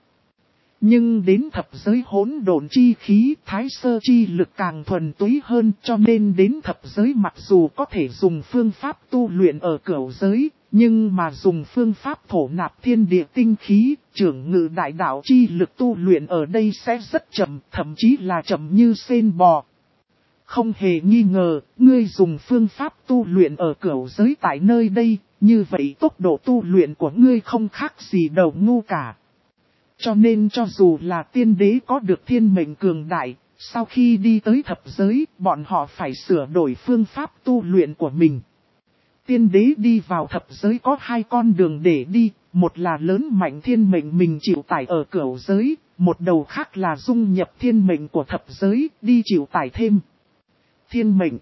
Nhưng đến thập giới hỗn độn chi khí, thái sơ chi lực càng thuần túy hơn, cho nên đến thập giới mặc dù có thể dùng phương pháp tu luyện ở cửu giới, nhưng mà dùng phương pháp thổ nạp thiên địa tinh khí, trưởng ngự đại đạo chi lực tu luyện ở đây sẽ rất chậm, thậm chí là chậm như sên bò. Không hề nghi ngờ, ngươi dùng phương pháp tu luyện ở cửu giới tại nơi đây, như vậy tốc độ tu luyện của ngươi không khác gì đầu ngu cả. Cho nên cho dù là tiên đế có được thiên mệnh cường đại, sau khi đi tới thập giới, bọn họ phải sửa đổi phương pháp tu luyện của mình. Tiên đế đi vào thập giới có hai con đường để đi, một là lớn mạnh thiên mệnh mình chịu tải ở cửu giới, một đầu khác là dung nhập thiên mệnh của thập giới, đi chịu tải thêm thiên mệnh.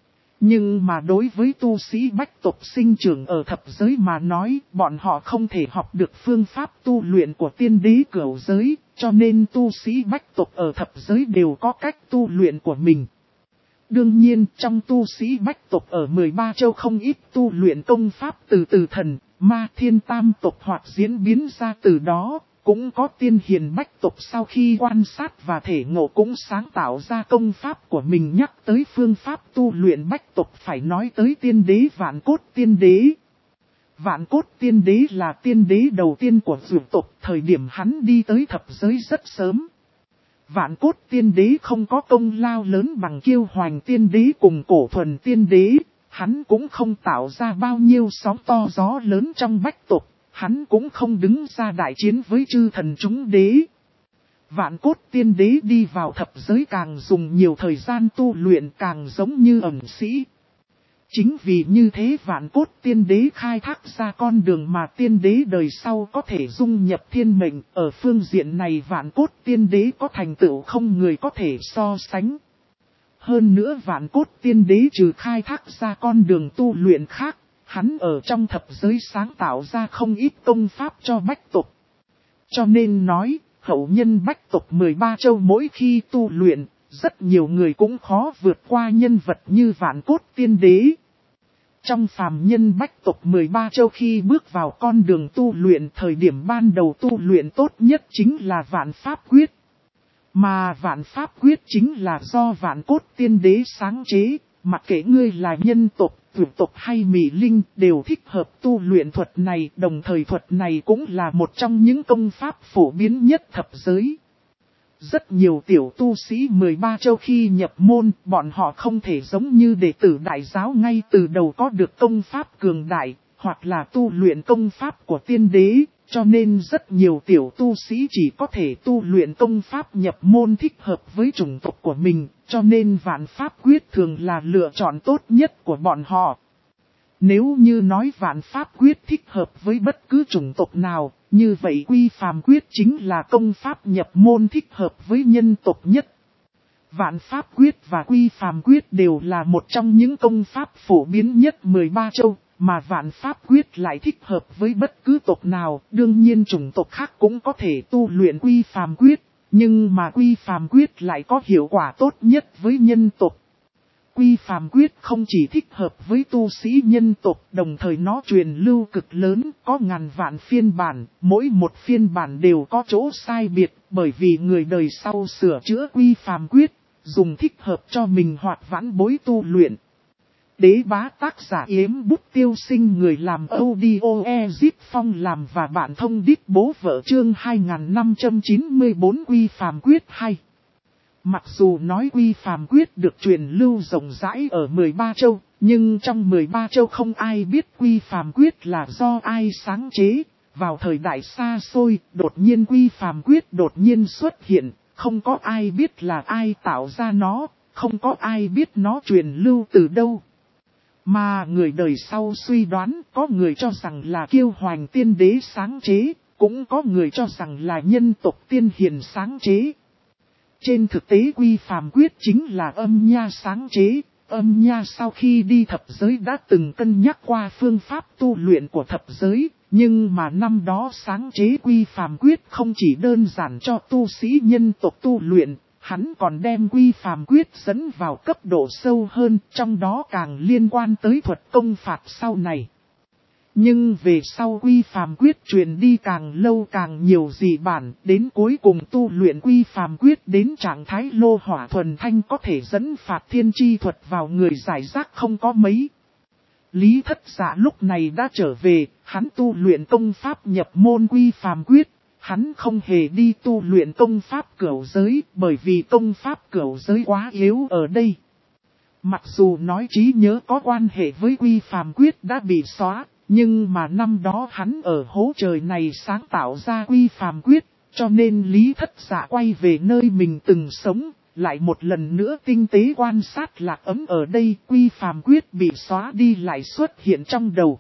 Nhưng mà đối với tu sĩ bách tộc sinh trưởng ở thập giới mà nói, bọn họ không thể học được phương pháp tu luyện của tiên đế cửu giới, cho nên tu sĩ bách tộc ở thập giới đều có cách tu luyện của mình. Đương nhiên, trong tu sĩ bách tộc ở 13 châu không ít tu luyện công pháp từ thần, ma thiên tam tộc hoặc diễn biến ra từ đó. Cũng có tiên hiền bách tộc sau khi quan sát và thể ngộ cũng sáng tạo ra công pháp của mình. Nhắc tới phương pháp tu luyện bách tộc phải nói tới tiên đế Vạn Cốt Tiên Đế. Vạn Cốt Tiên Đế là tiên đế đầu tiên của dược tộc, thời điểm hắn đi tới thập giới rất sớm. Vạn Cốt Tiên Đế không có công lao lớn bằng Kiêu Hoành Tiên Đế cùng Cổ Thuần Tiên Đế, hắn cũng không tạo ra bao nhiêu sóng to gió lớn trong bách tộc. Hắn cũng không đứng ra đại chiến với chư thần chúng đế. Vạn Cốt Tiên Đế đi vào thập giới càng dùng nhiều thời gian tu luyện càng giống như ẩn sĩ. Chính vì như thế vạn cốt tiên đế khai thác ra con đường mà tiên đế đời sau có thể dung nhập thiên mệnh. Ở phương diện này vạn cốt tiên đế có thành tựu không người có thể so sánh. Hơn nữa vạn cốt tiên đế trừ khai thác ra con đường tu luyện khác, hắn ở trong thập giới sáng tạo ra không ít công pháp cho bách tộc. Cho nên nói, hậu nhân bách tộc 13 châu mỗi khi tu luyện, rất nhiều người cũng khó vượt qua nhân vật như vạn cốt tiên đế. Trong phàm nhân bách tộc 13 châu khi bước vào con đường tu luyện, thời điểm ban đầu tu luyện tốt nhất chính là vạn pháp quyết. Mà vạn pháp quyết chính là do vạn cốt tiên đế sáng chế, mặc kệ ngươi là nhân tộc, vượt tộc hay mị linh đều thích hợp tu luyện thuật này, đồng thời thuật này cũng là một trong những công pháp phổ biến nhất thập giới. Rất nhiều tiểu tu sĩ 13 châu khi nhập môn, bọn họ không thể giống như đệ tử đại giáo ngay từ đầu có được công pháp cường đại, hoặc là tu luyện công pháp của tiên đế, cho nên rất nhiều tiểu tu sĩ chỉ có thể tu luyện công pháp nhập môn thích hợp với chủng tộc của mình, cho nên vạn pháp quyết thường là lựa chọn tốt nhất của bọn họ. Nếu như nói vạn pháp quyết thích hợp với bất cứ chủng tộc nào, như vậy quy phàm quyết chính là công pháp nhập môn thích hợp với nhân tộc nhất. Vạn pháp quyết và quy phàm quyết đều là một trong những công pháp phổ biến nhất 13 châu, mà vạn pháp quyết lại thích hợp với bất cứ tộc nào. Đương nhiên chủng tộc khác cũng có thể tu luyện quy phàm quyết, nhưng mà quy phàm quyết lại có hiệu quả tốt nhất với nhân tộc. Quy phàm quyết không chỉ thích hợp với tu sĩ nhân tộc, đồng thời nó truyền lưu cực lớn, có ngàn vạn phiên bản, mỗi một phiên bản đều có chỗ sai biệt, bởi vì người đời sau sửa chữa quy phàm quyết, dùng thích hợp cho mình hoặc vãn bối tu luyện. Đế bá tác giả Yếm Bút Tiêu Sinh, người làm audio Ezip Phong làm và bạn thông đít bố vợ chương 2594 quy phàm quyết 2. Mặc dù nói quy phàm quyết được truyền lưu rộng rãi ở 13 châu, nhưng trong 13 châu không ai biết quy phàm quyết là do ai sáng chế. Vào thời đại xa xôi, đột nhiên quy phàm quyết đột nhiên xuất hiện, không có ai biết là ai tạo ra nó, không có ai biết nó truyền lưu từ đâu. Mà người đời sau suy đoán, có người cho rằng là Kiêu Hoành tiên đế sáng chế, cũng có người cho rằng là nhân tộc tiên hiền sáng chế. Trên thực tế quy phàm quyết chính là Âm Nha sáng chế. Âm Nha sau khi đi thập giới đã từng cân nhắc qua phương pháp tu luyện của thập giới, nhưng mà năm đó sáng chế quy phàm quyết không chỉ đơn giản cho tu sĩ nhân tộc tu luyện, hắn còn đem quy phàm quyết dẫn vào cấp độ sâu hơn, trong đó càng liên quan tới thuật công phạt sau này. Nhưng về sau quy phàm quyết truyền đi càng lâu càng nhiều dị bản, đến cuối cùng tu luyện quy phàm quyết đến trạng thái lô hỏa thuần thanh có thể dẫn phạt thiên chi thuật vào người giải rác không có mấy. Lý Thất Dạ lúc này đã trở về, hắn tu luyện công pháp nhập môn quy phàm quyết, hắn không hề đi tu luyện công pháp cửu giới, bởi vì công pháp cửu giới quá yếu ở đây. Mặc dù nói trí nhớ có quan hệ với quy phàm quyết đã bị xóa, nhưng mà năm đó hắn ở hố trời này sáng tạo ra quy phàm quyết, cho nên Lý Thất Dạ quay về nơi mình từng sống, lại một lần nữa tinh tế quan sát Lạc Ấm ở đây, quy phàm quyết bị xóa đi lại xuất hiện trong đầu.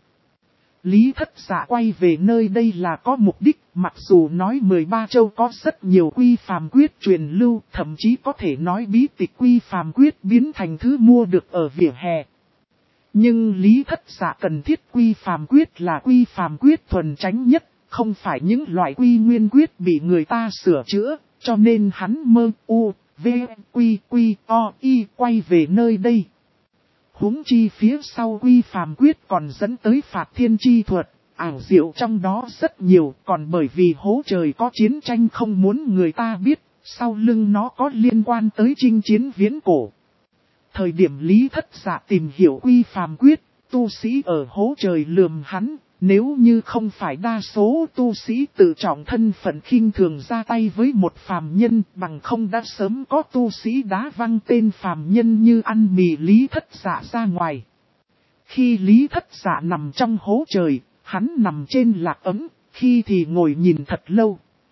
Lý Thất Dạ quay về nơi đây là có mục đích, mặc dù nói 13 châu có rất nhiều quy phàm quyết truyền lưu, thậm chí có thể nói bí tịch quy phàm quyết biến thành thứ mua được ở vỉa hè. Nhưng Lý Thất Dạ cần thiết quy phàm quyết là quy phàm quyết thuần chánh nhất, không phải những loại quy nguyên quyết bị người ta sửa chữa, cho nên hắn mơ u, v, quy, o, y quay về nơi đây. Huống chi phía sau quy phàm quyết còn dẫn tới phạt thiên chi thuật, ảo diệu trong đó rất nhiều, còn bởi vì hố trời có chiến tranh không muốn người ta biết, sau lưng nó có liên quan tới chinh chiến viễn cổ. Thời điểm Lý Thất Dạ tìm hiểu quy phàm quyết, tu sĩ ở hố trời lườm hắn, nếu như không phải đa số tu sĩ tự trọng thân phận khinh thường ra tay với một phàm nhân, bằng không đã sớm có tu sĩ đá văng tên phàm nhân như ăn mì Lý Thất Dạ ra ngoài. Khi Lý Thất Dạ nằm trong hố trời, hắn nằm trên Lạc Ấm, khi thì ngồi nhìn thật lâu.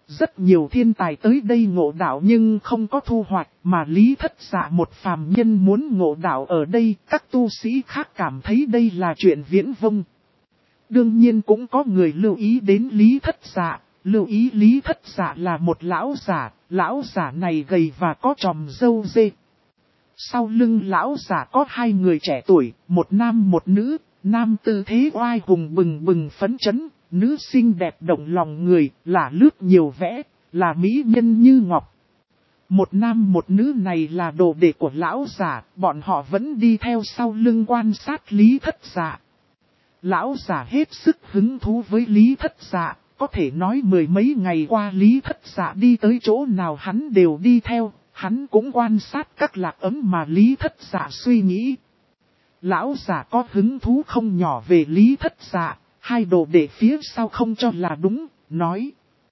Rất nhiều thiên tài tới đây ngộ đạo nhưng không có thu hoạch, mà Lý Thất Dạ một phàm nhân muốn ngộ đạo ở đây, các tu sĩ khác cảm thấy đây là chuyện viễn vông. Đương nhiên cũng có người lưu ý đến Lý Thất Dạ, lưu ý Lý Thất Dạ là một lão giả này gầy và có tròm râu dê. Sau lưng lão giả có hai người trẻ tuổi, một nam một nữ, nam tư thế oai hùng bừng bừng phấn chấn, nữ xinh đẹp động lòng người, là lướt nhiều vẽ, là mỹ nhân như ngọc. Một nam một nữ này là đồ đệ của lão giả, bọn họ vẫn đi theo sau lưng quan sát Lý Thất Dạ. Lão giả hết sức hứng thú với Lý Thất Dạ, có thể nói mười mấy ngày qua Lý Thất Dạ đi tới chỗ nào hắn đều đi theo, hắn cũng quan sát các lạc ấm mà Lý Thất Dạ suy nghĩ. Lão giả có hứng thú không nhỏ về Lý Thất Dạ, hai đồ đệ phía sau không cho là đúng, nói.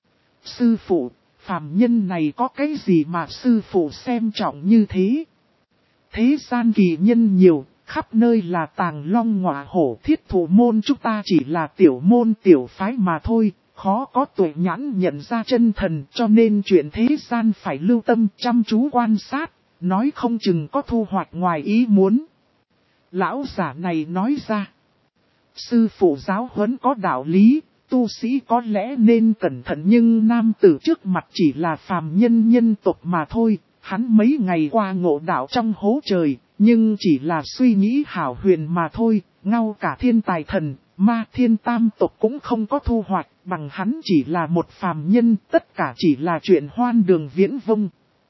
Sư phụ, phàm nhân này có cái gì mà sư phụ xem trọng như thế? Thế gian kỳ nhân nhiều, khắp nơi là tàng long ngọa hổ, thiết thủ môn chúng ta chỉ là tiểu môn tiểu phái mà thôi, khó có tuệ nhãn nhận ra chân thần, cho nên chuyện thế gian phải lưu tâm chăm chú quan sát, nói không chừng có thu hoạch ngoài ý muốn. Lão giả này nói ra, sư phụ giáo huấn có đạo lý, tu sĩ có lẽ nên cẩn thận, nhưng nam tử trước mặt chỉ là phàm nhân nhân tộc mà thôi, hắn mấy ngày qua ngộ đạo trong hố trời, nhưng chỉ là suy nghĩ hảo huyền mà thôi, ngao cả thiên tài thần, ma thiên tam tộc cũng không có thu hoạch, bằng hắn chỉ là một phàm nhân, tất cả chỉ là chuyện hoan đường viễn vông.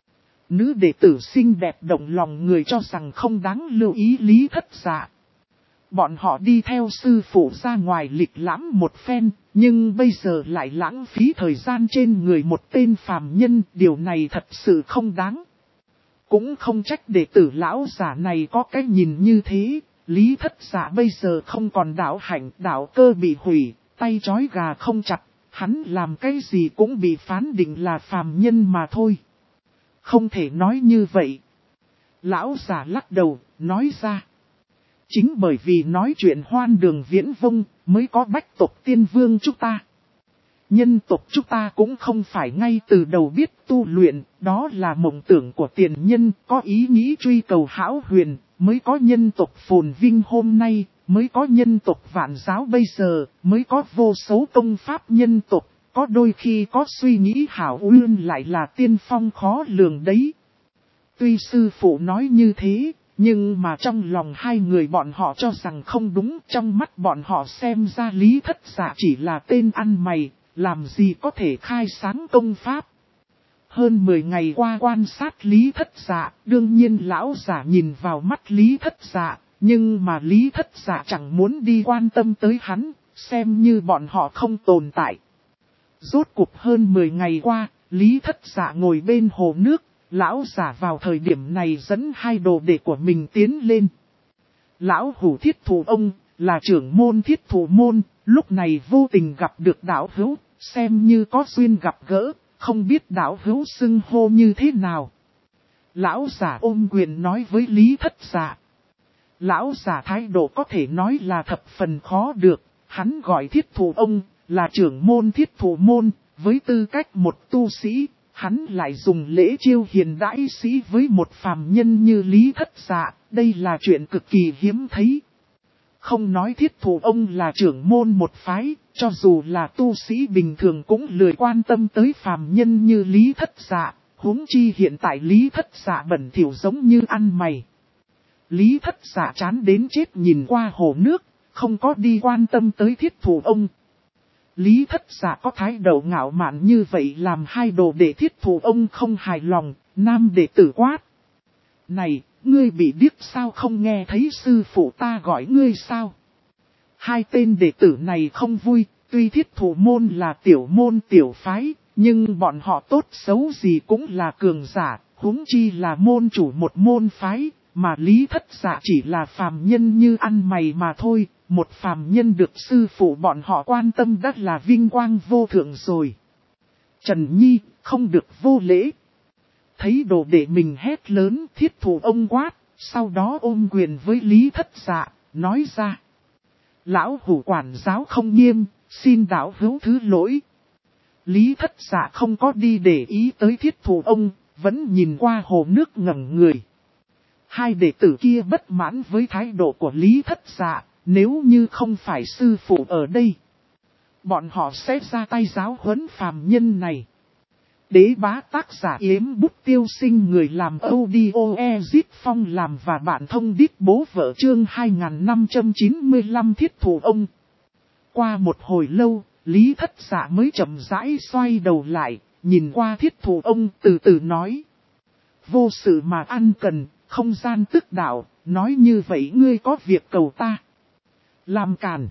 Nữ đệ tử xinh đẹp động lòng người cho rằng không đáng lưu ý Lý Thất Dạ. Bọn họ đi theo sư phụ ra ngoài lịch lãm một phen, nhưng bây giờ lại lãng phí thời gian trên người một tên phàm nhân, điều này thật sự không đáng. Cũng không trách đệ tử lão giả này có cái nhìn như thế, Lý Thất Dạ bây giờ không còn đạo hạnh, đạo cơ bị hủy, tay trói gà không chặt, hắn làm cái gì cũng bị phán định là phàm nhân mà thôi. Không thể nói như vậy. Lão giả lắc đầu, nói ra. Chính bởi vì nói chuyện hoan đường viễn vông, mới có bách tộc tiên vương chúng ta. Nhân tộc chúng ta cũng không phải ngay từ đầu biết tu luyện, đó là mộng tưởng của tiền nhân, có ý nghĩ truy cầu hão huyền, mới có nhân tộc phồn vinh hôm nay, mới có nhân tộc vạn giáo bây giờ, mới có vô số công pháp nhân tộc, có đôi khi có suy nghĩ hảo uyên lại là tiên phong khó lường đấy. Tuy sư phụ nói như thế, nhưng mà trong lòng hai người bọn họ cho rằng không đúng, trong mắt bọn họ xem ra Lý Thất Dạ chỉ là tên ăn mày, làm gì có thể khai sáng công pháp. Hơn 10 ngày qua quan sát Lý Thất Dạ, đương nhiên lão giả nhìn vào mắt Lý Thất Dạ, nhưng mà Lý Thất Dạ chẳng muốn đi quan tâm tới hắn, xem như bọn họ không tồn tại. Rốt cuộc hơn 10 ngày qua, Lý Thất Dạ ngồi bên hồ nước, lão giả vào thời điểm này dẫn hai đồ đệ của mình tiến lên. Lão hủ Thiết Thủ ông, là trưởng môn Thiết Thủ môn, lúc này vô tình gặp được đạo hữu, xem như có duyên gặp gỡ, không biết đạo hữu xưng hô như thế nào. Lão giả ôm quyền nói với Lý Thất Dạ. Lão giả thái độ có thể nói là thập phần khó được, hắn gọi Thiết Thủ ông, là trưởng môn Thiết Thủ môn, với tư cách một tu sĩ, hắn lại dùng lễ chiêu hiền đãi sĩ với một phàm nhân như Lý Thất Dạ, đây là chuyện cực kỳ hiếm thấy. Không nói Thiết Thủ ông là trưởng môn một phái, cho dù là tu sĩ bình thường cũng lười quan tâm tới phàm nhân như Lý Thất Dạ, huống chi hiện tại Lý Thất Dạ bẩn thỉu giống như ăn mày. Lý Thất Dạ chán đến chết nhìn qua hồ nước, không có đi quan tâm tới Thiết Thủ ông. Lý Thất Dạ có thái độ ngạo mạn như vậy làm hai đồ đệ Thiết Thủ ông không hài lòng, nam đệ tử quát. Này, ngươi bị điếc sao không nghe thấy sư phụ ta gọi ngươi sao? Hai tên đệ tử này không vui, tuy Thiết Thủ môn là tiểu môn tiểu phái, nhưng bọn họ tốt xấu gì cũng là cường giả, huống chi là môn chủ một môn phái, mà Lý Thất Dạ chỉ là phàm nhân như ăn mày mà thôi, một phàm nhân được sư phụ bọn họ quan tâm đã là vinh quang vô thượng rồi. Trần Nhi, không được vô lễ. Thấy đồ đệ mình hét lớn, Thiết Thủ ông quát, sau đó ôm quyền với Lý Thất Dạ, nói ra. Lão hủ quản giáo không nghiêm, xin đạo hữu thứ lỗi. Lý Thất Dạ không có đi để ý tới Thiết Thủ ông, vẫn nhìn qua hồ nước ngẩn người. Hai đệ tử kia bất mãn với thái độ của Lý Thất Dạ, nếu như không phải sư phụ ở đây, bọn họ sẽ ra tay giáo huấn phàm nhân này. Đế bá tác giả Yếm Bút Tiêu Sinh, người làm audio Ezit Phong làm và bạn thông đít bố vợ, chương 2595 Thiết Thủ ông. Qua một hồi lâu, Lý Thất Dạ mới chậm rãi xoay đầu lại, nhìn qua Thiết Thủ ông từ từ nói. Vô sự mà ăn cần, không gian tức đạo, nói như vậy ngươi có việc cầu ta. Làm càn.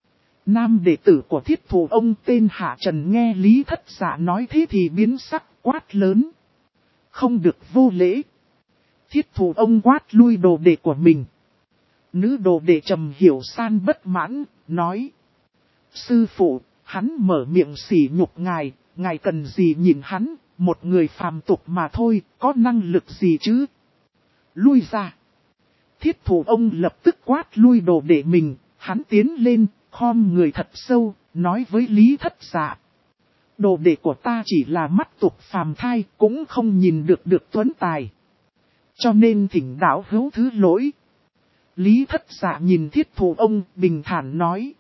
Nam đệ tử của Thiết Thủ ông tên Hạ Trần nghe Lý Thất Dạ nói thế thì biến sắc, quát lớn. Không được vô lễ. Thiết Thủ ông quát lui đồ đệ của mình. Nữ đồ đệ Trầm Hiểu San bất mãn, nói. Sư phụ, hắn mở miệng sỉ nhục ngài, ngài cần gì nhìn hắn, một người phàm tục mà thôi, có năng lực gì chứ? Lui ra. Thiết Thủ ông lập tức quát lui đồ đệ mình, hắn tiến lên, khom người thật sâu, nói với Lý Thất Dạ. Đồ đệ của ta chỉ là mắt tục phàm thai, cũng không nhìn được tuấn tài. Cho nên thỉnh đạo hữu thứ lỗi. Lý Thất Dạ nhìn Thiết Thủ ông, bình thản nói.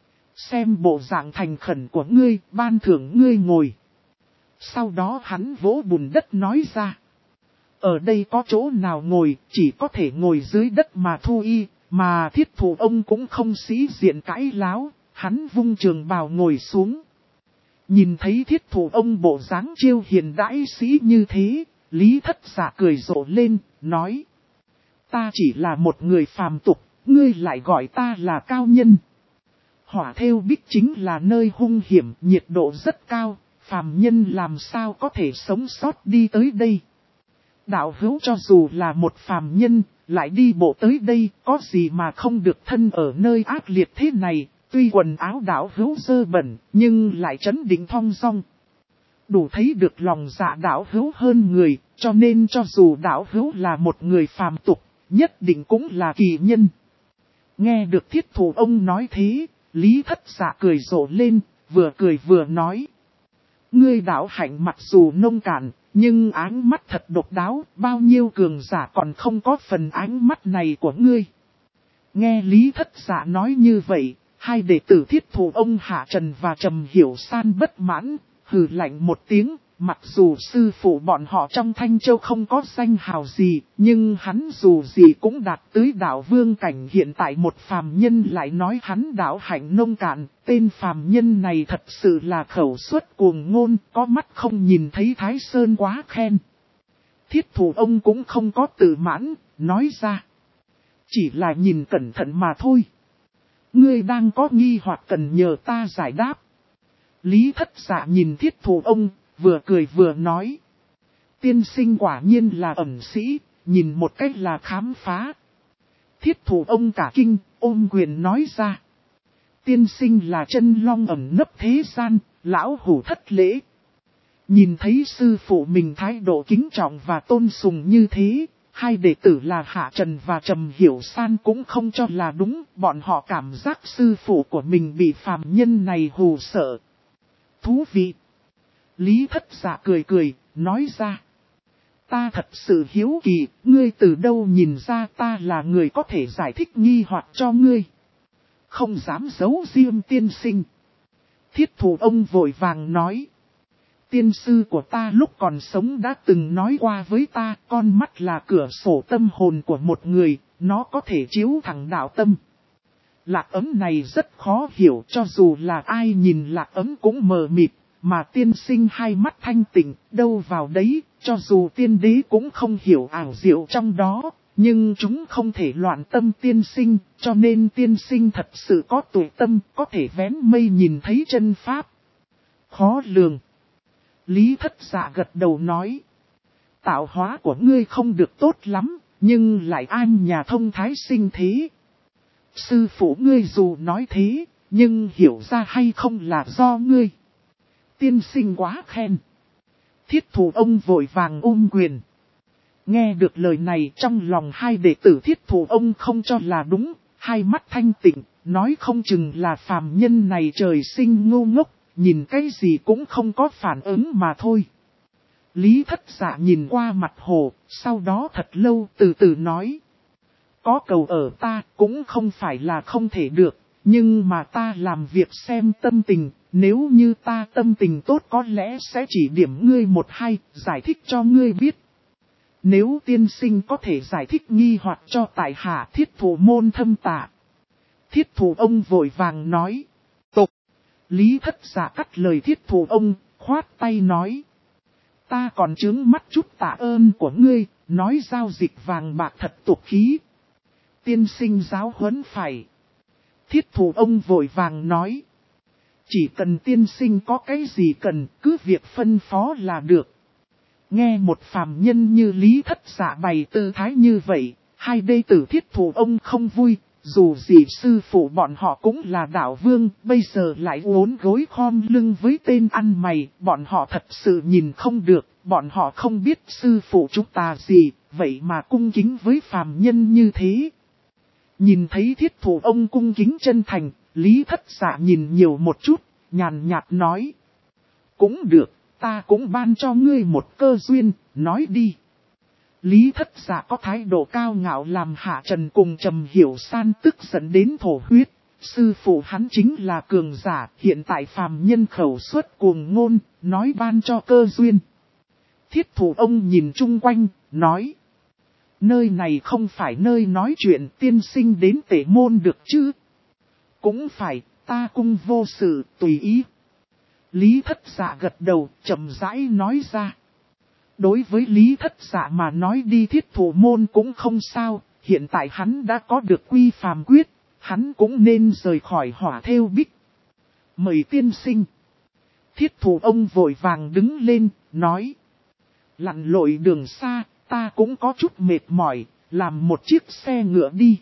Xem bộ dạng thành khẩn của ngươi, ban thưởng ngươi ngồi. Sau đó hắn vỗ bùn đất nói ra. Ở đây có chỗ nào ngồi, chỉ có thể ngồi dưới đất mà thu y, mà Thiết Thủ ông cũng không sĩ diện cãi láo, hắn vung trường bào ngồi xuống. Nhìn thấy Thiết Thủ ông bộ dáng chiêu hiền đãi sĩ như thế, Lý Thất Dạ cười rộ lên, nói. Ta chỉ là một người phàm tục, ngươi lại gọi ta là cao nhân. Hỏa Thêu Bích chính là nơi hung hiểm, nhiệt độ rất cao, phàm nhân làm sao có thể sống sót đi tới đây. Đạo hữu cho dù là một phàm nhân, lại đi bộ tới đây, có gì mà không được thân ở nơi ác liệt thế này, tuy quần áo đạo hữu dơ bẩn, nhưng lại trấn định thong dong. Đủ thấy được lòng dạ đạo hữu hơn người, cho nên cho dù đạo hữu là một người phàm tục, nhất định cũng là kỳ nhân. Nghe được Thiết Thủ ông nói thế, Lý Thất Dạ cười rộ lên, vừa cười vừa nói. Ngươi đạo hạnh mặc dù nông cạn, nhưng ánh mắt thật độc đáo, bao nhiêu cường giả còn không có phần ánh mắt này của ngươi. Nghe Lý Thất Dạ nói như vậy, hai đệ tử Thiết Thủ ông Hạ Trần và Trầm Hiểu San bất mãn, hừ lạnh một tiếng. Mặc dù sư phụ bọn họ trong Thanh Châu không có danh hào gì, nhưng hắn dù gì cũng đạt tới đạo vương cảnh, hiện tại một phàm nhân lại nói hắn đạo hạnh nông cạn, tên phàm nhân này thật sự là khẩu suất cuồng ngôn, có mắt không nhìn thấy Thái Sơn quá khen. Thiết Thủ ông cũng không có tự mãn, nói ra. Chỉ là nhìn cẩn thận mà thôi. Ngươi đang có nghi hoặc cần nhờ ta giải đáp. Lý Thất Dạ nhìn Thiết Thủ ông, vừa cười vừa nói. Tiên sinh quả nhiên là ẩn sĩ, nhìn một cách là khám phá. Thiết Thủ ông cả kinh, ôm quyền nói ra. Tiên sinh là chân long ẩn nấp thế gian, lão hủ thất lễ. Nhìn thấy sư phụ mình thái độ kính trọng và tôn sùng như thế, hai đệ tử là Hạ Trần và Trầm Hiểu San cũng không cho là đúng, bọn họ cảm giác sư phụ của mình bị phàm nhân này hù sợ. Thú vị! Lý Thất Dạ cười cười, nói ra. Ta thật sự hiếu kỳ, ngươi từ đâu nhìn ra ta là người có thể giải thích nghi hoặc cho ngươi. Không dám giấu riêng tiên sinh. Thiết Thủ ông vội vàng nói. Tiên sư của ta lúc còn sống đã từng nói qua với ta, con mắt là cửa sổ tâm hồn của một người, nó có thể chiếu thẳng đạo tâm. Lạc ấm này rất khó hiểu, cho dù là ai nhìn lạc ấm cũng mờ mịt. Mà tiên sinh hai mắt thanh tịnh, đâu vào đấy, cho dù tiên đế cũng không hiểu ảo diệu trong đó, nhưng chúng không thể loạn tâm tiên sinh, cho nên tiên sinh thật sự có tuệ tâm, có thể vén mây nhìn thấy chân pháp. Khó lường. Lý Thất Dạ gật đầu nói. Tạo hóa của ngươi không được tốt lắm, nhưng lại an nhà thông thái sinh thế. Sư phụ ngươi dù nói thế, nhưng hiểu ra hay không là do ngươi. Tiên sinh quá khen. Thiết Thủ ông vội vàng ôm quyền. Nghe được lời này trong lòng hai đệ tử Thiết Thủ ông không cho là đúng, hai mắt thanh tịnh, nói không chừng là phàm nhân này trời sinh ngu ngốc, nhìn cái gì cũng không có phản ứng mà thôi. Lý Thất Dạ nhìn qua mặt hồ, sau đó thật lâu từ từ nói. Có cầu ở ta cũng không phải là không thể được, nhưng mà ta làm việc xem tâm tình, nếu như ta tâm tình tốt có lẽ sẽ chỉ điểm ngươi một hai, giải thích cho ngươi biết. Nếu tiên sinh có thể giải thích nghi hoặc cho tại hạ thiết thủ môn thâm tạ. Thiết thủ ông vội vàng nói. Tục. Lý Thất Dạ cắt lời thiết thủ ông, khoát tay nói. Ta còn trướng mắt chút tạ ơn của ngươi, nói giao dịch vàng bạc thật tục khí. Tiên sinh giáo huấn phải. Thiết thủ ông vội vàng nói. Chỉ cần tiên sinh có cái gì cần, cứ việc phân phó là được. Nghe một phàm nhân như Lý Thất Dạ bày tư thái như vậy, hai đệ tử thiết thủ ông không vui. Dù gì sư phụ bọn họ cũng là đạo vương, bây giờ lại uốn gối khom lưng với tên ăn mày, bọn họ thật sự nhìn không được, bọn họ không biết sư phụ chúng ta gì, vậy mà cung kính với phàm nhân như thế. Nhìn thấy thiết thủ ông cung kính chân thành, Lý Thất Dạ nhìn nhiều một chút, nhàn nhạt nói. Cũng được, ta cũng ban cho ngươi một cơ duyên, nói đi. Lý Thất Dạ có thái độ cao ngạo làm Hạ Trần cùng Trầm Hiểu San tức giận đến thổ huyết. Sư phụ hắn chính là cường giả, hiện tại phàm nhân khẩu xuất cuồng ngôn, nói ban cho cơ duyên. Thiết thủ ông nhìn chung quanh, nói. Nơi này không phải nơi nói chuyện, tiên sinh đến tể môn được chứ? Cũng phải, ta cung vô sự, tùy ý. Lý Thất Dạ gật đầu, chậm rãi nói ra. Đối với Lý Thất Dạ mà nói đi thiết thủ môn cũng không sao, hiện tại hắn đã có được quy phàm quyết, hắn cũng nên rời khỏi hỏa thêu bích. Mời tiên sinh. Thiết thủ ông vội vàng đứng lên, nói. Lặn lội đường xa, ta cũng có chút mệt mỏi, làm một chiếc xe ngựa đi.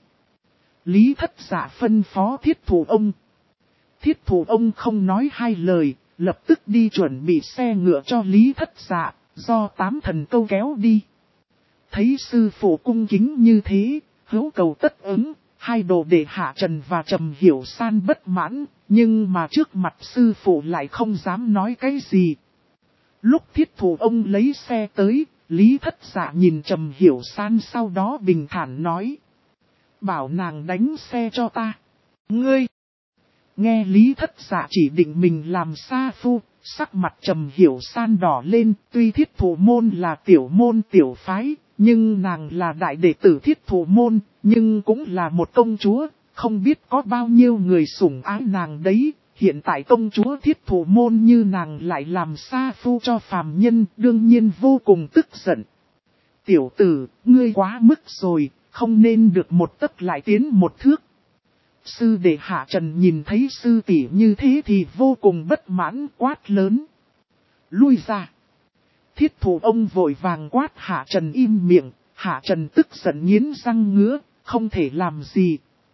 Lý Thất Dạ phân phó thiết thủ ông. Thiết thủ ông không nói hai lời, lập tức đi chuẩn bị xe ngựa cho Lý Thất Dạ. Do 8 thần câu kéo đi. Thấy sư phụ cung kính như thế, hữu cầu tất ứng, hai đồ đệ Hạ Trần và Trầm Hiểu San bất mãn, nhưng mà trước mặt sư phụ lại không dám nói cái gì. Lúc thiết thủ ông lấy xe tới, Lý Thất Dạ nhìn Trầm Hiểu San sau đó bình thản nói. Bảo nàng đánh xe cho ta. Ngươi! Nghe Lý Thất Dạ chỉ định mình làm sa phu. Sắc mặt Trầm Hiểu San đỏ lên, tuy thiết thủ môn là tiểu môn tiểu phái, nhưng nàng là đại đệ tử thiết thủ môn, nhưng cũng là một công chúa, không biết có bao nhiêu người sủng ái nàng đấy, hiện tại công chúa thiết thủ môn như nàng lại làm sa phu cho phàm nhân, đương nhiên vô cùng tức giận. Tiểu tử, ngươi quá mức rồi, không nên được một tấc lại tiến một thước. Sư đệ Hạ Trần nhìn thấy sư tỷ như thế thì vô cùng bất mãn quát lớn. Lui ra. Thiết thủ ông vội vàng quát Hạ Trần im miệng, Hạ Trần tức giận nghiến răng ngứa, không thể làm gì.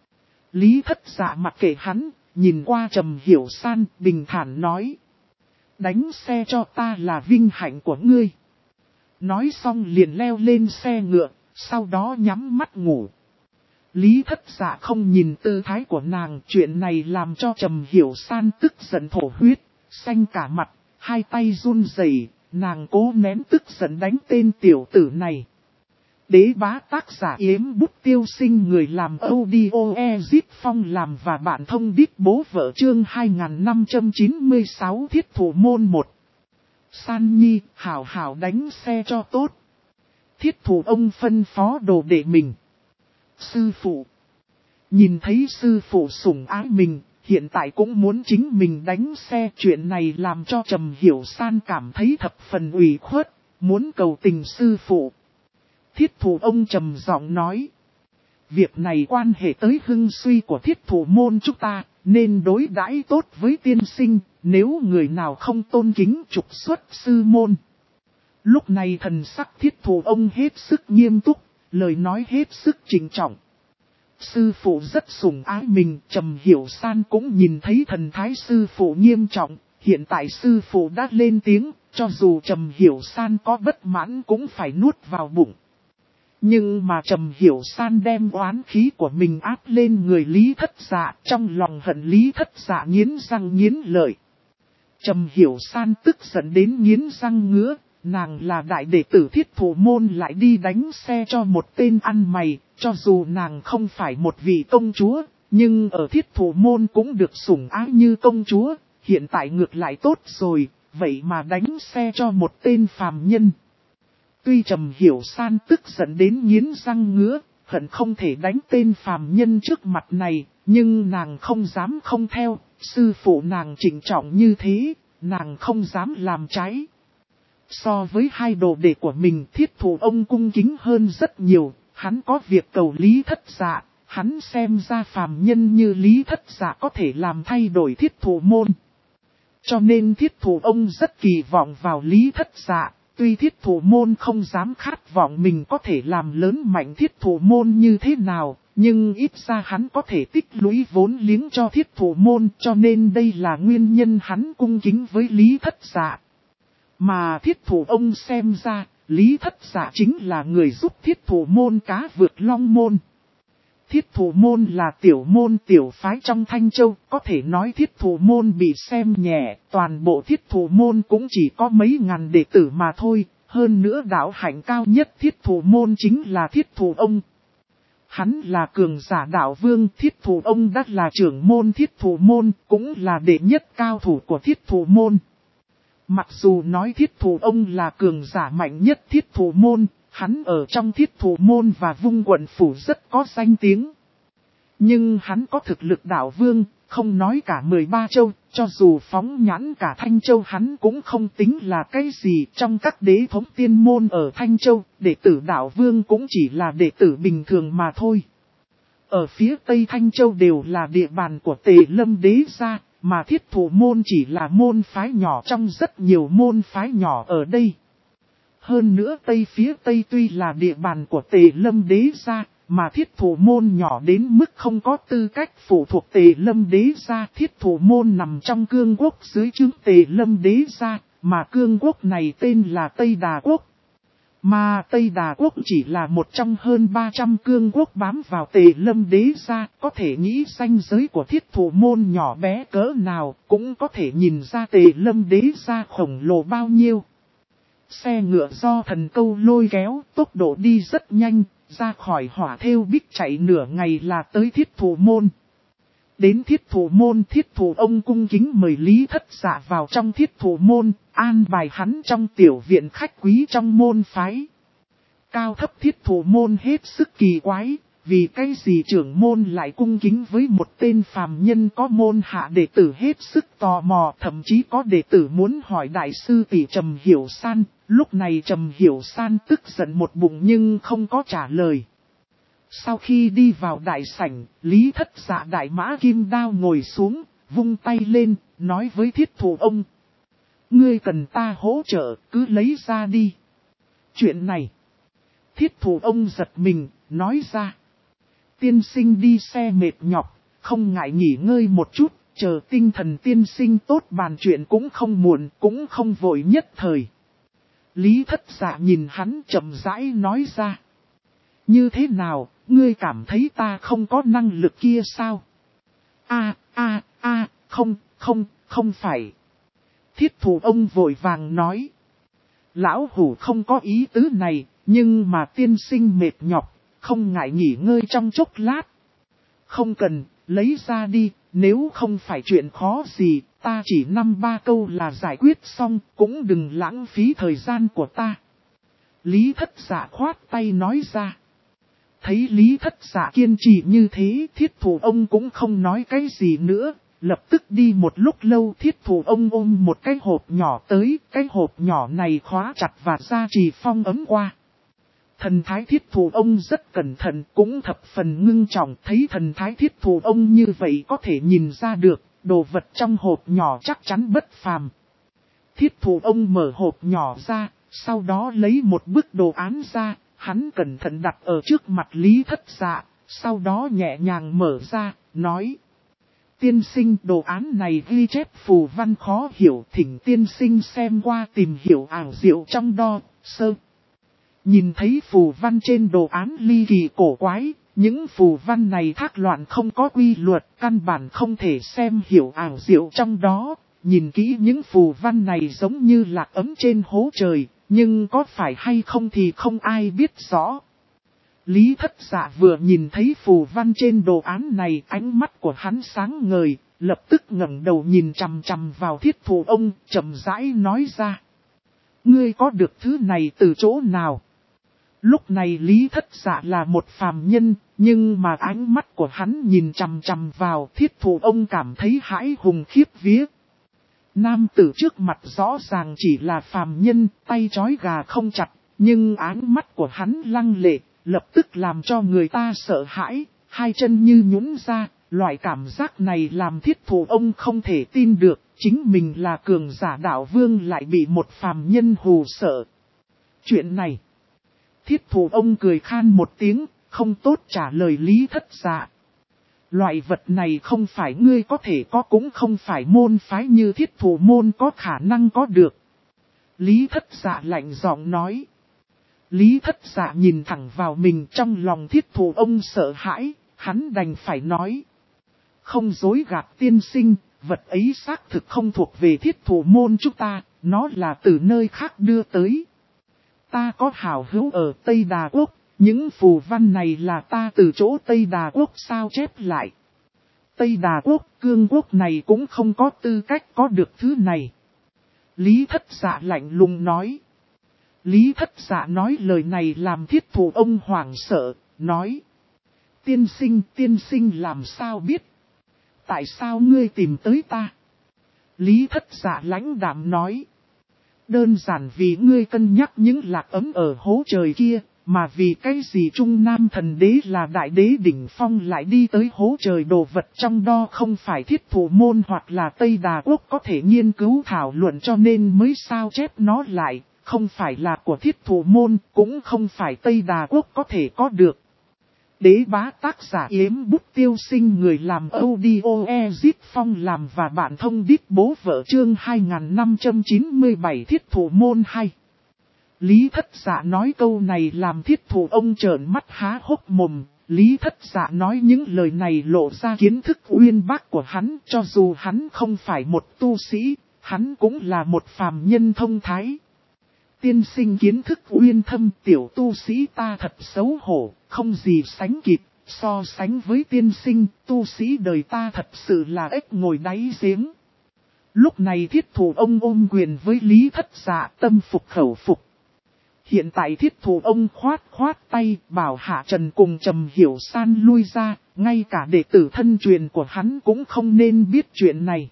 Lý Thất Dạ mặc kệ hắn, nhìn qua Trầm Hiểu San bình thản nói. Đánh xe cho ta là vinh hạnh của ngươi. Nói xong liền leo lên xe ngựa, sau đó nhắm mắt ngủ. Lý Thất Dạ không nhìn tư thái của nàng, chuyện này làm cho Trầm Hiểu San tức giận thổ huyết, xanh cả mặt, hai tay run rẩy, nàng cố nén tức giận đánh tên tiểu tử này. Đế bá tác giả Yếm Bút Tiêu Sinh, người làm audio Ezit Phong làm và bạn thông đít bố vợ chương 2596 thiết thủ môn 1. San Nhi, hảo hảo đánh xe cho tốt. Thiết thủ ông phân phó đồ đệ mình. Sư phụ. Nhìn thấy sư phụ sủng ái mình, hiện tại cũng muốn chính mình đánh xe. Chuyện này làm cho Trầm Hiểu San cảm thấy thập phần ủy khuất, muốn cầu tình sư phụ. Thiết thủ ông trầm giọng nói. Việc này quan hệ tới hưng suy của thiết thủ môn chúng ta, nên đối đãi tốt với tiên sinh, nếu người nào không tôn kính trục xuất sư môn. Lúc này thần sắc thiết thủ ông hết sức nghiêm túc, lời nói hết sức trịnh trọng. Sư phụ rất sủng ái mình, Trầm Hiểu San cũng nhìn thấy thần thái sư phụ nghiêm trọng, hiện tại sư phụ đã lên tiếng, cho dù Trầm Hiểu San có bất mãn cũng phải nuốt vào bụng. Nhưng mà Trầm Hiểu San đem oán khí của mình áp lên người Lý Thất Dạ, trong lòng hận Lý Thất Dạ nghiến răng nghiến lợi. Trầm Hiểu San tức giận đến nghiến răng ngứa, nàng là đại đệ tử Thiết Thủ Môn lại đi đánh xe cho một tên ăn mày, cho dù nàng không phải một vị công chúa, nhưng ở Thiết Thủ Môn cũng được sủng ái như công chúa, hiện tại ngược lại tốt rồi, vậy mà đánh xe cho một tên phàm nhân. Tuy Trầm Hiểu San tức giận đến nghiến răng ngứa, hận không thể đánh tên phàm nhân trước mặt này, nhưng nàng không dám không theo, sư phụ nàng trịnh trọng như thế, nàng không dám làm trái. So với hai đồ đệ của mình, Thiết Thủ ông cung kính hơn rất nhiều, hắn có việc cầu Lý Thất Dạ, hắn xem ra phàm nhân như Lý Thất Dạ có thể làm thay đổi Thiết Thủ môn. Cho nên Thiết Thủ ông rất kỳ vọng vào Lý Thất Dạ, tuy Thiết Thủ môn không dám khát vọng mình có thể làm lớn mạnh Thiết Thủ môn như thế nào, nhưng ít ra hắn có thể tích lũy vốn liếng cho Thiết Thủ môn, cho nên đây là nguyên nhân hắn cung kính với Lý Thất Dạ. Mà Thiết Thủ ông xem ra, Lý Thất Dạ chính là người giúp Thiết Thủ môn cá vượt long môn. Thiết Thủ môn là tiểu môn tiểu phái trong Thanh Châu, có thể nói Thiết Thủ môn bị xem nhẹ, toàn bộ Thiết Thủ môn cũng chỉ có mấy ngàn đệ tử mà thôi, hơn nữa đạo hạnh cao nhất Thiết Thủ môn chính là Thiết Thủ ông. Hắn là cường giả đạo vương, Thiết Thủ ông đã là trưởng môn Thiết Thủ môn, cũng là đệ nhất cao thủ của Thiết Thủ môn. Mặc dù nói Thiết Thủ ông là cường giả mạnh nhất Thiết Thủ môn, hắn ở trong Thiết Thủ môn và Vung quận phủ rất có danh tiếng. Nhưng hắn có thực lực đạo vương, không nói cả 13 châu, cho dù phóng nhãn cả Thanh Châu hắn cũng không tính là cái gì. Trong các đế thống tiên môn ở Thanh Châu, đệ tử đạo vương cũng chỉ là đệ tử bình thường mà thôi. Ở phía Tây Thanh Châu đều là địa bàn của Tề Lâm đế gia, mà Thiết Thủ môn chỉ là môn phái nhỏ trong rất nhiều môn phái nhỏ ở đây. Hơn nữa Tây phía Tây tuy là địa bàn của Tề Lâm đế gia, mà Thiết Thủ môn nhỏ đến mức không có tư cách phụ thuộc Tề Lâm đế gia. Thiết Thủ môn nằm trong cương quốc dưới trướng Tề Lâm đế gia, mà cương quốc này tên là Tây Đà Quốc. Mà Tây Đà Quốc chỉ là một trong hơn 300 cương quốc bám vào Tề Lâm đế gia, có thể nghĩ ranh giới của Thiết Thủ môn nhỏ bé cỡ nào, cũng có thể nhìn ra Tề Lâm đế gia khổng lồ bao nhiêu. Xe ngựa do thần câu lôi kéo, tốc độ đi rất nhanh, ra khỏi hỏa thêu bích chạy nửa ngày là tới Thiết Thủ môn. Đến Thiết Thủ môn, Thiết Thủ ông cung kính mời Lý Thất Dạ vào trong Thiết Thủ môn, an bài hắn trong tiểu viện khách quý trong môn phái. Cao thấp Thiết Thủ môn hết sức kỳ quái, vì cái gì trưởng môn lại cung kính với một tên phàm nhân có môn hạ đệ tử, hết sức tò mò, thậm chí có đệ tử muốn hỏi đại sư tỷ Trầm Hiểu San. Lúc này Trầm Hiểu San tức giận một bụng nhưng không có trả lời. Sau khi đi vào đại sảnh, Lý Thất Dạ đại mã kim đao ngồi xuống, vung tay lên, nói với Thiết Thủ ông. Ngươi cần ta hỗ trợ, cứ lấy ra đi. Chuyện này, Thiết Thủ ông giật mình, nói ra. Tiên sinh đi xe mệt nhọc, không ngại nghỉ ngơi một chút, chờ tinh thần tiên sinh tốt bàn chuyện cũng không muộn, cũng không vội nhất thời. Lý Thất Dạ nhìn hắn chậm rãi nói ra. Như thế nào, ngươi cảm thấy ta không có năng lực kia sao? Không phải. Thiết Thủ ông vội vàng nói. Lão hủ không có ý tứ này, nhưng mà tiên sinh mệt nhọc, không ngại nghỉ ngơi trong chốc lát. Không cần, lấy ra đi, nếu không phải chuyện khó gì, ta chỉ 5-3 câu là giải quyết xong, cũng đừng lãng phí thời gian của ta. Lý Thất Dạ khoát tay nói ra. Thấy Lý Thất Dạ kiên trì như thế, Thiết Thủ ông cũng không nói cái gì nữa, lập tức đi một lúc lâu. Thiết Thủ ông ôm một cái hộp nhỏ tới, cái hộp nhỏ này khóa chặt và gia trì phong ấm qua. Thần thái Thiết Thủ ông rất cẩn thận, cũng thập phần ngưng trọng, thấy thần thái Thiết Thủ ông như vậy có thể nhìn ra được, đồ vật trong hộp nhỏ chắc chắn bất phàm. Thiết Thủ ông mở hộp nhỏ ra, sau đó lấy một bức đồ án ra, hắn cẩn thận đặt ở trước mặt Lý Thất Dạ, sau đó nhẹ nhàng mở ra, nói. Tiên sinh, đồ án này ghi chép phù văn khó hiểu, thỉnh tiên sinh xem qua tìm hiểu ảo diệu trong đó, sơ. Nhìn thấy phù văn trên đồ án ly kỳ cổ quái, những phù văn này thác loạn không có quy luật, căn bản không thể xem hiểu ảo diệu trong đó, nhìn kỹ những phù văn này giống như lạc ấm trên hố trời, nhưng có phải hay không thì không ai biết rõ. Lý Thất Dạ vừa nhìn thấy phù văn trên đồ án này, ánh mắt của hắn sáng ngời, lập tức ngẩng đầu nhìn chằm chằm vào Thiết Thủ ông, chậm rãi nói ra. Ngươi có được thứ này từ chỗ nào? Lúc này Lý Thất Dạ là một phàm nhân, nhưng mà ánh mắt của hắn nhìn chằm chằm vào Thiết Thủ ông cảm thấy hãi hùng khiếp vía. Nam tử trước mặt rõ ràng chỉ là phàm nhân, tay trói gà không chặt, nhưng ánh mắt của hắn lăng lệ, lập tức làm cho người ta sợ hãi, hai chân như nhũn ra, loại cảm giác này làm Thiết Thủ ông không thể tin được, chính mình là cường giả đạo vương lại bị một phàm nhân hù sợ. Chuyện này, Thiết Thủ ông cười khan một tiếng, không tốt trả lời Lý Thất Dạ. Loại vật này không phải ngươi có thể có, cũng không phải môn phái như Thiết Thủ môn có khả năng có được. Lý Thất Dạ lạnh giọng nói. Lý Thất Dạ nhìn thẳng vào mình, trong lòng Thiết Thủ ông sợ hãi, hắn đành phải nói. Không dối gạt tiên sinh, vật ấy xác thực không thuộc về Thiết Thủ môn chúng ta, nó là từ nơi khác đưa tới. Ta có hảo hữu ở Tây Đà Quốc, những phù văn này là ta từ chỗ Tây Đà Quốc sao chép lại. Tây Đà Quốc, cương quốc này cũng không có tư cách có được thứ này. Lý Thất Dạ lạnh lùng nói. Lý Thất Dạ nói lời này làm Thiết Thủ ông hoảng sợ, nói. Tiên sinh làm sao biết? Tại sao ngươi tìm tới ta? Lý Thất Dạ lãnh đạm nói. Đơn giản vì ngươi cân nhắc những lạc ấm ở hố trời kia, mà vì cái gì Trung Nam thần đế là đại đế đỉnh phong lại đi tới hố trời, đồ vật trong đó không phải Thiết Thủ môn hoặc là Tây Đà Quốc có thể nghiên cứu thảo luận, cho nên mới sao chép nó lại, không phải là của Thiết Thủ môn, cũng không phải Tây Đà Quốc có thể có được. Đế bá tác giả Yếm Bút Tiêu Sinh, người làm audio Ezit Phong làm và bạn thông đít bố vợ, chương 2597 Thiết Thủ môn 2. Lý Thất Dạ nói câu này làm Thiết Thủ ông trợn mắt há hốc mồm. Lý Thất Dạ nói những lời này lộ ra kiến thức uyên bác của hắn, cho dù hắn không phải một tu sĩ, hắn cũng là một phàm nhân thông thái. Tiên sinh kiến thức uyên thâm, tiểu tu sĩ ta thật xấu hổ, không gì sánh kịp, so sánh với tiên sinh, tu sĩ đời ta thật sự là ếch ngồi đáy giếng. Lúc này Thiết Thủ ông ôm quyền với Lý Thất Dạ, tâm phục khẩu phục. Hiện tại Thiết Thủ ông khoát tay, bảo Hạ Trần cùng Trầm Hiểu San lui ra, ngay cả đệ tử thân truyền của hắn cũng không nên biết chuyện này.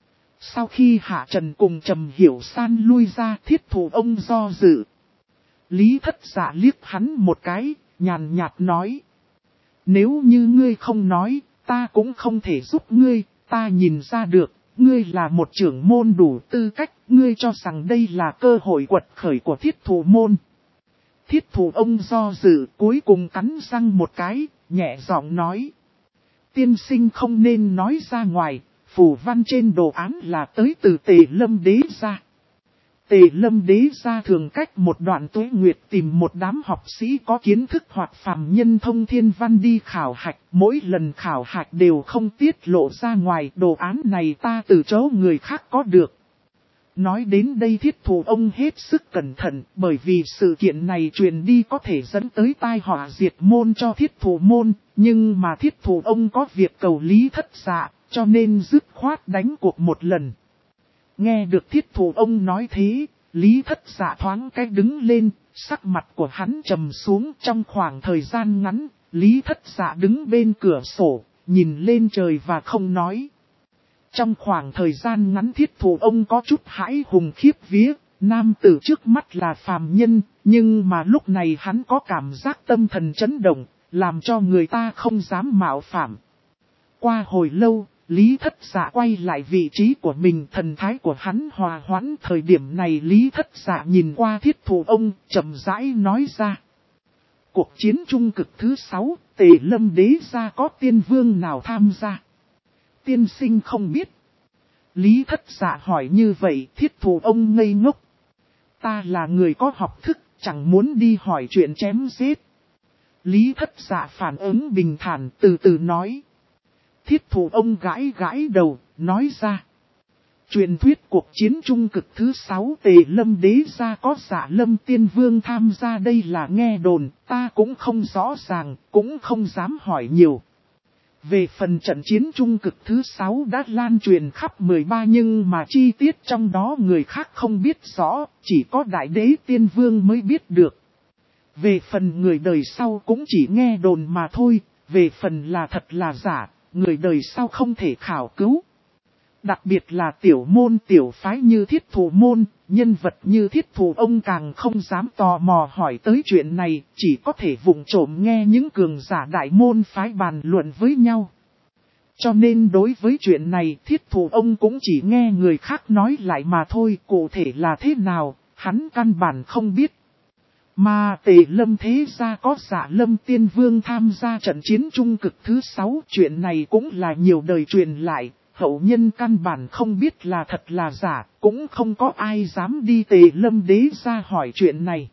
Sau khi Hạ Trần cùng Trầm Hiểu San lui ra, Thiết Thủ ông do dự. Lý Thất Dạ liếc hắn một cái, nhàn nhạt nói. Nếu như ngươi không nói, ta cũng không thể giúp ngươi, ta nhìn ra được, ngươi là một trưởng môn đủ tư cách, ngươi cho rằng đây là cơ hội quật khởi của Thiết Thủ môn. Thiết Thủ ông do dự, cuối cùng cắn răng một cái, nhẹ giọng nói. Tiên sinh không nên nói ra ngoài. Phù văn trên đồ án là tới từ Tề Lâm Đế gia. Tề Lâm Đế gia thường cách một đoạn tuế nguyệt tìm một đám học sĩ có kiến thức hoặc phàm nhân thông thiên văn đi khảo hạch. Mỗi lần khảo hạch đều không tiết lộ ra ngoài, đồ án này ta từ chỗ người khác có được. Nói đến đây Thiết Thủ ông hết sức cẩn thận, bởi vì sự kiện này truyền đi có thể dẫn tới tai họa diệt môn cho Thiết Thủ môn, nhưng mà Thiết Thủ ông có việc cầu Lý Thất Dạ, cho nên dứt khoát đánh cuộc một lần. Nghe được Thiết Thủ ông nói thế, Lý Thất Dạ thoáng cái đứng lên, sắc mặt của hắn trầm xuống. Trong khoảng thời gian ngắn, Lý Thất Dạ đứng bên cửa sổ, nhìn lên trời và không nói. Trong khoảng thời gian ngắn Thiết Thủ ông có chút hãi hùng khiếp vía, nam tử trước mắt là phàm nhân, nhưng mà lúc này hắn có cảm giác tâm thần chấn động, làm cho người ta không dám mạo phạm. Qua hồi lâu, Lý Thất Dạ quay lại vị trí của mình, thần thái của hắn hòa hoãn. Thời điểm này Lý Thất Dạ nhìn qua Thiết Thủ ông, chậm rãi nói ra. Cuộc chiến trung cực thứ 6, Tề Lâm Đế gia có tiên vương nào tham gia? Tiên sinh không biết. Lý Thất Dạ hỏi như vậy, Thiết Thủ ông ngây ngốc. Ta là người có học thức, chẳng muốn đi hỏi chuyện chém giết. Lý Thất Dạ phản ứng bình thản, từ từ nói. Thiết Thủ ông gãi đầu, nói ra. Truyền thuyết cuộc chiến trung cực thứ 6 Tề Lâm Đế gia có Dạ Lâm Tiên Vương tham gia, đây là nghe đồn, ta cũng không rõ ràng, cũng không dám hỏi nhiều. Về phần trận chiến trung cực thứ 6 đã lan truyền khắp 13 nhưng mà chi tiết trong đó người khác không biết rõ, chỉ có Đại Đế Tiên Vương mới biết được. Về phần người đời sau cũng chỉ nghe đồn mà thôi, về phần là thật là giả, người đời sau không thể khảo cứu. Đặc biệt là tiểu môn tiểu phái như Thiết Thủ môn, nhân vật như Thiết Thủ ông càng không dám tò mò hỏi tới chuyện này, chỉ có thể vụng trộm nghe những cường giả đại môn phái bàn luận với nhau. Cho nên đối với chuyện này Thiết Thủ ông cũng chỉ nghe người khác nói lại mà thôi, cụ thể là thế nào, hắn căn bản không biết. Mà Tề Lâm thế gia có Dạ Lâm Tiên Vương tham gia trận chiến trung cực thứ 6, chuyện này cũng là nhiều đời truyền lại. Hậu nhân căn bản không biết là thật là giả, cũng không có ai dám đi Tề Lâm Đế gia hỏi chuyện này.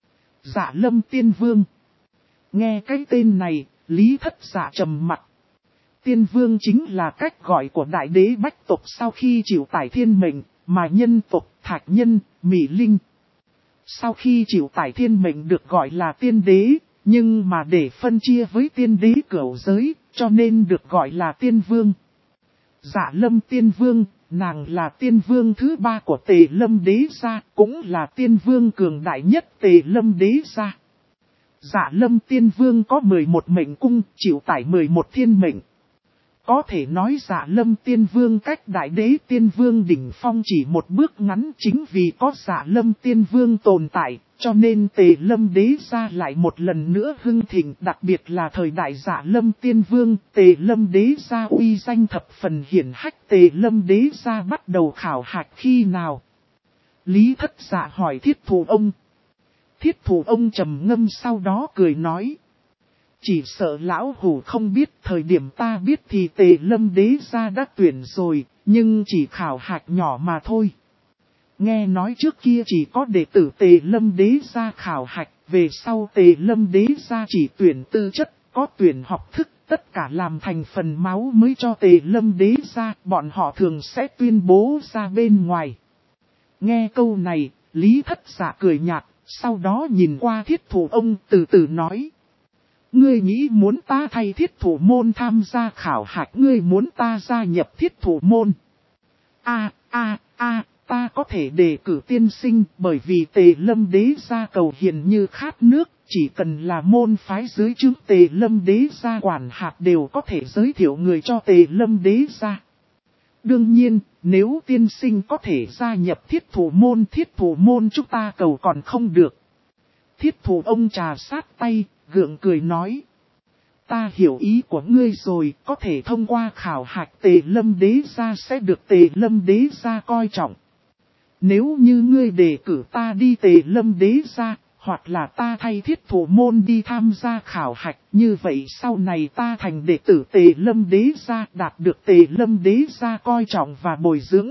Dạ Lâm Tiên Vương. Nghe cái tên này, Lý Thất Dạ trầm mặt. Tiên Vương chính là cách gọi của Đại Đế Bách tộc sau khi chịu tải thiên mệnh, mà nhân tộc Thạch Nhân, Mỹ Linh. Sau khi chịu tải thiên mệnh được gọi là Tiên Đế, nhưng mà để phân chia với Tiên Đế cửu giới, cho nên được gọi là Tiên Vương. Dạ Lâm Tiên Vương, nàng là Tiên Vương thứ 3 của Tề Lâm Đế gia, cũng là Tiên Vương cường đại nhất Tề Lâm Đế gia. Dạ Lâm Tiên Vương có 11 mệnh cung, chịu tải 11 thiên mệnh. Có thể nói Dạ Lâm Tiên Vương cách Đại Đế Tiên Vương đỉnh phong chỉ một bước ngắn, chính vì có Dạ Lâm Tiên Vương tồn tại, cho nên Tề Lâm Đế gia lại một lần nữa hưng thịnh, đặc biệt là thời đại Dạ Lâm Tiên Vương, Tề Lâm Đế gia uy danh thập phần hiển hách. Tề Lâm Đế gia bắt đầu khảo hạch khi nào? Lý Thất Dạ hỏi Thiết Thủ ông. Thiết Thủ ông trầm ngâm sau đó cười nói. Chỉ sợ lão hủ không biết, thời điểm ta biết thì Tề Lâm Đế gia đã tuyển rồi, nhưng chỉ khảo hạch nhỏ mà thôi. Nghe nói trước kia chỉ có đệ tử Tề Lâm Đế gia khảo hạch, về sau Tề Lâm Đế gia chỉ tuyển tư chất, có tuyển học thức, tất cả làm thành phần máu mới cho Tề Lâm Đế gia, bọn họ thường sẽ tuyên bố ra bên ngoài. Nghe câu này, Lý Thất Dạ cười nhạt, sau đó nhìn qua Thiết Thủ ông từ từ nói. Ngươi nghĩ muốn ta thay Thiết Thủ môn tham gia khảo hạch, ngươi muốn ta gia nhập Thiết Thủ môn. Ta có thể đề cử tiên sinh, bởi vì Tề Lâm Đế gia cầu hiền như khát nước, chỉ cần là môn phái dưới trướng Tề Lâm Đế gia quản hạt đều có thể giới thiệu người cho Tề Lâm Đế gia. Đương nhiên, nếu tiên sinh có thể gia nhập Thiết Thủ môn chúng ta cầu còn không được. Thiết Thủ ông trà sát tay, gượng cười nói. Ta hiểu ý của ngươi rồi, có thể thông qua khảo hạch Tề Lâm Đế gia sẽ được Tề Lâm Đế gia coi trọng. Nếu như ngươi đề cử ta đi Tề Lâm Đế gia, hoặc là ta thay Thiết Thủ môn đi tham gia khảo hạch, như vậy sau này ta thành đệ tử Tề Lâm Đế gia, đạt được Tề Lâm Đế gia coi trọng và bồi dưỡng.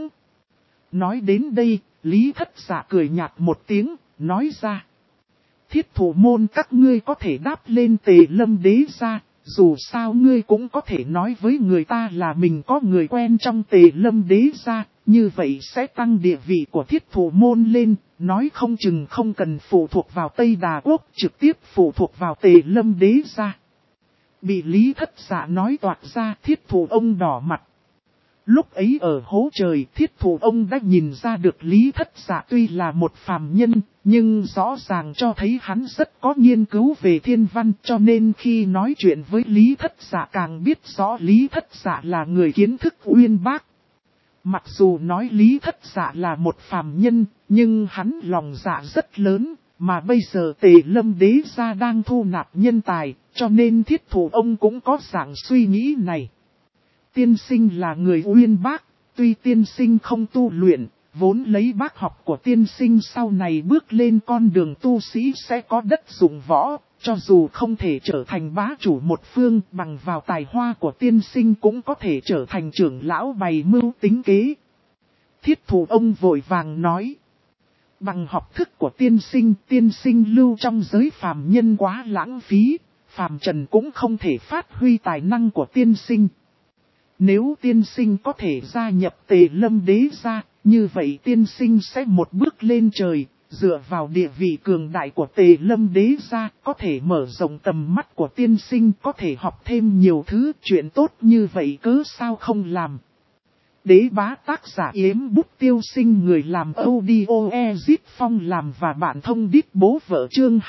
Nói đến đây, Lý Thất Dạ cười nhạt một tiếng, nói ra. Thiết Thủ môn các ngươi có thể đáp lên Tề Lâm Đế gia, dù sao ngươi cũng có thể nói với người ta là mình có người quen trong Tề Lâm Đế gia, như vậy sẽ tăng địa vị của Thiết Thủ môn lên, nói không chừng không cần phụ thuộc vào Tây Đà Quốc, trực tiếp phụ thuộc vào Tề Lâm Đế gia. Bị Lý Thất Dạ nói toạc ra, Thiết Thủ ông đỏ mặt. Lúc ấy ở hố trời, Thiết Thủ ông đã nhìn ra được Lý Thất Dạ tuy là một phàm nhân, nhưng rõ ràng cho thấy hắn rất có nghiên cứu về thiên văn, cho nên khi nói chuyện với Lý Thất Dạ càng biết rõ Lý Thất Dạ là người kiến thức uyên bác. Mặc dù nói Lý Thất Dạ là một phàm nhân, nhưng hắn lòng dạ rất lớn, mà bây giờ Tề Lâm Đế gia đang thu nạp nhân tài, cho nên Thiết Thủ ông cũng có dạng suy nghĩ này. Tiên sinh là người uyên bác, tuy tiên sinh không tu luyện, vốn lấy bác học của tiên sinh sau này bước lên con đường tu sĩ sẽ có đất dụng võ, cho dù không thể trở thành bá chủ một phương, bằng vào tài hoa của tiên sinh cũng có thể trở thành trưởng lão bày mưu tính kế. Thiết Thủ ông vội vàng nói, bằng học thức của tiên sinh lưu trong giới phàm nhân quá lãng phí, phàm trần cũng không thể phát huy tài năng của tiên sinh. Nếu tiên sinh có thể gia nhập Tề Lâm Đế gia, Như vậy tiên sinh sẽ một bước lên trời, dựa vào địa vị cường đại của Tề Lâm đế gia, có thể mở rộng tầm mắt của tiên sinh, có thể học thêm nhiều thứ, chuyện tốt như vậy cớ sao không làm. Đế bá tác giả Yếm Bút Tiêu Sinh, người làm audio Ezit Phong làm và bạn thông đít bố vợ, chương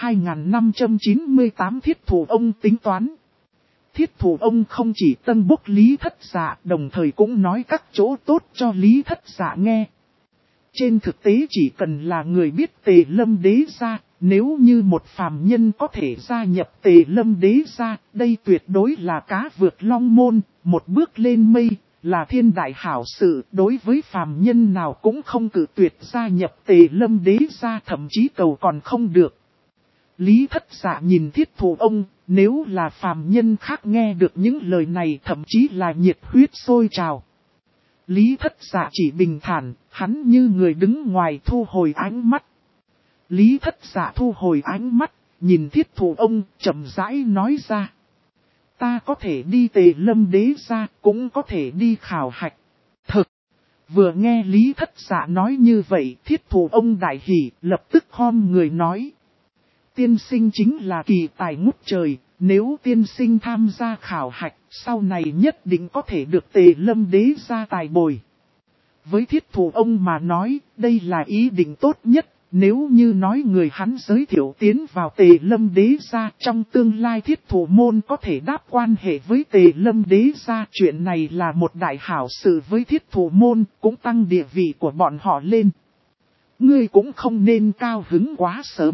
2598. Thiết thủ ông tính toán. Thiết thủ ông không chỉ tân bốc Lý Thất Dạ, đồng thời cũng nói các chỗ tốt cho Lý Thất Dạ nghe. Trên thực tế chỉ cần là người biết Tề Lâm đế gia, nếu như một phàm nhân có thể gia nhập Tề Lâm đế gia, đây tuyệt đối là cá vượt long môn, một bước lên mây, là thiên đại hảo sự. Đối với phàm nhân nào cũng không cự tuyệt gia nhập Tề Lâm đế gia, thậm chí cầu còn không được. Lý Thất Dạ nhìn thiết thủ ông, nếu là phàm nhân khác nghe được những lời này thậm chí là nhiệt huyết sôi trào. Lý Thất Dạ chỉ bình thản, hắn như người đứng ngoài thu hồi ánh mắt. Lý Thất Dạ thu hồi ánh mắt, nhìn thiết thủ ông, chậm rãi nói ra. Ta có thể đi Tề Lâm đế gia, cũng có thể đi khảo hạch. Thực, vừa nghe Lý Thất Dạ nói như vậy, thiết thủ ông đại hỉ, lập tức khom người nói. Tiên sinh chính là kỳ tài ngút trời, nếu tiên sinh tham gia khảo hạch, sau này nhất định có thể được Tề Lâm đế gia tài bồi. Với thiết thủ ông mà nói, đây là ý định tốt nhất, nếu như nói người hắn giới thiệu tiến vào Tề Lâm đế gia, trong tương lai thiết thủ môn có thể đáp quan hệ với Tề Lâm đế gia, chuyện này là một đại hảo sự với thiết thủ môn, cũng tăng địa vị của bọn họ lên. Ngươi cũng không nên cao hứng quá sớm.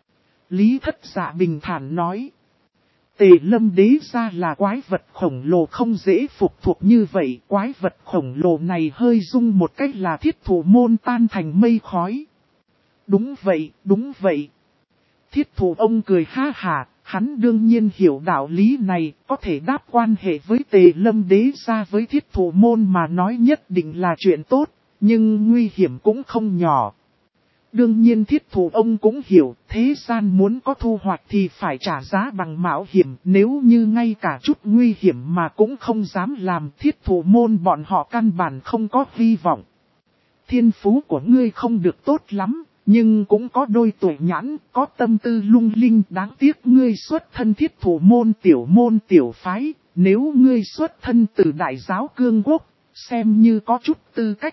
Lý Thất Dạ bình thản nói. Tề Lâm đế gia là quái vật khổng lồ không dễ phục thuộc như vậy. Quái vật khổng lồ này hơi rung một cách là thiết thủ môn tan thành mây khói. Đúng vậy, đúng vậy. Thiết thủ ông cười ha hả, hắn đương nhiên hiểu đạo lý này, có thể đáp quan hệ với Tề Lâm đế gia với thiết thủ môn mà nói nhất định là chuyện tốt, nhưng nguy hiểm cũng không nhỏ. Đương nhiên thiết thủ ông cũng hiểu, thế gian muốn có thu hoạch thì phải trả giá bằng mạo hiểm, nếu như ngay cả chút nguy hiểm mà cũng không dám làm, thiết thủ môn bọn họ căn bản không có hy vọng. Thiên phú của ngươi không được tốt lắm, nhưng cũng có đôi tuổi nhãn, có tâm tư lung linh, đáng tiếc ngươi xuất thân thiết thủ môn tiểu phái, nếu ngươi xuất thân từ đại giáo cương quốc, xem như có chút tư cách.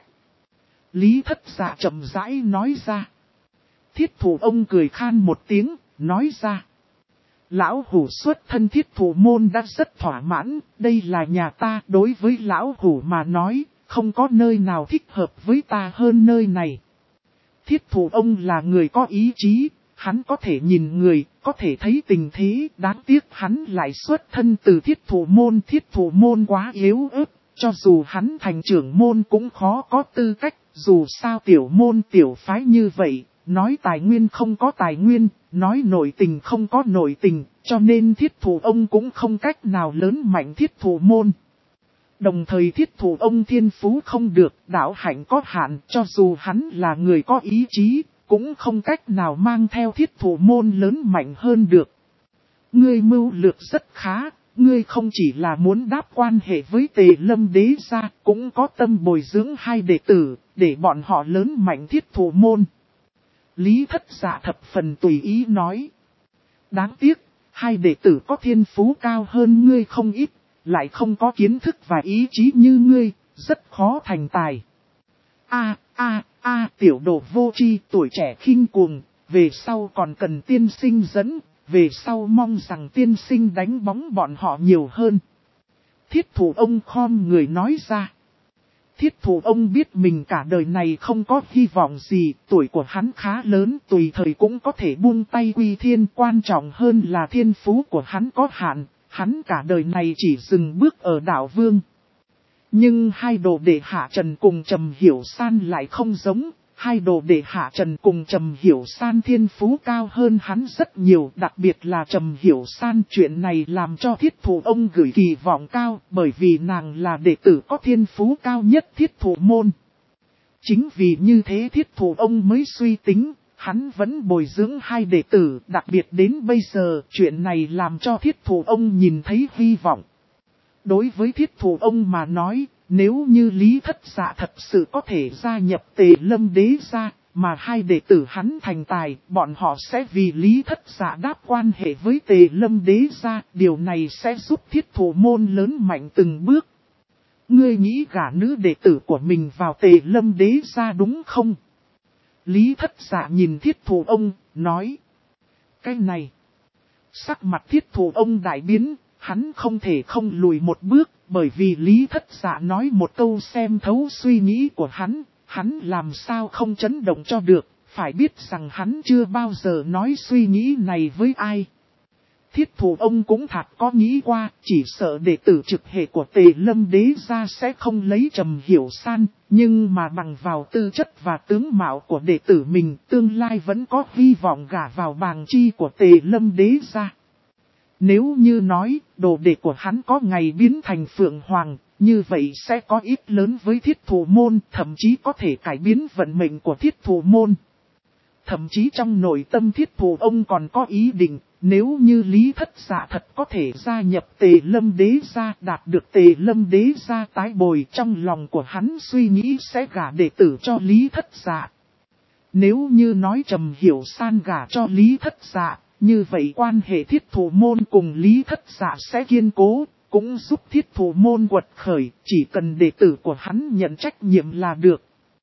Lý Thất Dạ chậm rãi nói ra. Thiết thủ ông cười khan một tiếng, nói ra. Lão hủ xuất thân thiết thủ môn đã rất thỏa mãn, đây là nhà ta. Đối với lão hủ mà nói, không có nơi nào thích hợp với ta hơn nơi này. Thiết thủ ông là người có ý chí, hắn có thể nhìn người, có thể thấy tình thế, đáng tiếc hắn lại xuất thân từ thiết thủ môn quá yếu ớt, cho dù hắn thành trưởng môn cũng khó có tư cách, dù sao tiểu môn tiểu phái như vậy, nói tài nguyên không có tài nguyên, nói nội tình không có nội tình, cho nên thiết thủ ông cũng không cách nào lớn mạnh thiết thủ môn. Đồng thời thiết thủ ông thiên phú không được, đạo hạnh có hạn, cho dù hắn là người có ý chí, cũng không cách nào mang theo thiết thủ môn lớn mạnh hơn được. Ngươi mưu lược rất khá, ngươi không chỉ là muốn đáp quan hệ với Tề Lâm đế gia, cũng có tâm bồi dưỡng hai đệ tử, để bọn họ lớn mạnh thiết thủ môn. Lý Thất Dạ thập phần tùy ý nói. Đáng tiếc, hai đệ tử có thiên phú cao hơn ngươi không ít, lại không có kiến thức và ý chí như ngươi, rất khó thành tài. Tiểu đồ vô tri, tuổi trẻ khinh cuồng, về sau còn cần tiên sinh dẫn, về sau mong rằng tiên sinh đánh bóng bọn họ nhiều hơn. Thiết thủ ông khom người nói ra. Thiết thủ ông biết mình cả đời này không có hy vọng gì, tuổi của hắn khá lớn, tùy thời cũng có thể buông tay quy thiên, quan trọng hơn là thiên phú của hắn có hạn, hắn cả đời này chỉ dừng bước ở đảo vương. Nhưng hai đồ đệ Hạ Trần cùng Trầm Hiểu San lại không giống, hai đồ đệ Hạ Trần cùng Trầm Hiểu San thiên phú cao hơn hắn rất nhiều, đặc biệt là Trầm Hiểu San. Chuyện này làm cho thiết thủ ông gửi kỳ vọng cao, bởi vì nàng là đệ tử có thiên phú cao nhất thiết thủ môn. Chính vì như thế thiết thủ ông mới suy tính, hắn vẫn bồi dưỡng hai đệ tử, đặc biệt đến bây giờ, chuyện này làm cho thiết thủ ông nhìn thấy hy vọng. Đối với thiết thủ ông mà nói, nếu như Lý Thất Dạ thật sự có thể gia nhập Tề Lâm Đế gia, mà hai đệ tử hắn thành tài, bọn họ sẽ vì Lý Thất Dạ đáp quan hệ với Tề Lâm Đế gia, điều này sẽ giúp Thiết Thủ môn lớn mạnh từng bước. Ngươi nghĩ gả nữ đệ tử của mình vào Tề Lâm Đế gia đúng không? Lý Thất Dạ nhìn Thiết Thủ ông, nói. Cái này, sắc mặt Thiết Thủ ông đại biến, hắn không thể không lùi một bước, bởi vì Lý Thất Dạ nói một câu xem thấu suy nghĩ của hắn làm sao không chấn động cho được, phải biết rằng hắn chưa bao giờ nói suy nghĩ này với ai. Thiết Thủ ông cũng thật có nghĩ qua, chỉ sợ đệ tử trực hệ của Tề Lâm Đế gia sẽ không lấy Trầm Hiểu San, nhưng mà bằng vào tư chất và tướng mạo của đệ tử mình, tương lai vẫn có hy vọng gả vào bàng chi của Tề Lâm Đế gia. Nếu như nói, đồ đệ của hắn có ngày biến thành Phượng Hoàng, như vậy sẽ có ít lớn với Thiết Thủ môn, thậm chí có thể cải biến vận mệnh của Thiết Thủ môn. Thậm chí trong nội tâm Thiết Thủ ông còn có ý định, nếu như Lý Thất Dạ thật có thể gia nhập Tề Lâm Đế gia, đạt được Tề Lâm Đế gia tái bồi, trong lòng của hắn suy nghĩ sẽ gả đệ tử cho Lý Thất Dạ. Nếu như nói Trầm Hiểu San gả cho Lý Thất Dạ, như vậy quan hệ Thiết Thủ môn cùng Lý Thất Dạ sẽ kiên cố, cũng giúp Thiết Thủ môn quật khởi, chỉ cần đệ tử của hắn nhận trách nhiệm là được.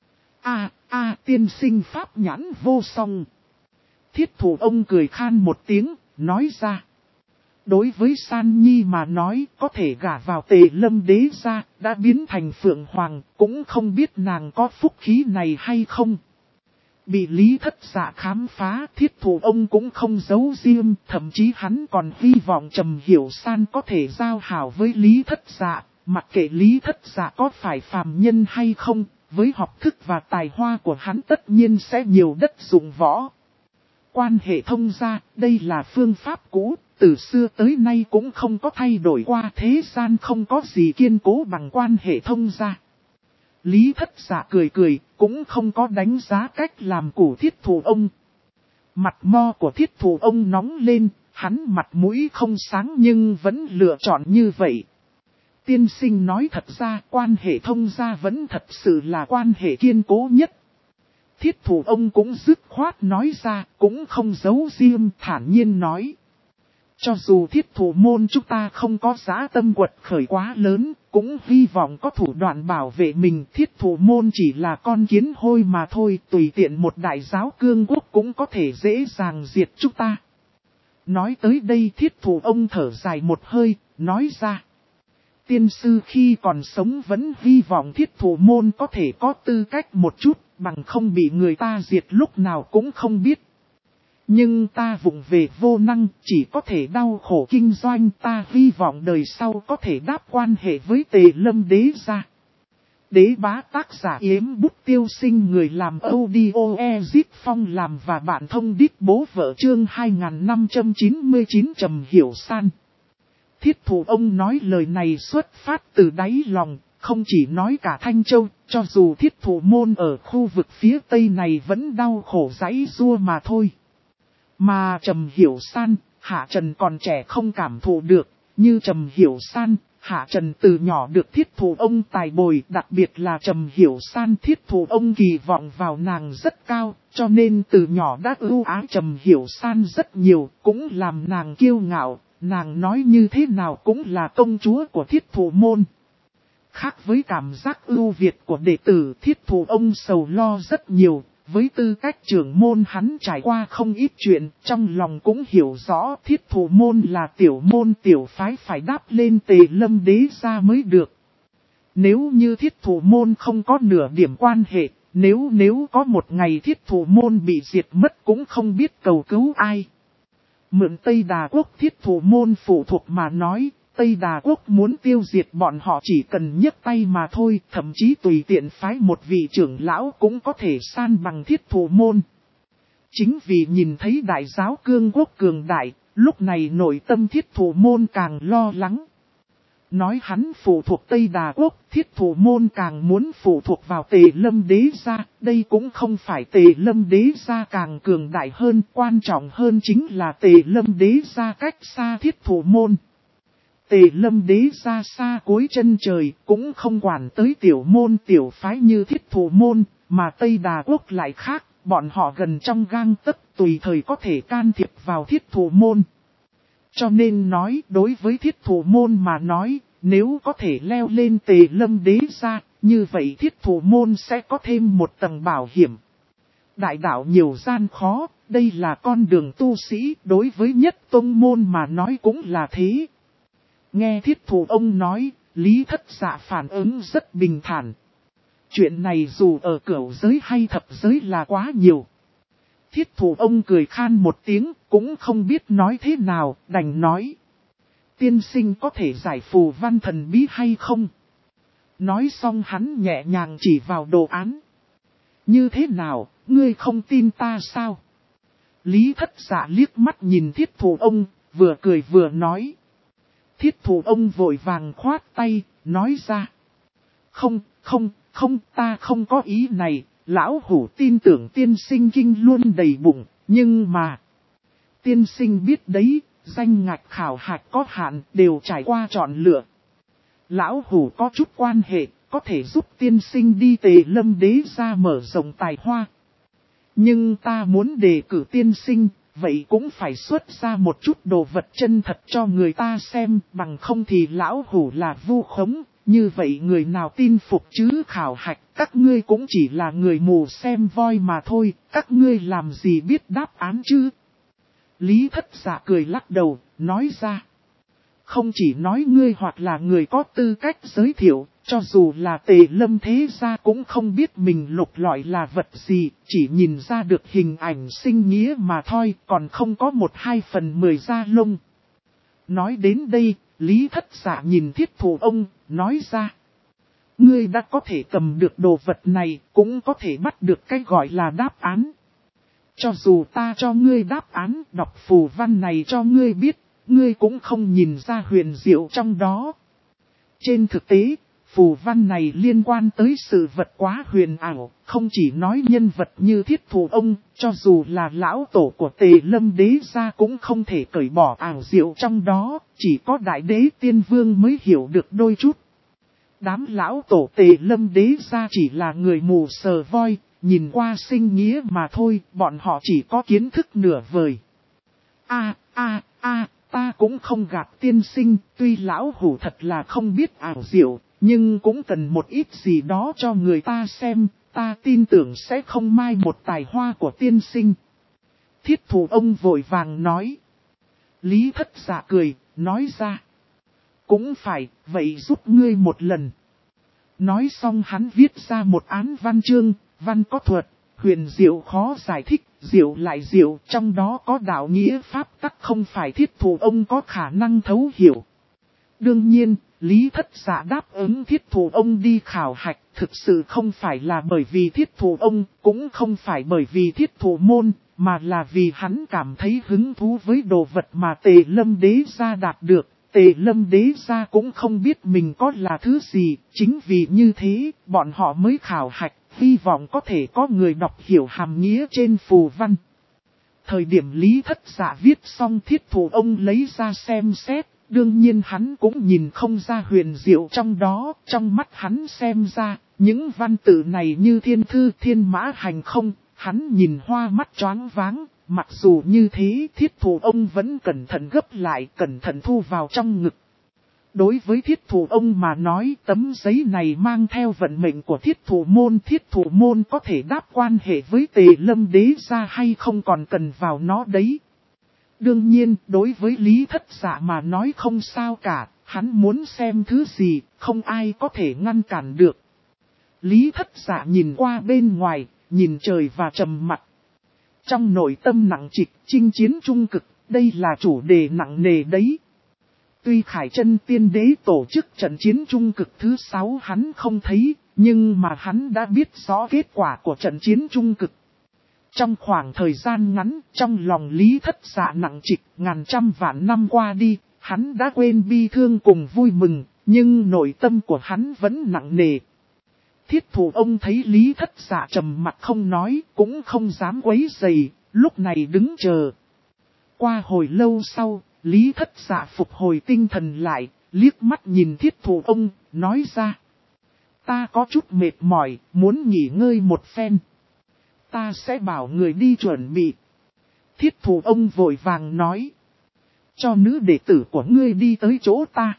Tiên sinh pháp nhãn vô song. Thiết Thủ ông cười khan một tiếng, nói ra. Đối với San Nhi mà nói, có thể gả vào Tề Lâm Đế gia, đã biến thành Phượng Hoàng, cũng không biết nàng có phúc khí này hay không. Bị Lý Thất Dạ khám phá, Thiết Thủ ông cũng không giấu riêng, thậm chí hắn còn hy vọng Trầm Hiểu San có thể giao hảo với Lý Thất Dạ, mặc kệ Lý Thất Dạ có phải phàm nhân hay không, với học thức và tài hoa của hắn tất nhiên sẽ nhiều đất dụng võ. Quan hệ thông gia, đây là phương pháp cũ, từ xưa tới nay cũng không có thay đổi qua, thế gian không có gì kiên cố bằng quan hệ thông gia. Lý Thất Dạ cười cười, cũng không có đánh giá cách làm của Thiết Thủ ông. Mặt mo của Thiết Thủ ông nóng lên, hắn mặt mũi không sáng nhưng vẫn lựa chọn như vậy. Tiên sinh nói thật ra, quan hệ thông gia vẫn thật sự là quan hệ kiên cố nhất. Thiết Thủ ông cũng dứt khoát nói ra, cũng không giấu riêng, thản nhiên nói. Cho dù Thiết Thủ môn chúng ta không có giá tâm quật khởi quá lớn, cũng hy vọng có thủ đoạn bảo vệ mình. Thiết Thủ môn chỉ là con kiến hôi mà thôi, tùy tiện một đại giáo cương quốc cũng có thể dễ dàng diệt chúng ta. Nói tới đây Thiết Thủ ông thở dài một hơi, nói ra. Tiên sư khi còn sống vẫn hy vọng Thiết Thủ môn có thể có tư cách một chút, bằng không bị người ta diệt lúc nào cũng không biết. Nhưng ta vụng về vô năng, chỉ có thể đau khổ kinh doanh, ta hy vọng đời sau có thể đáp quan hệ với Tề Lâm Đế gia. Đế bá tác giả Yếm Bút Tiêu Sinh, người làm audio Ezip Phong làm và bạn thông đít bố vợ chương 2599 Trầm Hiểu San. Thiết Thủ ông nói lời này xuất phát từ đáy lòng, không chỉ nói cả Thanh Châu, cho dù Thiết Thủ môn ở khu vực phía Tây này vẫn đau khổ giãy giụa mà thôi. Mà Trầm Hiểu San, Hạ Trần còn trẻ không cảm thụ được, như Trầm Hiểu San, Hạ Trần từ nhỏ được Thiết Thủ ông tài bồi, đặc biệt là Trầm Hiểu San Thiết Thủ ông kỳ vọng vào nàng rất cao, cho nên từ nhỏ đã ưu ái Trầm Hiểu San rất nhiều, cũng làm nàng kiêu ngạo, nàng nói như thế nào cũng là công chúa của Thiết Thủ môn. Khác với cảm giác ưu việt của đệ tử, Thiết Thủ ông sầu lo rất nhiều. Với tư cách trưởng môn hắn trải qua không ít chuyện, trong lòng cũng hiểu rõ Thiết Thủ môn là tiểu môn tiểu phái phải đáp lên Tề Lâm Đế gia mới được. Nếu như Thiết Thủ môn không có nửa điểm quan hệ, nếu có một ngày Thiết Thủ môn bị diệt mất cũng không biết cầu cứu ai. Mượn Tây Đà Quốc Thiết Thủ môn phụ thuộc mà nói, Tây Đà Quốc muốn tiêu diệt bọn họ chỉ cần nhấc tay mà thôi, thậm chí tùy tiện phái một vị trưởng lão cũng có thể san bằng Thiết Thủ môn. Chính vì nhìn thấy đại giáo cương quốc cường đại, lúc này nội tâm Thiết Thủ môn càng lo lắng. Nói hắn phụ thuộc Tây Đà Quốc, Thiết Thủ môn càng muốn phụ thuộc vào Tề Lâm Đế gia, đây cũng không phải Tề Lâm Đế gia càng cường đại hơn, quan trọng hơn chính là Tề Lâm Đế gia cách xa Thiết Thủ môn. Tề Lâm đế ra xa cuối chân trời, cũng không quản tới tiểu môn tiểu phái như Thiết Thủ môn, mà Tây Đà quốc lại khác, bọn họ gần trong gang tấc tùy thời có thể can thiệp vào Thiết Thủ môn. Cho nên nói đối với Thiết Thủ môn mà nói, nếu có thể leo lên Tề Lâm đế ra, như vậy Thiết Thủ môn sẽ có thêm một tầng bảo hiểm. Đại đạo nhiều gian khó, đây là con đường tu sĩ, đối với nhất tông môn mà nói cũng là thế. Nghe Thiết Thủ ông nói, Lý Thất Dạ phản ứng rất bình thản. Chuyện này dù ở cửu giới hay thập giới là quá nhiều. Thiết Thủ ông cười khan một tiếng, cũng không biết nói thế nào, đành nói. Tiên sinh có thể giải phù văn thần bí hay không? Nói xong hắn nhẹ nhàng chỉ vào đồ án. Như thế nào, ngươi không tin ta sao? Lý Thất Dạ liếc mắt nhìn Thiết Thủ ông, vừa cười vừa nói. Thiết Thủ ông vội vàng khoát tay, nói ra. Không, ta không có ý này, lão hủ tin tưởng tiên sinh kinh luôn đầy bụng, nhưng mà... Tiên sinh biết đấy, danh ngạch khảo hạch có hạn, đều trải qua chọn lựa. Lão hủ có chút quan hệ, có thể giúp tiên sinh đi Tề Lâm đế ra mở rộng tài hoa. Nhưng ta muốn đề cử tiên sinh, vậy cũng phải xuất ra một chút đồ vật chân thật cho người ta xem, bằng không thì lão hủ là vu khống, như vậy người nào tin phục chứ khảo hạch, các ngươi cũng chỉ là người mù xem voi mà thôi, các ngươi làm gì biết đáp án chứ? Lý Thất Dạ cười lắc đầu, nói ra. Không chỉ nói ngươi hoặc là người có tư cách giới thiệu, cho dù là Tề Lâm thế gia cũng không biết mình lục lọi là vật gì, chỉ nhìn ra được hình ảnh sinh nghĩa mà thôi, còn không có 1/2/10 da lông. Nói đến đây, Lý Thất Dạ nhìn Thiết Thủ ông, nói ra. Ngươi đã có thể cầm được đồ vật này, cũng có thể bắt được cái gọi là đáp án. Cho dù ta cho ngươi đáp án, đọc phù văn này cho ngươi biết, ngươi cũng không nhìn ra huyền diệu trong đó. Trên thực tế, phù văn này liên quan tới sự vật quá huyền ảo, không chỉ nói nhân vật như Thiết Thủ ông, cho dù là lão tổ của Tề Lâm đế gia cũng không thể cởi bỏ ảo diệu trong đó, chỉ có đại đế tiên vương mới hiểu được đôi chút. Đám lão tổ Tề Lâm đế gia chỉ là người mù sờ voi, nhìn qua sinh nghĩa mà thôi, bọn họ chỉ có kiến thức nửa vời. Ta cũng không gạt tiên sinh, tuy lão hủ thật là không biết ảo diệu, nhưng cũng cần một ít gì đó cho người ta xem, ta tin tưởng sẽ không mai một tài hoa của tiên sinh. Thiết Thủ ông vội vàng nói. Lý Thất Dạ cười, nói ra. Cũng phải, vậy giúp ngươi một lần. Nói xong hắn viết ra một án văn chương, văn có thuật, huyền diệu khó giải thích, diệu lại diệu, trong đó có đạo nghĩa pháp tắc không phải Thiết Thủ ông có khả năng thấu hiểu. Đương nhiên, Lý Thất Dạ đáp ứng Thiết Thủ ông đi khảo hạch, thực sự không phải là bởi vì Thiết Thủ ông, cũng không phải bởi vì Thiết Thủ môn, mà là vì hắn cảm thấy hứng thú với đồ vật mà Tề Lâm đế gia đạt được. Tề Lâm đế gia cũng không biết mình có là thứ gì, chính vì như thế, bọn họ mới khảo hạch, hy vọng có thể có người đọc hiểu hàm nghĩa trên phù văn. Thời điểm Lý Thất Dạ viết xong Thiết Thủ ông lấy ra xem xét, đương nhiên hắn cũng nhìn không ra huyền diệu trong đó, trong mắt hắn xem ra, những văn tự này như thiên thư thiên mã hành không, hắn nhìn hoa mắt choáng váng. Mặc dù như thế Thiết Thủ ông vẫn cẩn thận gấp lại, cẩn thận thu vào trong ngực. Đối với Thiết Thủ ông mà nói tấm giấy này mang theo vận mệnh của Thiết Thủ môn có thể đáp quan hệ với Tề Lâm đế gia hay không còn cần vào nó đấy. Đương nhiên, đối với Lý Thất Dạ mà nói không sao cả, hắn muốn xem thứ gì, không ai có thể ngăn cản được. Lý Thất Dạ nhìn qua bên ngoài, nhìn trời và trầm mặt. Trong nội tâm nặng trịch, chinh chiến trung cực, đây là chủ đề nặng nề đấy. Tuy Khải Chân Tiên Đế tổ chức trận chiến trung cực thứ 6 hắn không thấy, nhưng mà hắn đã biết rõ kết quả của trận chiến trung cực. Trong khoảng thời gian ngắn, trong lòng Lý Thất Dạ nặng trịch, ngàn trăm vạn năm qua đi, hắn đã quên bi thương cùng vui mừng, nhưng nội tâm của hắn vẫn nặng nề. Thiết Thủ ông thấy Lý Thất Dạ trầm mặt không nói, cũng không dám quấy rầy, lúc này đứng chờ. Qua hồi lâu sau, Lý Thất Dạ phục hồi tinh thần lại, liếc mắt nhìn thiết thủ ông, nói ra. Ta có chút mệt mỏi, muốn nghỉ ngơi một phen. Ta sẽ bảo người đi chuẩn bị. Thiết thủ ông vội vàng nói. Cho nữ đệ tử của ngươi đi tới chỗ ta.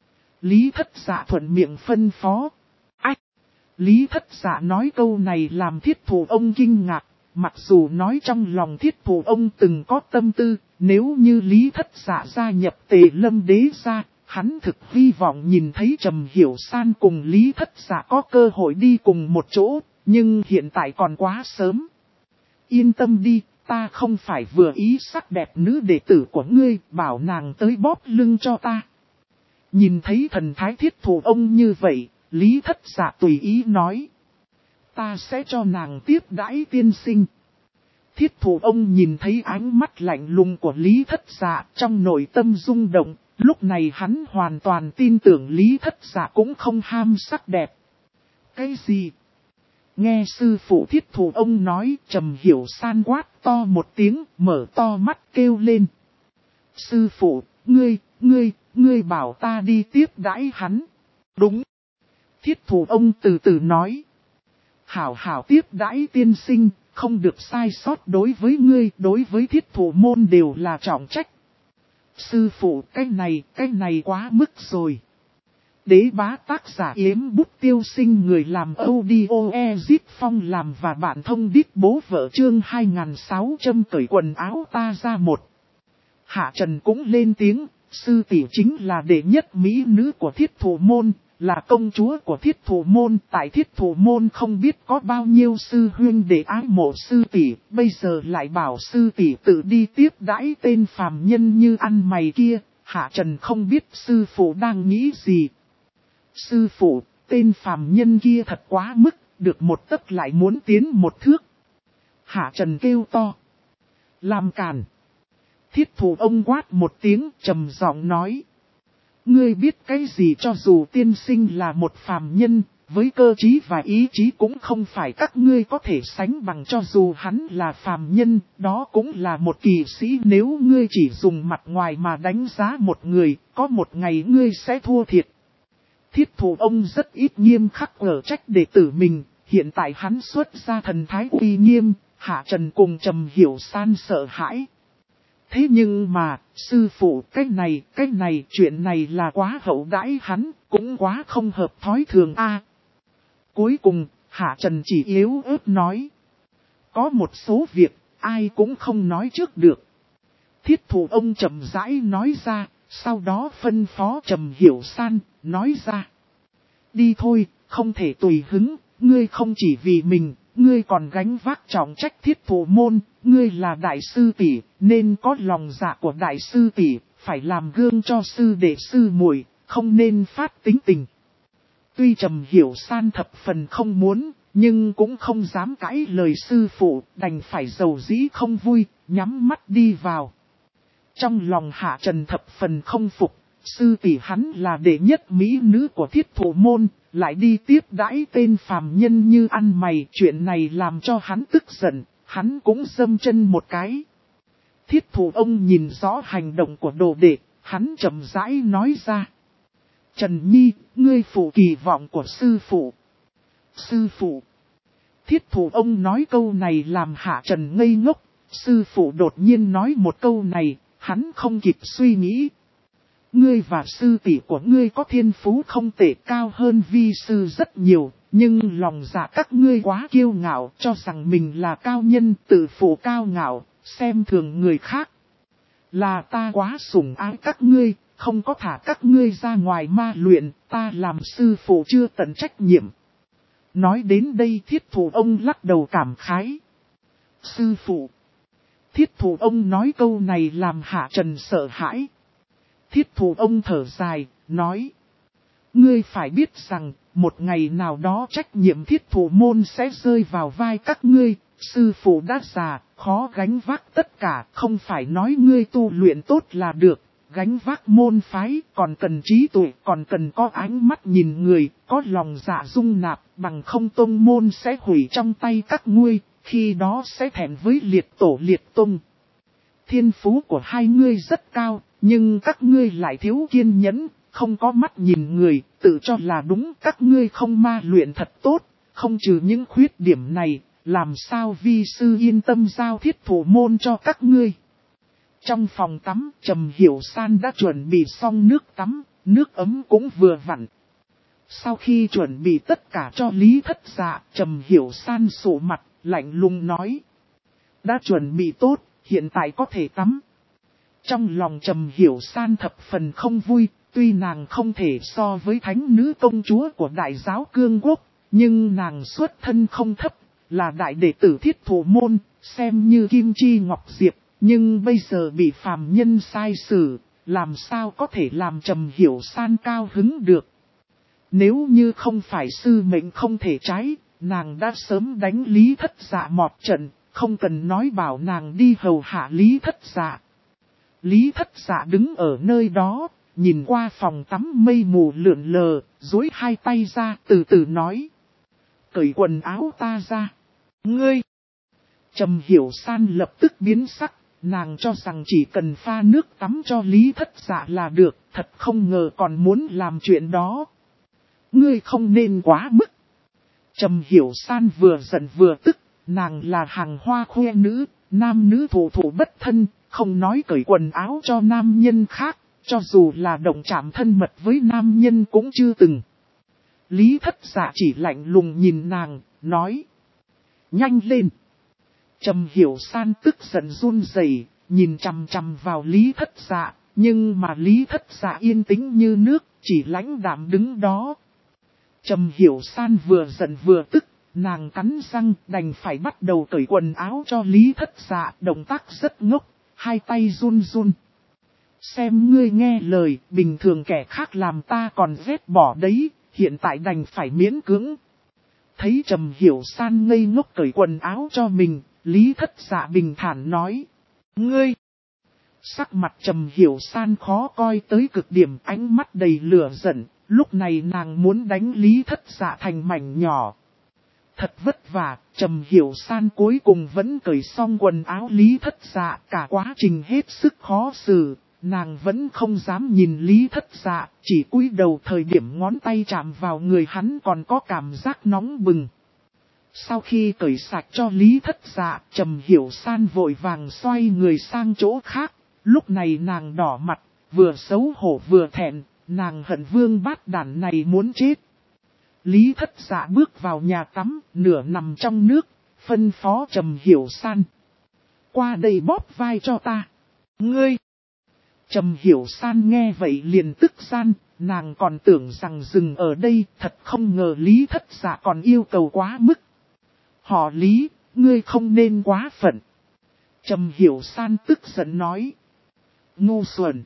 Lý Thất Dạ thuận miệng phân phó. Ách! Lý Thất Dạ nói câu này làm thiết thủ ông kinh ngạc. Mặc dù nói trong lòng thiết thủ ông từng có tâm tư, nếu như Lý Thất Dạ gia nhập Tề Lâm Đế gia, hắn thực hy vọng nhìn thấy Trầm Hiểu San cùng Lý Thất Dạ có cơ hội đi cùng một chỗ, nhưng hiện tại còn quá sớm. Yên tâm đi, ta không phải vừa ý sắc đẹp nữ đệ tử của ngươi, bảo nàng tới bóp lưng cho ta. Nhìn thấy thần thái thiết thủ ông như vậy, Lý Thất Dạ tùy ý nói. Ta sẽ cho nàng tiếp đãi tiên sinh. Thiết thủ ông nhìn thấy ánh mắt lạnh lùng của Lý Thất Dạ trong nội tâm rung động, lúc này hắn hoàn toàn tin tưởng Lý Thất Dạ cũng không ham sắc đẹp. Cái gì? Nghe sư phụ thiết thủ ông nói, Trầm Hiểu San quát to một tiếng, mở to mắt kêu lên. Sư phụ, ngươi bảo ta đi tiếp đãi hắn. Đúng. Thiết thủ ông từ từ nói. Hảo hảo tiếp đãi tiên sinh, không được sai sót đối với ngươi, đối với thiết thủ môn đều là trọng trách. Sư phụ, cái này quá mức rồi. Đế bá tác giả Yếm Bút Tiêu Sinh, người làm audio Ezit Phong làm và bạn thông đít bố vợ chương 2600 cởi quần áo ta ra một. Hạ Trần cũng lên tiếng, sư tỷ chính là đệ nhất mỹ nữ của thiết thủ môn, là công chúa của thiết thủ môn. Tại thiết thủ môn không biết có bao nhiêu sư huynh đệ ái mộ sư tỷ, bây giờ lại bảo sư tỷ tự đi tiếp đãi tên phàm nhân như ăn mày kia. Hạ Trần không biết sư phụ đang nghĩ gì. Sư phụ, tên phàm nhân kia thật quá mức, được một tấc lại muốn tiến một thước. Hạ Trần kêu to. Làm càn. Thiết thủ ông quát một tiếng trầm giọng nói. Ngươi biết cái gì, cho dù tiên sinh là một phàm nhân, với cơ trí và ý chí cũng không phải các ngươi có thể sánh bằng, cho dù hắn là phàm nhân, đó cũng là một kỳ sĩ. Nếu ngươi chỉ dùng mặt ngoài mà đánh giá một người, có một ngày ngươi sẽ thua thiệt. Thiết thủ ông rất ít nghiêm khắc ở trách đệ tử mình, hiện tại hắn xuất ra thần thái uy nghiêm, Hạ Trần cùng Trầm Hiểu San sợ hãi. Thế nhưng mà, sư phụ, cái này, chuyện này là quá hậu đãi hắn, cũng quá không hợp thói thường a. Cuối cùng, Hạ Trần chỉ yếu ớt nói. Có một số việc, ai cũng không nói trước được. Thiết thủ ông chậm rãi nói ra, sau đó phân phó Trầm Hiểu San, nói ra. Đi thôi, không thể tùy hứng, ngươi không chỉ vì mình, ngươi còn gánh vác trọng trách thiết thủ môn, ngươi là đại sư tỷ, nên có lòng dạ của đại sư tỷ, phải làm gương cho sư đệ sư muội, không nên phát tính tình. Tuy Trầm Hiểu San thập phần không muốn, nhưng cũng không dám cãi lời sư phụ, đành phải dầu dĩ không vui, nhắm mắt đi vào. Trong lòng Hạ Trần thập phần không phục, sư tỷ hắn là đệ nhất mỹ nữ của thiết thủ môn, lại đi tiếp đãi tên phàm nhân như ăn mày. Chuyện này làm cho hắn tức giận, hắn cũng dâm chân một cái. Thiết thủ ông nhìn rõ hành động của đồ đệ, hắn chậm rãi nói ra. Trần Nhi, ngươi phụ kỳ vọng của sư phụ. Sư phụ. Thiết thủ ông nói câu này làm Hạ Trần ngây ngốc, sư phụ đột nhiên nói một câu này, hắn không kịp suy nghĩ. Ngươi và sư tỷ của ngươi có thiên phú không tệ, cao hơn vi sư rất nhiều, nhưng lòng dạ các ngươi quá kiêu ngạo, cho rằng mình là cao nhân, tự phụ cao ngạo, xem thường người khác. Là ta quá sủng ái các ngươi, không có thả các ngươi ra ngoài ma luyện, ta làm sư phụ chưa tận trách nhiệm. Nói đến đây thiết thủ ông lắc đầu cảm khái. Sư phụ. Thiết thủ ông nói câu này làm Hạ Trần sợ hãi. Thiết thủ ông thở dài, nói. Ngươi phải biết rằng, một ngày nào đó trách nhiệm thiết thủ môn sẽ rơi vào vai các ngươi. Sư phụ đã già, khó gánh vác tất cả, không phải nói ngươi tu luyện tốt là được. Gánh vác môn phái, còn cần trí tuệ, còn cần có ánh mắt nhìn người, có lòng dạ dung nạp, bằng không tông môn sẽ hủy trong tay các ngươi, khi đó sẽ thẹn với liệt tổ liệt tông. Thiên phú của hai ngươi rất cao, nhưng các ngươi lại thiếu kiên nhẫn, không có mắt nhìn người, tự cho là đúng. Các ngươi không ma luyện thật tốt, không trừ những khuyết điểm này, làm sao vi sư yên tâm giao thiết thủ môn cho các ngươi. Trong phòng tắm, Trầm Hiểu San đã chuẩn bị xong nước tắm, nước ấm cũng vừa vặn. Sau khi chuẩn bị tất cả cho Lý Thất Dạ, Trầm Hiểu San sụ mặt, lạnh lùng nói. Đã chuẩn bị tốt, hiện tại có thể tắm. Trong lòng Trầm Hiểu San thập phần không vui, tuy nàng không thể so với thánh nữ công chúa của đại giáo cương quốc, nhưng nàng xuất thân không thấp, là đại đệ tử thiết thủ môn, xem như kim chi ngọc diệp, nhưng bây giờ bị phàm nhân sai xử, làm sao có thể làm Trầm Hiểu San cao hứng được. Nếu như không phải sư mệnh không thể trái, nàng đã sớm đánh Lý Thất Dạ một trận, không cần nói bảo nàng đi hầu hạ Lý Thất Dạ. Lý Thất Dạ đứng ở nơi đó, nhìn qua phòng tắm mây mù lượn lờ, duỗi hai tay ra từ từ nói. Cởi quần áo ta ra. Ngươi! Trầm Hiểu San lập tức biến sắc, nàng cho rằng chỉ cần pha nước tắm cho Lý Thất Dạ là được, thật không ngờ còn muốn làm chuyện đó. Ngươi không nên quá mức. Trầm Hiểu San vừa giận vừa tức, nàng là hàng hoa khoe nữ, nam nữ thủ thủ bất thân, không nói cởi quần áo cho nam nhân khác, cho dù là động chạm thân mật với nam nhân cũng chưa từng. Lý Thất Dạ chỉ lạnh lùng nhìn nàng, nói. Nhanh lên. Trầm Hiểu San tức giận run rẩy, nhìn chằm chằm vào Lý Thất Dạ, nhưng mà Lý Thất Dạ yên tĩnh như nước, chỉ lãnh đạm đứng đó. Trầm Hiểu San vừa giận vừa tức, nàng cắn răng đành phải bắt đầu cởi quần áo cho Lý Thất Dạ, động tác rất ngốc, hai tay run run. Xem ngươi nghe lời, bình thường kẻ khác làm ta còn ghét bỏ đấy, hiện tại đành phải miễn cưỡng. Thấy Trầm Hiểu San ngây ngốc cởi quần áo cho mình, Lý Thất Dạ bình thản nói. Ngươi! Sắc mặt Trầm Hiểu San khó coi tới cực điểm, ánh mắt đầy lửa giận, lúc này nàng muốn đánh Lý Thất Dạ thành mảnh nhỏ. Thật vất vả, Trầm Hiểu San cuối cùng vẫn cởi xong quần áo Lý Thất Dạ, cả quá trình hết sức khó xử, nàng vẫn không dám nhìn Lý Thất Dạ, chỉ cúi đầu thời điểm ngón tay chạm vào người hắn còn có cảm giác nóng bừng. Sau khi cởi sạch cho Lý Thất Dạ, Trầm Hiểu San vội vàng xoay người sang chỗ khác, lúc này nàng đỏ mặt, vừa xấu hổ vừa thẹn, nàng hận vương bát đản này muốn chết. Lý Thất Dạ bước vào nhà tắm, nửa nằm trong nước, phân phó Trầm Hiểu San. Qua đây bóp vai cho ta. Ngươi! Trầm Hiểu San nghe vậy liền tức gian, nàng còn tưởng rằng dừng ở đây, thật không ngờ Lý Thất Dạ còn yêu cầu quá mức. Họ Lý, ngươi không nên quá phận. Trầm Hiểu San tức giận nói. Ngu xuẩn!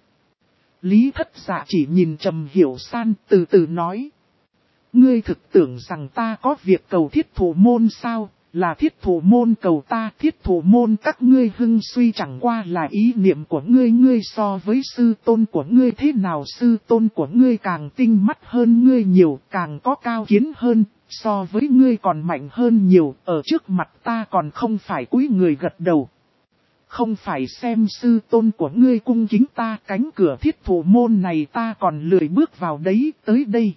Lý Thất Dạ chỉ nhìn Trầm Hiểu San từ từ nói. Ngươi thực tưởng rằng ta có việc cầu thiết thủ môn sao, là thiết thủ môn cầu ta, thiết thủ môn các ngươi hưng suy chẳng qua là ý niệm của ngươi, ngươi so với sư tôn của ngươi thế nào, sư tôn của ngươi càng tinh mắt hơn ngươi nhiều, càng có cao kiến hơn, so với ngươi còn mạnh hơn nhiều, ở trước mặt ta còn không phải cúi người gật đầu. Không phải xem sư tôn của ngươi cung kính ta, cánh cửa thiết thủ môn này ta còn lười bước vào đấy, tới đây.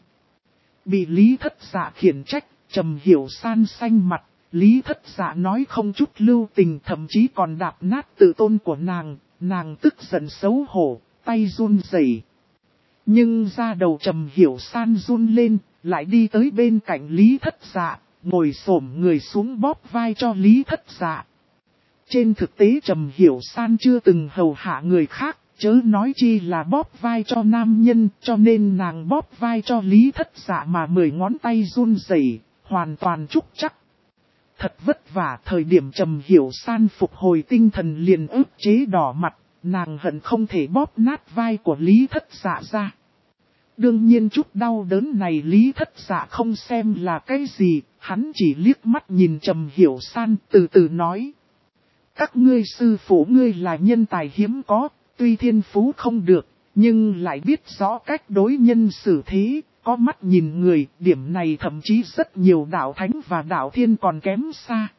Bị Lý Thất Dạ khiển trách, Trầm Hiểu San xanh mặt, Lý Thất Dạ nói không chút lưu tình, thậm chí còn đạp nát tự tôn của nàng tức giận xấu hổ, tay run rẩy. Nhưng da đầu Trầm Hiểu San run lên, lại đi tới bên cạnh Lý Thất Dạ, ngồi xổm người xuống bóp vai cho Lý Thất Dạ. Trên thực tế Trầm Hiểu San chưa từng hầu hạ người khác, chớ nói chi là bóp vai cho nam nhân, cho nên nàng bóp vai cho Lý Thất Dạ mà 10 ngón tay run rẩy, hoàn toàn trúc chắc. Thật vất vả, thời điểm Trầm Hiểu San phục hồi tinh thần liền ức chế đỏ mặt, nàng hận không thể bóp nát vai của Lý Thất Dạ ra. Đương nhiên chút đau đớn này Lý Thất Dạ không xem là cái gì, hắn chỉ liếc mắt nhìn Trầm Hiểu San từ từ nói. Các ngươi sư phụ ngươi là nhân tài hiếm có, tuy thiên phú không được, nhưng lại biết rõ cách đối nhân xử thế, có mắt nhìn người, điểm này thậm chí rất nhiều đạo thánh và đạo thiên còn kém xa.